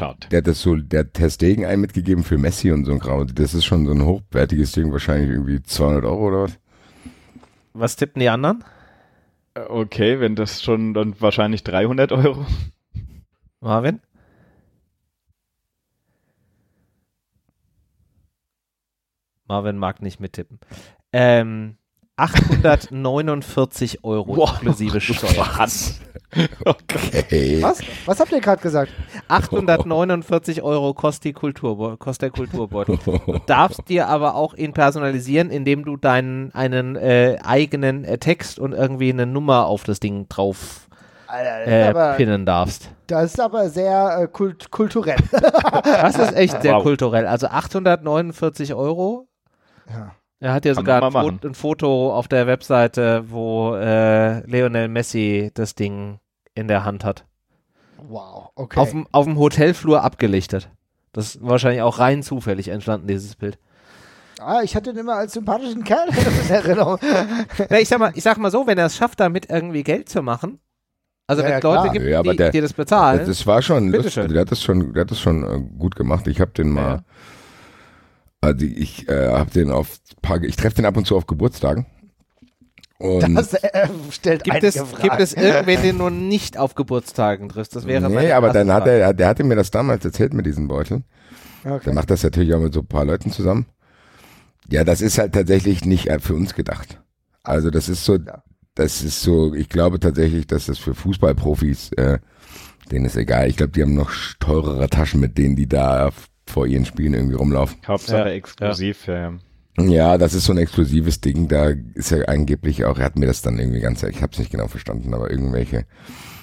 hat Ter Stegen einen mitgegeben für Messi und so ein Grau. Das ist schon so ein hochwertiges Ding, wahrscheinlich irgendwie 200 € oder was? Was tippen die anderen? Okay, wenn das schon, dann wahrscheinlich 300 €. Marvin? Marvin mag nicht mittippen. 849 € inklusive Steuer. Was? Okay. Was habt ihr gerade gesagt? 849 € kostet der Kulturbeutel. Du darfst dir aber auch ihn personalisieren, indem du einen eigenen Text und irgendwie eine Nummer auf das Ding drauf pinnen darfst. Das ist aber sehr kulturell. Das ist echt sehr kulturell. Also 849 €. Ja. Er hat ja sogar ein Foto auf der Webseite, wo Lionel Messi das Ding in der Hand hat. Wow, okay. Auf dem Hotelflur abgelichtet. Das ist wahrscheinlich auch rein zufällig entstanden, dieses Bild. Ich hatte ihn immer als sympathischen Kerl in Erinnerung. Ich sag mal so, wenn er es schafft, damit irgendwie Geld zu machen, also wenn es Leute gibt, die das bezahlen. Das war schon lustig. Der hat das schon gut gemacht. Ich habe den mal. Also ich habe den ich treffe den ab und zu auf Geburtstagen. Und das stellt gibt es irgendwen, den du nicht auf Geburtstagen triffst? Das wäre aber dann der hatte mir das damals erzählt mit diesen Beuteln. Okay. Der macht das natürlich auch mit so ein paar Leuten zusammen. Ja, das ist halt tatsächlich nicht für uns gedacht. Also das ist so, ich glaube tatsächlich, dass das für Fußballprofis, denen ist egal. Ich glaube, die haben noch teurere Taschen, mit denen die da vor ihren Spielen irgendwie rumlaufen. Hauptsache exklusiv, ja. Ja, das ist so ein exklusives Ding, da ist er angeblich auch, er hat mir das dann irgendwie ich habe es nicht genau verstanden, aber irgendwelche.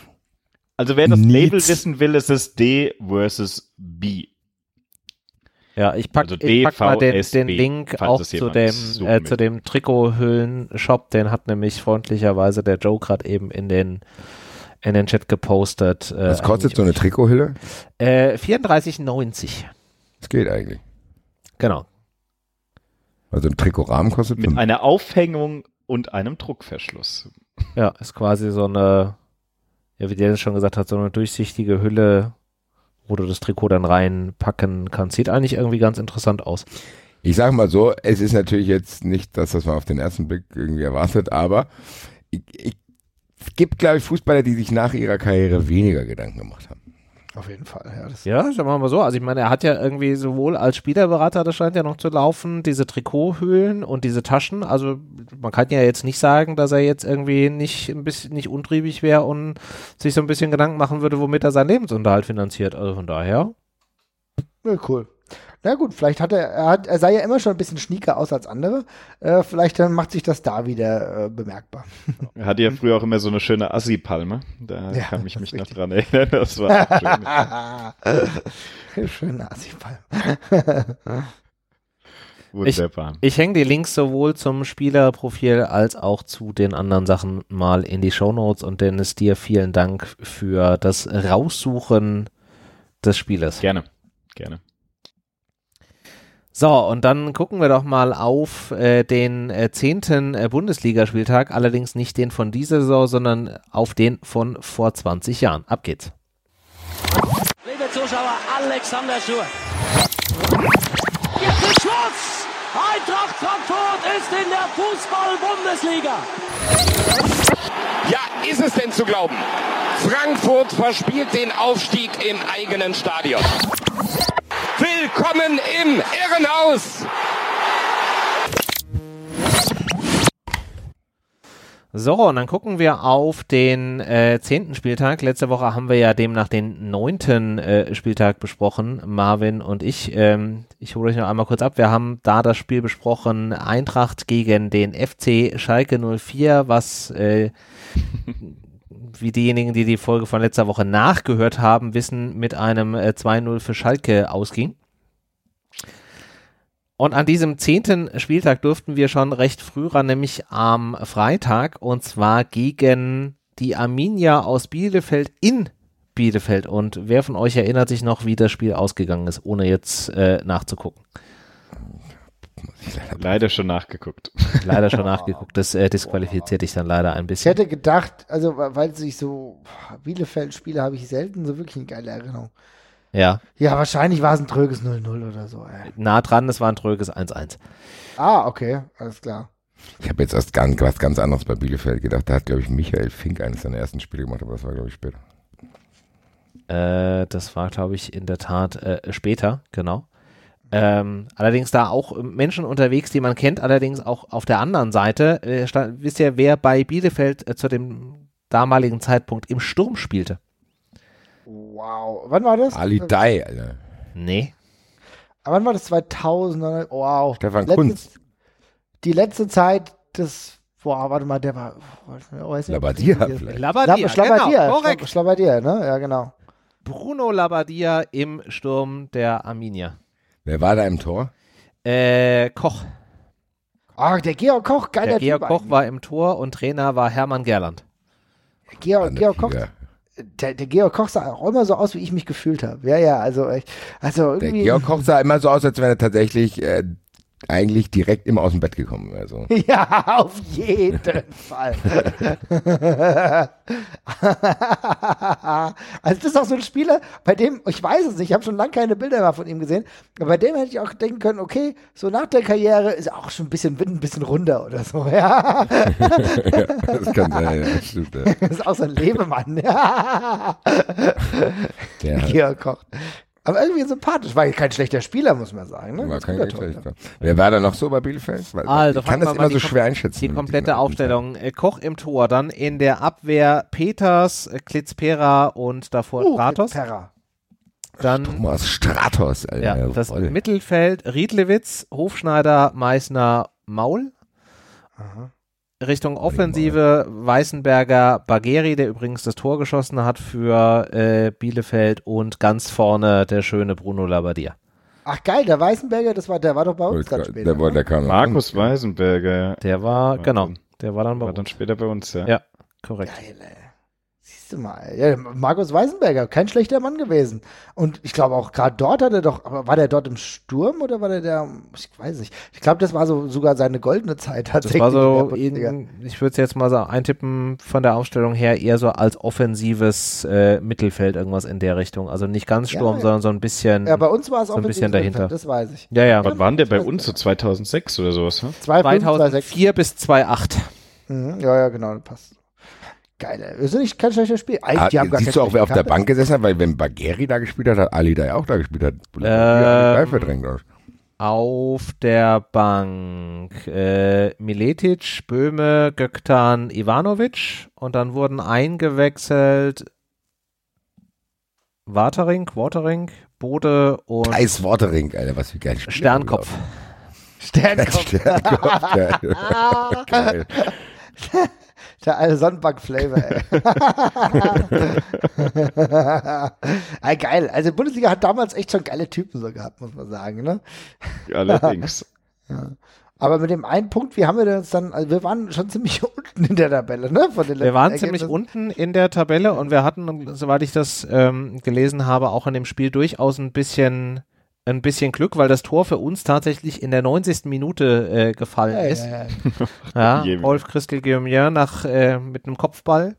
Also wer das Label wissen will, ist es D versus B. Ja, ich pack mal den Link auch zu dem Trikothüllen-Shop, den hat nämlich freundlicherweise der Joe gerade eben in den Chat gepostet. Was kostet so eine Trikothülle? 34,90. Das geht eigentlich. Genau. Also ein Trikotrahmen kostet mit einer Aufhängung und einem Druckverschluss. Ja, ist quasi so eine, ja, wie der schon gesagt hat, so eine durchsichtige Hülle, wo du das Trikot dann reinpacken kannst. Sieht eigentlich irgendwie ganz interessant aus. Ich sage mal so, es ist natürlich jetzt nicht das, was man auf den ersten Blick irgendwie erwartet, aber es gibt, glaube ich, Fußballer, die sich nach ihrer Karriere weniger Gedanken gemacht haben. Auf jeden Fall, ja. Ja, sagen wir mal so. Also ich meine, er hat ja irgendwie sowohl als Spielerberater, das scheint ja noch zu laufen, diese Trikothüllen und diese Taschen. Also man kann ja jetzt nicht sagen, dass er jetzt irgendwie nicht untriebig wäre und sich so ein bisschen Gedanken machen würde, womit er seinen Lebensunterhalt finanziert. Also von daher. Ja, cool. Na gut, vielleicht er sah ja immer schon ein bisschen schnieker aus als andere. Vielleicht macht sich das da wieder bemerkbar. Er hatte ja früher auch immer so eine schöne Assi-Palme. Da kann ich mich noch dran erinnern. Das war schön. Schöne Assi-Palme. Wunderbar. Ich hänge die Links sowohl zum Spielerprofil als auch zu den anderen Sachen mal in die Shownotes und Dennis, dir vielen Dank für das Raussuchen des Spielers. Gerne. So, und dann gucken wir doch mal auf den 10. Bundesligaspieltag, allerdings nicht den von dieser Saison, sondern auf den von vor 20 Jahren. Ab geht's. Liebe Zuschauer, Alexander Schur. Jetzt ist Schluss! Eintracht Frankfurt ist in der Fußball-Bundesliga. Ja, ist es denn zu glauben? Frankfurt verspielt den Aufstieg im eigenen Stadion. Willkommen im Irrenhaus! So, und dann gucken wir auf den 10. Spieltag. Letzte Woche haben wir ja demnach den 9. Spieltag besprochen, Marvin und ich. Ich hole euch noch einmal kurz ab. Wir haben da das Spiel besprochen, Eintracht gegen den FC Schalke 04, was wie diejenigen, die die Folge von letzter Woche nachgehört haben, wissen, mit einem 2-0 für Schalke ausging. Und an diesem 10. Spieltag durften wir schon recht früh ran, nämlich am Freitag, und zwar gegen die Arminia aus Bielefeld in Bielefeld. Und wer von euch erinnert sich noch, wie das Spiel ausgegangen ist, ohne jetzt nachzugucken? Leider schon nachgeguckt. Leider schon nachgeguckt. Das disqualifiziert dich dann leider ein Ich bisschen. hätte gedacht, also weil sich so Bielefeld-Spiele habe ich selten so wirklich eine geile Erinnerung. Ja. Ja, wahrscheinlich war es ein tröges 0-0 oder so. Nah dran, es war ein tröges 1-1. Ah, okay, alles klar. Ich habe jetzt erst was ganz anderes bei Bielefeld gedacht. Da hat, glaube ich, Michael Fink eines seiner ersten Spiele gemacht, aber das war, glaube ich, später. Das war, glaube ich, in der Tat später, genau. Allerdings da auch Menschen unterwegs, die man kennt, allerdings auch auf der anderen Seite. Wisst ihr, wer bei Bielefeld zu dem damaligen Zeitpunkt im Sturm spielte? Wow. Wann war das? Ali Dai, Alter. Nee. Aber wann war das? 2000? Wow. Stefan Kunz. Die letzte Zeit des, warte mal, der war, Labbadia vielleicht. Labbadia, genau, korrekt. Labbadia, ne? Ja, genau. Bruno Labbadia im Sturm der Arminia. Wer war da im Tor? Koch. Ah, der Georg Koch, geiler Der Georg Typ Koch eigentlich. war im Tor und Trainer war Hermann Gerland. Georg Koch. Der Georg Koch sah auch immer so aus, wie ich mich gefühlt habe. Ja, also irgendwie. Der Georg Koch sah immer so aus, als wenn er tatsächlich eigentlich direkt immer aus dem Bett gekommen wäre. So. Ja, auf jeden Fall. Also das ist auch so ein Spieler, bei dem, ich weiß es nicht, ich habe schon lange keine Bilder mehr von ihm gesehen, aber bei dem hätte ich auch denken können, okay, so nach der Karriere ist er auch schon ein bisschen runder oder so, ja. Ja, das kann sein, ja, das stimmt. Ja. Das ist auch so ein Lebemann, ja. Der Georg Koch. Aber irgendwie sympathisch, war kein schlechter Spieler, muss man sagen. Ne? war kein schlechter. Wer war da noch so bei Bielefeld? Also, ich kann das immer so schwer einschätzen. Die komplette Aufstellung. Koch im Tor, dann in der Abwehr Peters, Klitzpera und davor Stratos. Dann Thomas Stratos, Alter. Ja, das Mittelfeld Riedlewitz, Hofschneider, Meißner, Maul. Aha. Richtung Offensive Weißenberger, Bagheri, der übrigens das Tor geschossen hat für Bielefeld, und ganz vorne der schöne Bruno Labbadia. Ach geil, der Weißenberger, der war doch bei uns dann später. Der kam Markus Weisenberger, ja. Der war, genau, der war dann bei War uns. dann später bei uns, ja. Ja, korrekt. Geil, ey. Siehst du mal. Ja, Markus Weisenberger, kein schlechter Mann gewesen. Und ich glaube auch gerade dort war der dort im Sturm oder war der, ich weiß nicht. Ich glaube, das war so sogar seine goldene Zeit tatsächlich. Das war so, ich ich würde es jetzt mal so eintippen von der Aufstellung her, eher so als offensives Mittelfeld, irgendwas in der Richtung. Also nicht ganz Sturm, sondern so ein bisschen. Ja, bei uns war es so ein bisschen dahinter. Das weiß ich. Ja. Wann waren der bei uns? So 2006 oder sowas, ne? 2004 bis 2008. Ja, genau, das passt. Geil, das ist nicht kein schlechter Spiel. Die haben siehst du auch, wer auf der Bank gesessen hat? Weil wenn Bagheri da gespielt hat, hat Ali da ja auch da gespielt. Hat verdrängt. Auf der Bank Miletic, Böhme, Gökhan, Ivanovic und dann wurden eingewechselt Watering, Bode und Thijs Watering, Alter, was für geil. Sternkopf. Sternkopf. Geil. Der alte Sonnenbank-Flavor, ey. Geil. Also die Bundesliga hat damals echt schon geile Typen so gehabt, muss man sagen, ne? Allerdings. Ja. Aber mit dem einen Punkt, wie haben wir das dann, also wir waren schon ziemlich unten in der Tabelle, ne? Wir waren ziemlich unten in der Tabelle und wir hatten, soweit ich das gelesen habe, auch in dem Spiel durchaus ein bisschen Glück, weil das Tor für uns tatsächlich in der 90. Minute gefallen ist. Ja, Wolf Christel Guillaumier mit einem Kopfball.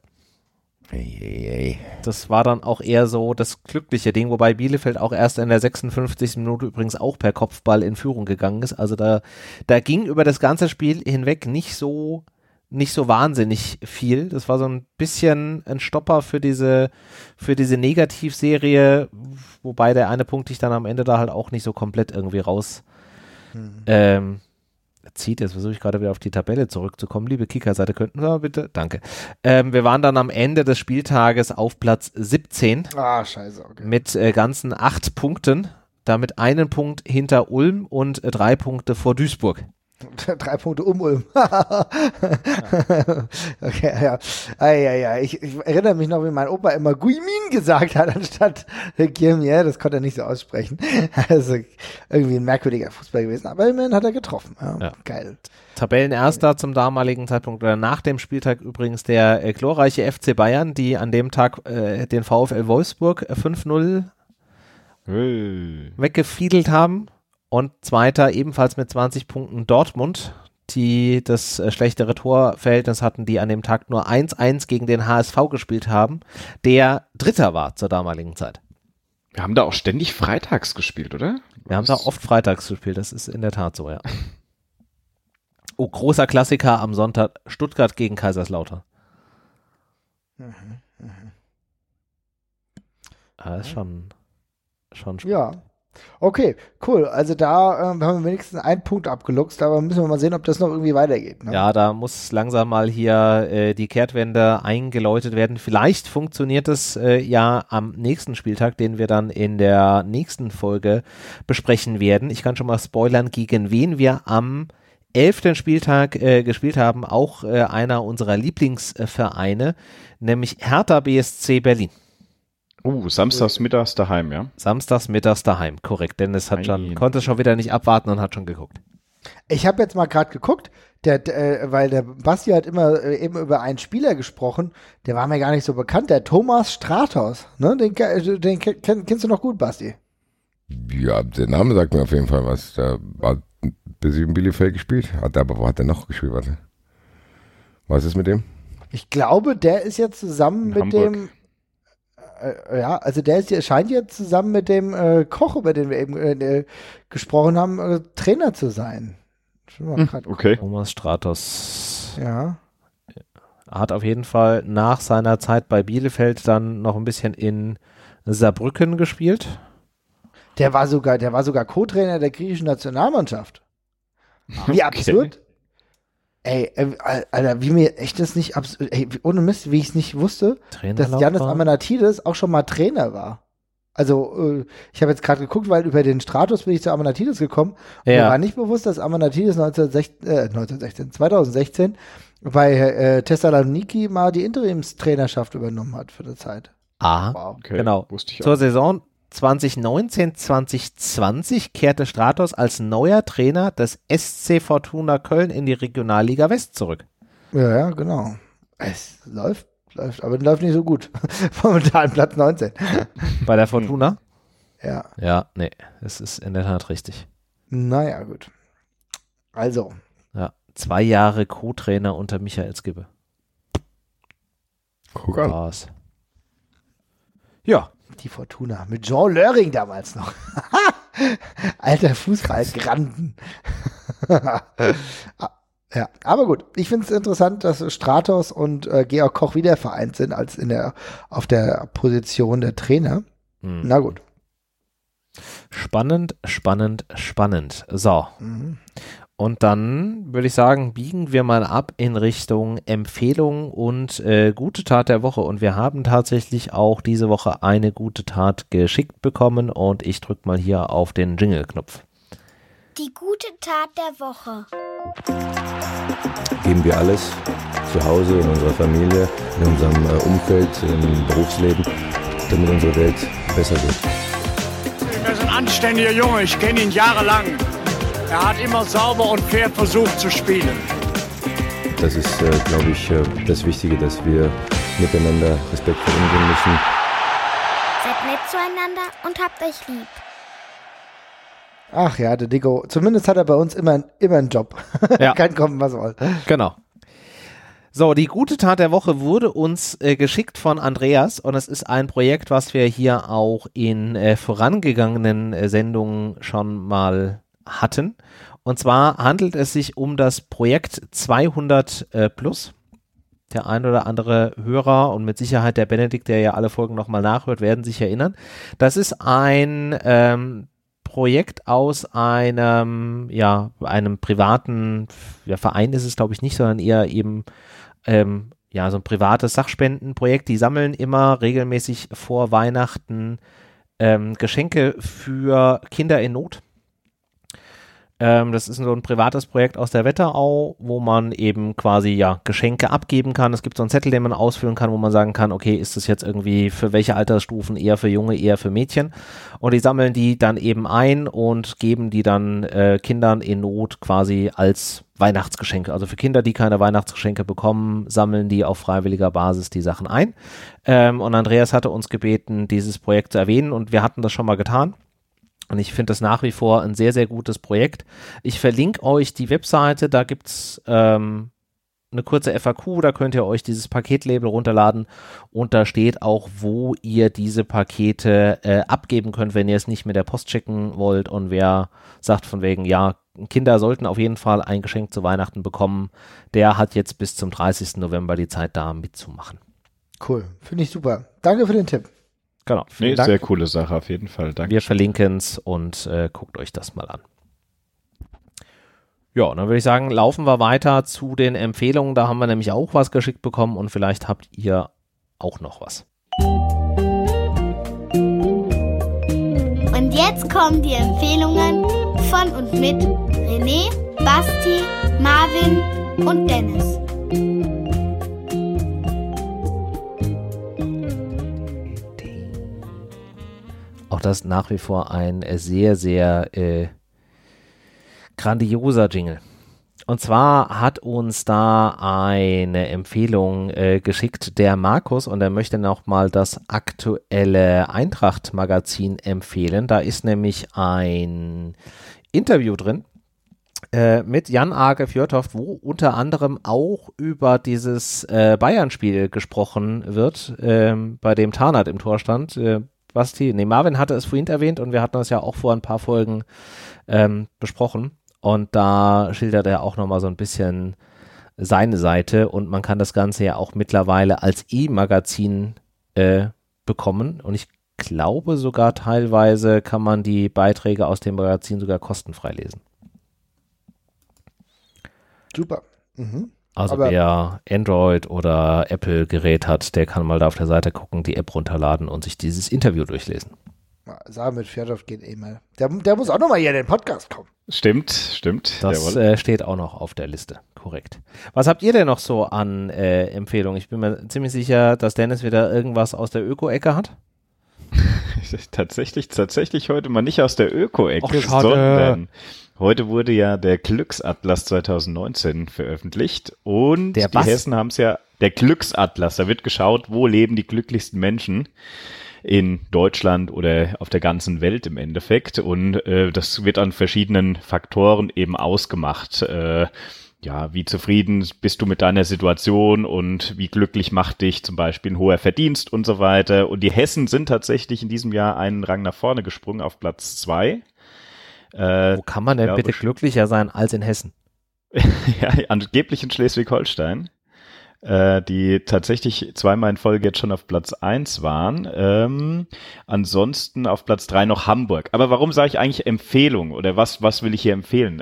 Das war dann auch eher so das glückliche Ding, wobei Bielefeld auch erst in der 56. Minute übrigens auch per Kopfball in Führung gegangen ist. Also da ging über das ganze Spiel hinweg nicht so wahnsinnig viel. Das war so ein bisschen ein Stopper für diese Negativserie, wobei der eine Punkt dich dann am Ende da halt auch nicht so komplett irgendwie raus zieht. Jetzt versuche ich gerade wieder auf die Tabelle zurückzukommen. Liebe Kicker-Seite, könnten wir bitte? Danke. Wir waren dann am Ende des Spieltages auf Platz 17. Ah, scheiße, okay. Mit ganzen 8 Punkten. Damit einen Punkt hinter Ulm und 3 Punkte vor Duisburg. 3 Punkte Ulm. Okay, ja. Ich erinnere mich noch, wie mein Opa immer Guimin gesagt hat, anstatt Guillermier. Das konnte er nicht so aussprechen. Also irgendwie ein merkwürdiger Fußball gewesen. Aber immerhin hat er getroffen. Ja. Geil. Tabellenerster zum damaligen Zeitpunkt oder nach dem Spieltag übrigens der glorreiche FC Bayern, die an dem Tag den VfL Wolfsburg 5-0 weggefiedelt haben. Und zweiter ebenfalls mit 20 Punkten Dortmund, die das schlechtere Torverhältnis hatten, die an dem Tag nur 1-1 gegen den HSV gespielt haben, der Dritter war zur damaligen Zeit. Wir haben da auch ständig freitags gespielt, oder? Wir haben da oft freitags gespielt, das ist in der Tat so, ja. Oh, großer Klassiker am Sonntag, Stuttgart gegen Kaiserslautern. Das ist schon spannend. Ja. Okay, cool. Also da haben wir wenigstens einen Punkt abgeluchst, aber müssen wir mal sehen, ob das noch irgendwie weitergeht. Ne? Ja, da muss langsam mal hier die Kehrtwende eingeläutet werden. Vielleicht funktioniert es ja am nächsten Spieltag, den wir dann in der nächsten Folge besprechen werden. Ich kann schon mal spoilern, gegen wen wir am 11. Spieltag gespielt haben. Auch einer unserer Lieblingsvereine, nämlich Hertha BSC Berlin. Samstags mittags daheim, ja? Samstags mittags daheim, korrekt. Dennis konnte schon wieder nicht abwarten und hat schon geguckt. Ich habe jetzt mal gerade geguckt, weil der Basti hat immer eben über einen Spieler gesprochen, der war mir gar nicht so bekannt, der Thomas Stratos. Ne? Den kennst du noch gut, Basti? Ja, der Name sagt mir auf jeden Fall was. Der war bis in Bielefeld gespielt. Aber wo hat der noch gespielt? Warte. Was ist mit dem? Ich glaube, der ist jetzt zusammen mit Hamburg. dem also der scheint jetzt zusammen mit dem Koch, über den wir eben gesprochen haben, Trainer zu sein. Okay. Thomas Stratos. Ja. Hat auf jeden Fall nach seiner Zeit bei Bielefeld dann noch ein bisschen in Saarbrücken gespielt. Der war sogar Co-Trainer der griechischen Nationalmannschaft. Wie absurd. Ey, Alter, wie mir echt das nicht absurd, ohne Mist, wie ich es nicht wusste, dass Giannis Amanatidis auch schon mal Trainer war. Also, ich habe jetzt gerade geguckt, weil über den Stratos bin ich zu Amanatidis gekommen und mir war nicht bewusst, dass Amanatidis 2016 bei Thessaloniki mal die Interimstrainerschaft übernommen hat für eine Zeit. Ah, wow. Okay, genau. Wusste ich auch. Zur Saison 2019/2020 kehrte Stratos als neuer Trainer des SC Fortuna Köln in die Regionalliga West zurück. Ja, genau. Es läuft, aber läuft nicht so gut. Momentan Platz 19. Bei der Fortuna? Ja. Ja, nee, es ist in der Tat richtig. Naja, gut. Also. Ja, 2 Jahre Co-Trainer unter Michael Skibbe. Guck an. Was? Ja. Die Fortuna. Mit Jean Löring damals noch. Alter Fußballgranden. Ja, aber gut. Ich finde es interessant, dass Stratos und Georg Koch wieder vereint sind als auf der Position der Trainer. Na gut. Spannend. So. Und dann würde ich sagen, biegen wir mal ab in Richtung Empfehlung und gute Tat der Woche. Und wir haben tatsächlich auch diese Woche eine gute Tat geschickt bekommen und ich drücke mal hier auf den Jingle-Knopf. Die gute Tat der Woche. Geben wir alles zu Hause, in unserer Familie, in unserem Umfeld, im Berufsleben, damit unsere Welt besser wird. Er ist ein anständiger Junge, ich kenne ihn jahrelang. Er hat immer sauber und fair versucht zu spielen. Das ist, glaube ich, das Wichtige, dass wir miteinander respektvoll umgehen müssen. Seid nett zueinander und habt euch lieb. Ach ja, der Dico. Zumindest hat er bei uns immer einen Job. Ja. Kann kommen, was soll. Genau. So, die gute Tat der Woche wurde uns geschickt von Andreas und es ist ein Projekt, was wir hier auch in vorangegangenen Sendungen schon mal hatten. Und zwar handelt es sich um das Projekt 200 plus. Der ein oder andere Hörer und mit Sicherheit der Benedikt, der ja alle Folgen nochmal nachhört, werden sich erinnern. Das ist ein Projekt aus einem privaten Verein ist es, glaube ich, nicht, sondern eher eben so ein privates Sachspendenprojekt. Die sammeln immer regelmäßig vor Weihnachten Geschenke für Kinder in Not. Das ist so ein privates Projekt aus der Wetterau, wo man eben quasi Geschenke abgeben kann. Es gibt so einen Zettel, den man ausfüllen kann, wo man sagen kann, okay, ist das jetzt irgendwie für welche Altersstufen, eher für Junge, eher für Mädchen? Und die sammeln die dann eben ein und geben die dann Kindern in Not quasi als Weihnachtsgeschenke. Also für Kinder, die keine Weihnachtsgeschenke bekommen, sammeln die auf freiwilliger Basis die Sachen ein. Und Andreas hatte uns gebeten, dieses Projekt zu erwähnen und wir hatten das schon mal getan. Und ich finde das nach wie vor ein sehr, sehr gutes Projekt. Ich verlinke euch die Webseite, da gibt's eine kurze FAQ, da könnt ihr euch dieses Paketlabel runterladen und da steht auch, wo ihr diese Pakete abgeben könnt, wenn ihr es nicht mit der Post schicken wollt und wer sagt von wegen, ja, Kinder sollten auf jeden Fall ein Geschenk zu Weihnachten bekommen, der hat jetzt bis zum 30. November die Zeit, da mitzumachen. Cool, finde ich super. Danke für den Tipp. Genau. Nee, sehr coole Sache auf jeden Fall. Danke. Wir verlinken es und guckt euch das mal an. Ja, dann würde ich sagen, laufen wir weiter zu den Empfehlungen. Da haben wir nämlich auch was geschickt bekommen und vielleicht habt ihr auch noch was. Und jetzt kommen die Empfehlungen von und mit René, Basti, Marvin und Dennis. Auch das nach wie vor ein sehr, sehr grandioser Jingle. Und zwar hat uns da eine Empfehlung geschickt, der Markus, und er möchte nochmal das aktuelle Eintracht-Magazin empfehlen. Da ist nämlich ein Interview drin mit Jan-Age Fjørtoft, wo unter anderem auch über dieses Bayern-Spiel gesprochen wird, bei dem Tarnath im Tor stand. Marvin hatte es vorhin erwähnt und wir hatten das ja auch vor ein paar Folgen besprochen und da schildert er auch nochmal so ein bisschen seine Seite und man kann das Ganze ja auch mittlerweile als E-Magazin bekommen und ich glaube sogar teilweise kann man die Beiträge aus dem Magazin sogar kostenfrei lesen. Super. Mhm. Also wer Android oder Apple-Gerät hat, der kann mal da auf der Seite gucken, die App runterladen und sich dieses Interview durchlesen. Ja, mit Fjørtoft geht mal. Der muss auch nochmal hier in den Podcast kommen. Stimmt. Das steht auch noch auf der Liste, korrekt. Was habt ihr denn noch so an Empfehlungen? Ich bin mir ziemlich sicher, dass Dennis wieder irgendwas aus der Öko-Ecke hat. Tatsächlich heute mal nicht aus der Öko-Ecke, schade. sondern heute wurde ja der Glücksatlas 2019 veröffentlicht und Der die was? Hessen haben es ja, der Glücksatlas, da wird geschaut, wo leben die glücklichsten Menschen in Deutschland oder auf der ganzen Welt im Endeffekt, und das wird an verschiedenen Faktoren eben ausgemacht. Ja, wie zufrieden bist du mit deiner Situation und wie glücklich macht dich zum Beispiel ein hoher Verdienst und so weiter. Und die Hessen sind tatsächlich in diesem Jahr einen Rang nach vorne gesprungen auf Platz 2. Wo kann man denn bitte glücklicher sein als in Hessen? Ja, angeblich in Schleswig-Holstein, die tatsächlich zweimal in Folge jetzt schon auf Platz 1 waren. Ansonsten auf Platz 3 noch Hamburg. Aber warum sage ich eigentlich Empfehlung oder was will ich hier empfehlen?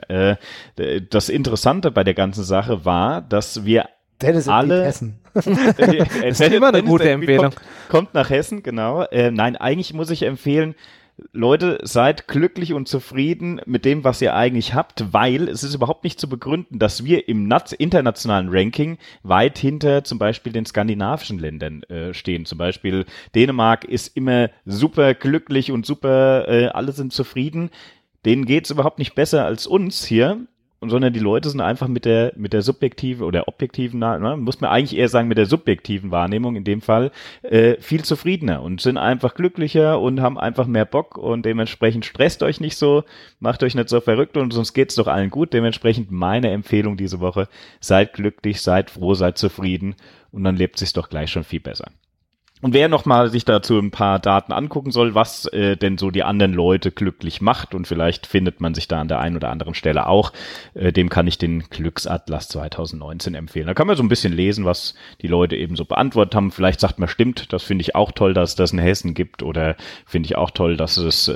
Das Interessante bei der ganzen Sache war, dass wir alle... Hessen. Das ist immer eine gute Empfehlung. Kommt nach Hessen, genau. Nein, eigentlich muss ich empfehlen, Leute, seid glücklich und zufrieden mit dem, was ihr eigentlich habt, weil es ist überhaupt nicht zu begründen, dass wir im internationalen Ranking weit hinter zum Beispiel den skandinavischen Ländern stehen. Zum Beispiel Dänemark ist immer super glücklich und super, alle sind zufrieden. Denen geht's überhaupt nicht besser als uns hier, sondern die Leute sind einfach mit der subjektiven oder objektiven, muss man eigentlich eher sagen, mit der subjektiven Wahrnehmung in dem Fall, viel zufriedener und sind einfach glücklicher und haben einfach mehr Bock, und dementsprechend stresst euch nicht so, macht euch nicht so verrückt, und sonst geht's doch allen gut. Dementsprechend meine Empfehlung diese Woche: Seid glücklich, seid froh, seid zufrieden, und dann lebt sich's doch gleich schon viel besser. Und wer nochmal sich dazu ein paar Daten angucken soll, was denn so die anderen Leute glücklich macht, und vielleicht findet man sich da an der einen oder anderen Stelle auch, dem kann ich den Glücksatlas 2019 empfehlen. Da kann man so ein bisschen lesen, was die Leute eben so beantwortet haben. Vielleicht sagt man, stimmt, das finde ich auch toll, dass es das in Hessen gibt, oder finde ich auch toll, dass es,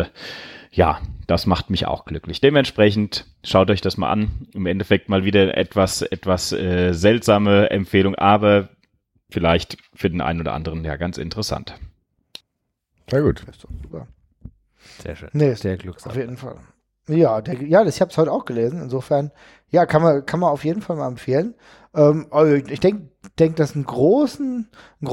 das macht mich auch glücklich. Dementsprechend schaut euch das mal an. Im Endeffekt mal wieder etwas seltsame Empfehlung, aber vielleicht für den einen oder anderen ja ganz interessant. Sehr gut. Das ist doch super. Sehr schön. Nee, der Glücksatlas. Auf jeden Fall. Ja, ich habe es heute auch gelesen. Insofern, ja, kann man auf jeden Fall mal empfehlen. Also ich denke, dass einen großen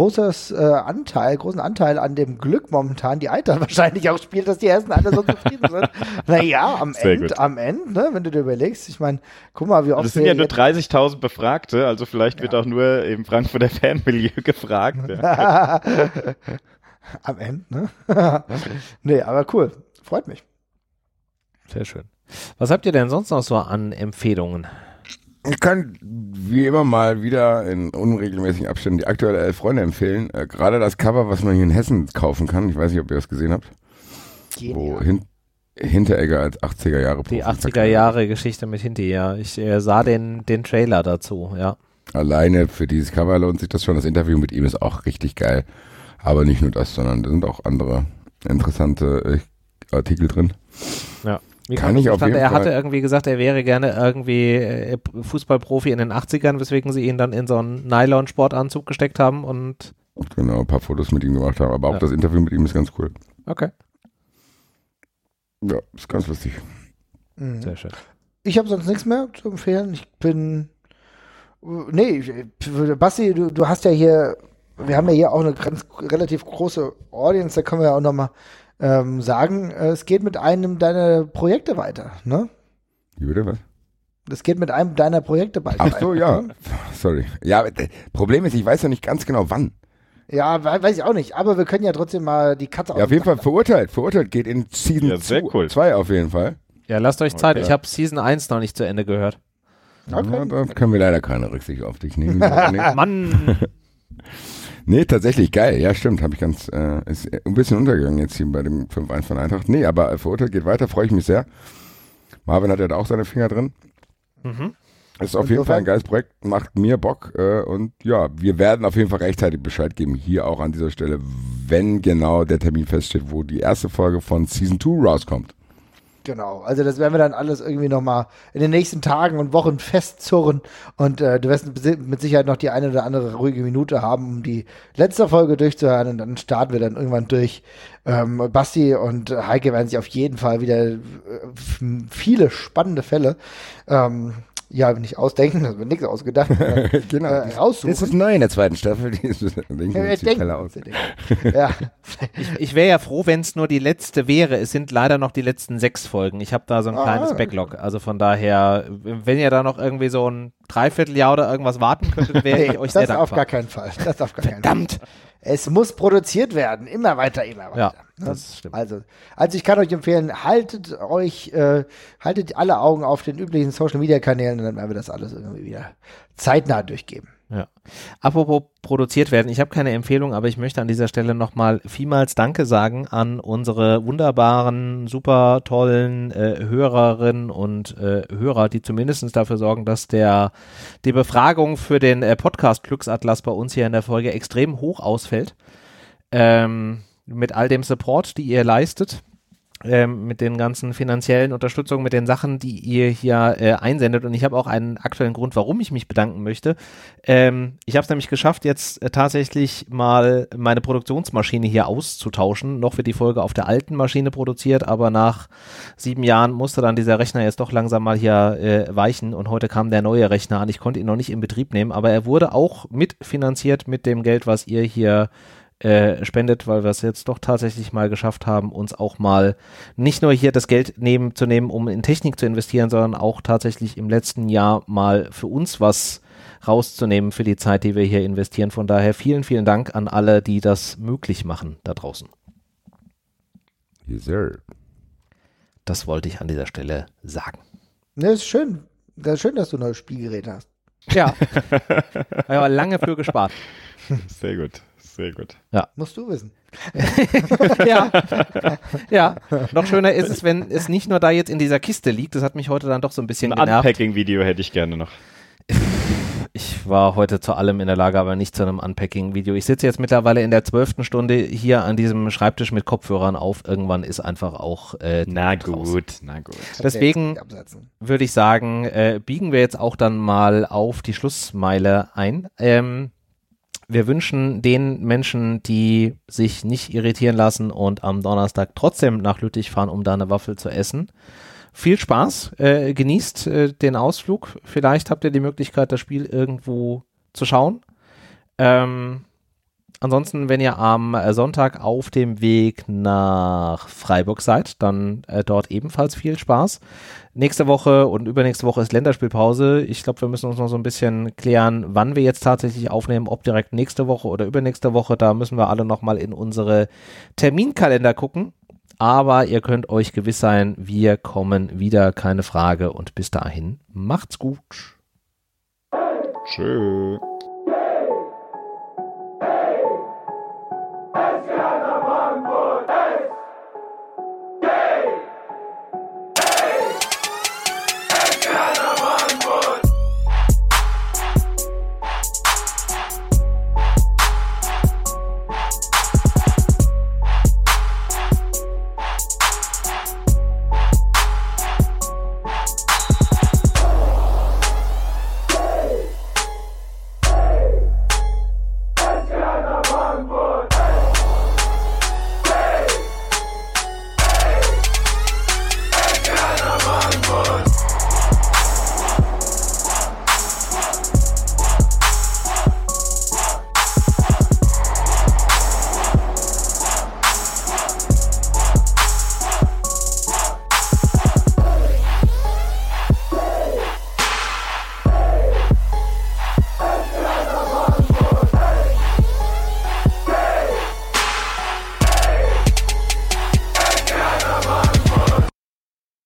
Anteil an dem Glück momentan die Eintracht wahrscheinlich auch spielt, dass die Hessen alle so zufrieden sind. Naja, am Ende, ne, wenn du dir überlegst, ich meine, guck mal, wie oft. Das sind ja nur 30.000 Befragte, also vielleicht wird auch nur im Frankfurter Fanmilieu gefragt. Ja. Am Ende, ne? Nee, aber cool. Freut mich. Sehr schön. Was habt ihr denn sonst noch so an Empfehlungen? Ich kann wie immer mal wieder in unregelmäßigen Abständen die aktuelle 11 Freunde empfehlen. Gerade das Cover, was man hier in Hessen kaufen kann. Ich weiß nicht, ob ihr das gesehen habt. Wo Hinteregger als 80er Jahre Die 80er Jahre Geschichte mit Hinti, ja. Ich sah den Trailer dazu, ja. Alleine für dieses Cover lohnt sich das schon. Das Interview mit ihm ist auch richtig geil. Aber nicht nur das, sondern da sind auch andere interessante Artikel drin. Ja. Kann ich auf jeden Fall. Er hatte irgendwie gesagt, er wäre gerne irgendwie Fußballprofi in den 80ern, weswegen sie ihn dann in so einen Nylon-Sportanzug gesteckt haben und genau, ein paar Fotos mit ihm gemacht haben. Aber auch das Interview mit ihm ist ganz cool. Okay. Ja, ist ganz lustig. Sehr schön. Ich habe sonst nichts mehr zu empfehlen. Basti, du hast ja hier, wir haben ja hier auch eine relativ große Audience, da können wir ja auch nochmal sagen, es geht mit einem deiner Projekte weiter, ne? Wie bitte, was? Es geht mit einem deiner Projekte weiter. Ach so, ja. Sorry. Ja, Problem ist, ich weiß ja nicht ganz genau wann. Ja, weiß ich auch nicht, aber wir können ja trotzdem mal die Katze Ja, auf jeden Fall verurteilt. Verurteilt geht in Season 2 auf jeden Fall. Ja, lasst euch Zeit. Ich habe Season 1 noch nicht zu Ende gehört. Okay. Ja, da können wir leider keine Rücksicht auf dich nehmen. Mann! Nee, tatsächlich, geil. Ja, stimmt. Habe ich ist ein bisschen untergegangen jetzt hier bei dem 5-1 von Eintracht. Nee, aber verurteilt geht weiter, freue ich mich sehr. Marvin hat ja da auch seine Finger drin. Mhm. Ist auf jeden Fall ein geiles Projekt, macht mir Bock. Und ja, wir werden auf jeden Fall rechtzeitig Bescheid geben, hier auch an dieser Stelle, wenn genau der Termin feststeht, wo die erste Folge von Season 2 rauskommt. Genau, also das werden wir dann alles irgendwie nochmal in den nächsten Tagen und Wochen festzurren und du wirst mit Sicherheit noch die eine oder andere ruhige Minute haben, um die letzte Folge durchzuhören, und dann starten wir dann irgendwann durch. Basti und Heike werden sich auf jeden Fall wieder viele spannende Fälle Ja, nicht ausdenken, das wird nichts ausgedacht. Genau. Raussuchen. Das ist neu in der zweiten Staffel. Ja. Ich wäre ja froh, wenn es nur die letzte wäre. Es sind leider noch die letzten 6 Folgen. Ich habe da so ein kleines Backlog. Also von daher, wenn ihr da noch irgendwie so ein Dreivierteljahr oder irgendwas warten könntet, wäre ich euch sehr dankbar. Das auf gar keinen Fall. Verdammt! Es muss produziert werden. Immer weiter. Ja, das stimmt. Also ich kann euch empfehlen, haltet alle Augen auf den üblichen Social-Media-Kanälen und dann werden wir das alles irgendwie wieder zeitnah durchgeben. Ja. Apropos produziert werden, ich habe keine Empfehlung, aber ich möchte an dieser Stelle nochmal vielmals Danke sagen an unsere wunderbaren, super tollen Hörerinnen und Hörer, die zumindest dafür sorgen, dass die Befragung für den Podcast Glücksatlas bei uns hier in der Folge extrem hoch ausfällt. Mit all dem Support, die ihr leistet. Mit den ganzen finanziellen Unterstützungen, mit den Sachen, die ihr hier einsendet. Und ich habe auch einen aktuellen Grund, warum ich mich bedanken möchte. Ich habe es nämlich geschafft, jetzt tatsächlich mal meine Produktionsmaschine hier auszutauschen. Noch wird die Folge auf der alten Maschine produziert, aber nach 7 Jahren musste dann dieser Rechner jetzt doch langsam mal hier weichen. Und heute kam der neue Rechner an. Ich konnte ihn noch nicht in Betrieb nehmen, aber er wurde auch mitfinanziert mit dem Geld, was ihr hier spendet, weil wir es jetzt doch tatsächlich mal geschafft haben, uns auch mal nicht nur hier das Geld zu nehmen, um in Technik zu investieren, sondern auch tatsächlich im letzten Jahr mal für uns was rauszunehmen für die Zeit, die wir hier investieren. Von daher vielen, vielen Dank an alle, die das möglich machen da draußen. Yes, sir. Das wollte ich an dieser Stelle sagen. Ne, ist schön. Das ist schön, dass du ein neues Spielgerät hast. Ja. Aber lange für gespart. Sehr gut. Sehr gut. Ja. Musst du wissen. Ja. Noch schöner ist es, wenn es nicht nur da jetzt in dieser Kiste liegt. Das hat mich heute dann doch so ein bisschen genervt. Ein Unpacking-Video hätte ich gerne noch. Ich war heute zu allem in der Lage, aber nicht zu einem Unpacking-Video. Ich sitze jetzt mittlerweile in der 12. Stunde hier an diesem Schreibtisch mit Kopfhörern auf. Irgendwann ist einfach auch Na gut. Deswegen würde ich sagen, biegen wir jetzt auch dann mal auf die Schlussmeile ein. Wir wünschen den Menschen, die sich nicht irritieren lassen und am Donnerstag trotzdem nach Lüttich fahren, um da eine Waffel zu essen, viel Spaß, genießt den Ausflug. Vielleicht habt ihr die Möglichkeit, das Spiel irgendwo zu schauen. Ansonsten, wenn ihr am Sonntag auf dem Weg nach Freiburg seid, dann dort ebenfalls viel Spaß. Nächste Woche und übernächste Woche ist Länderspielpause. Ich glaube, wir müssen uns noch so ein bisschen klären, wann wir jetzt tatsächlich aufnehmen, ob direkt nächste Woche oder übernächste Woche. Da müssen wir alle nochmal in unsere Terminkalender gucken. Aber ihr könnt euch gewiss sein, wir kommen wieder, keine Frage. Und bis dahin, macht's gut. Tschö.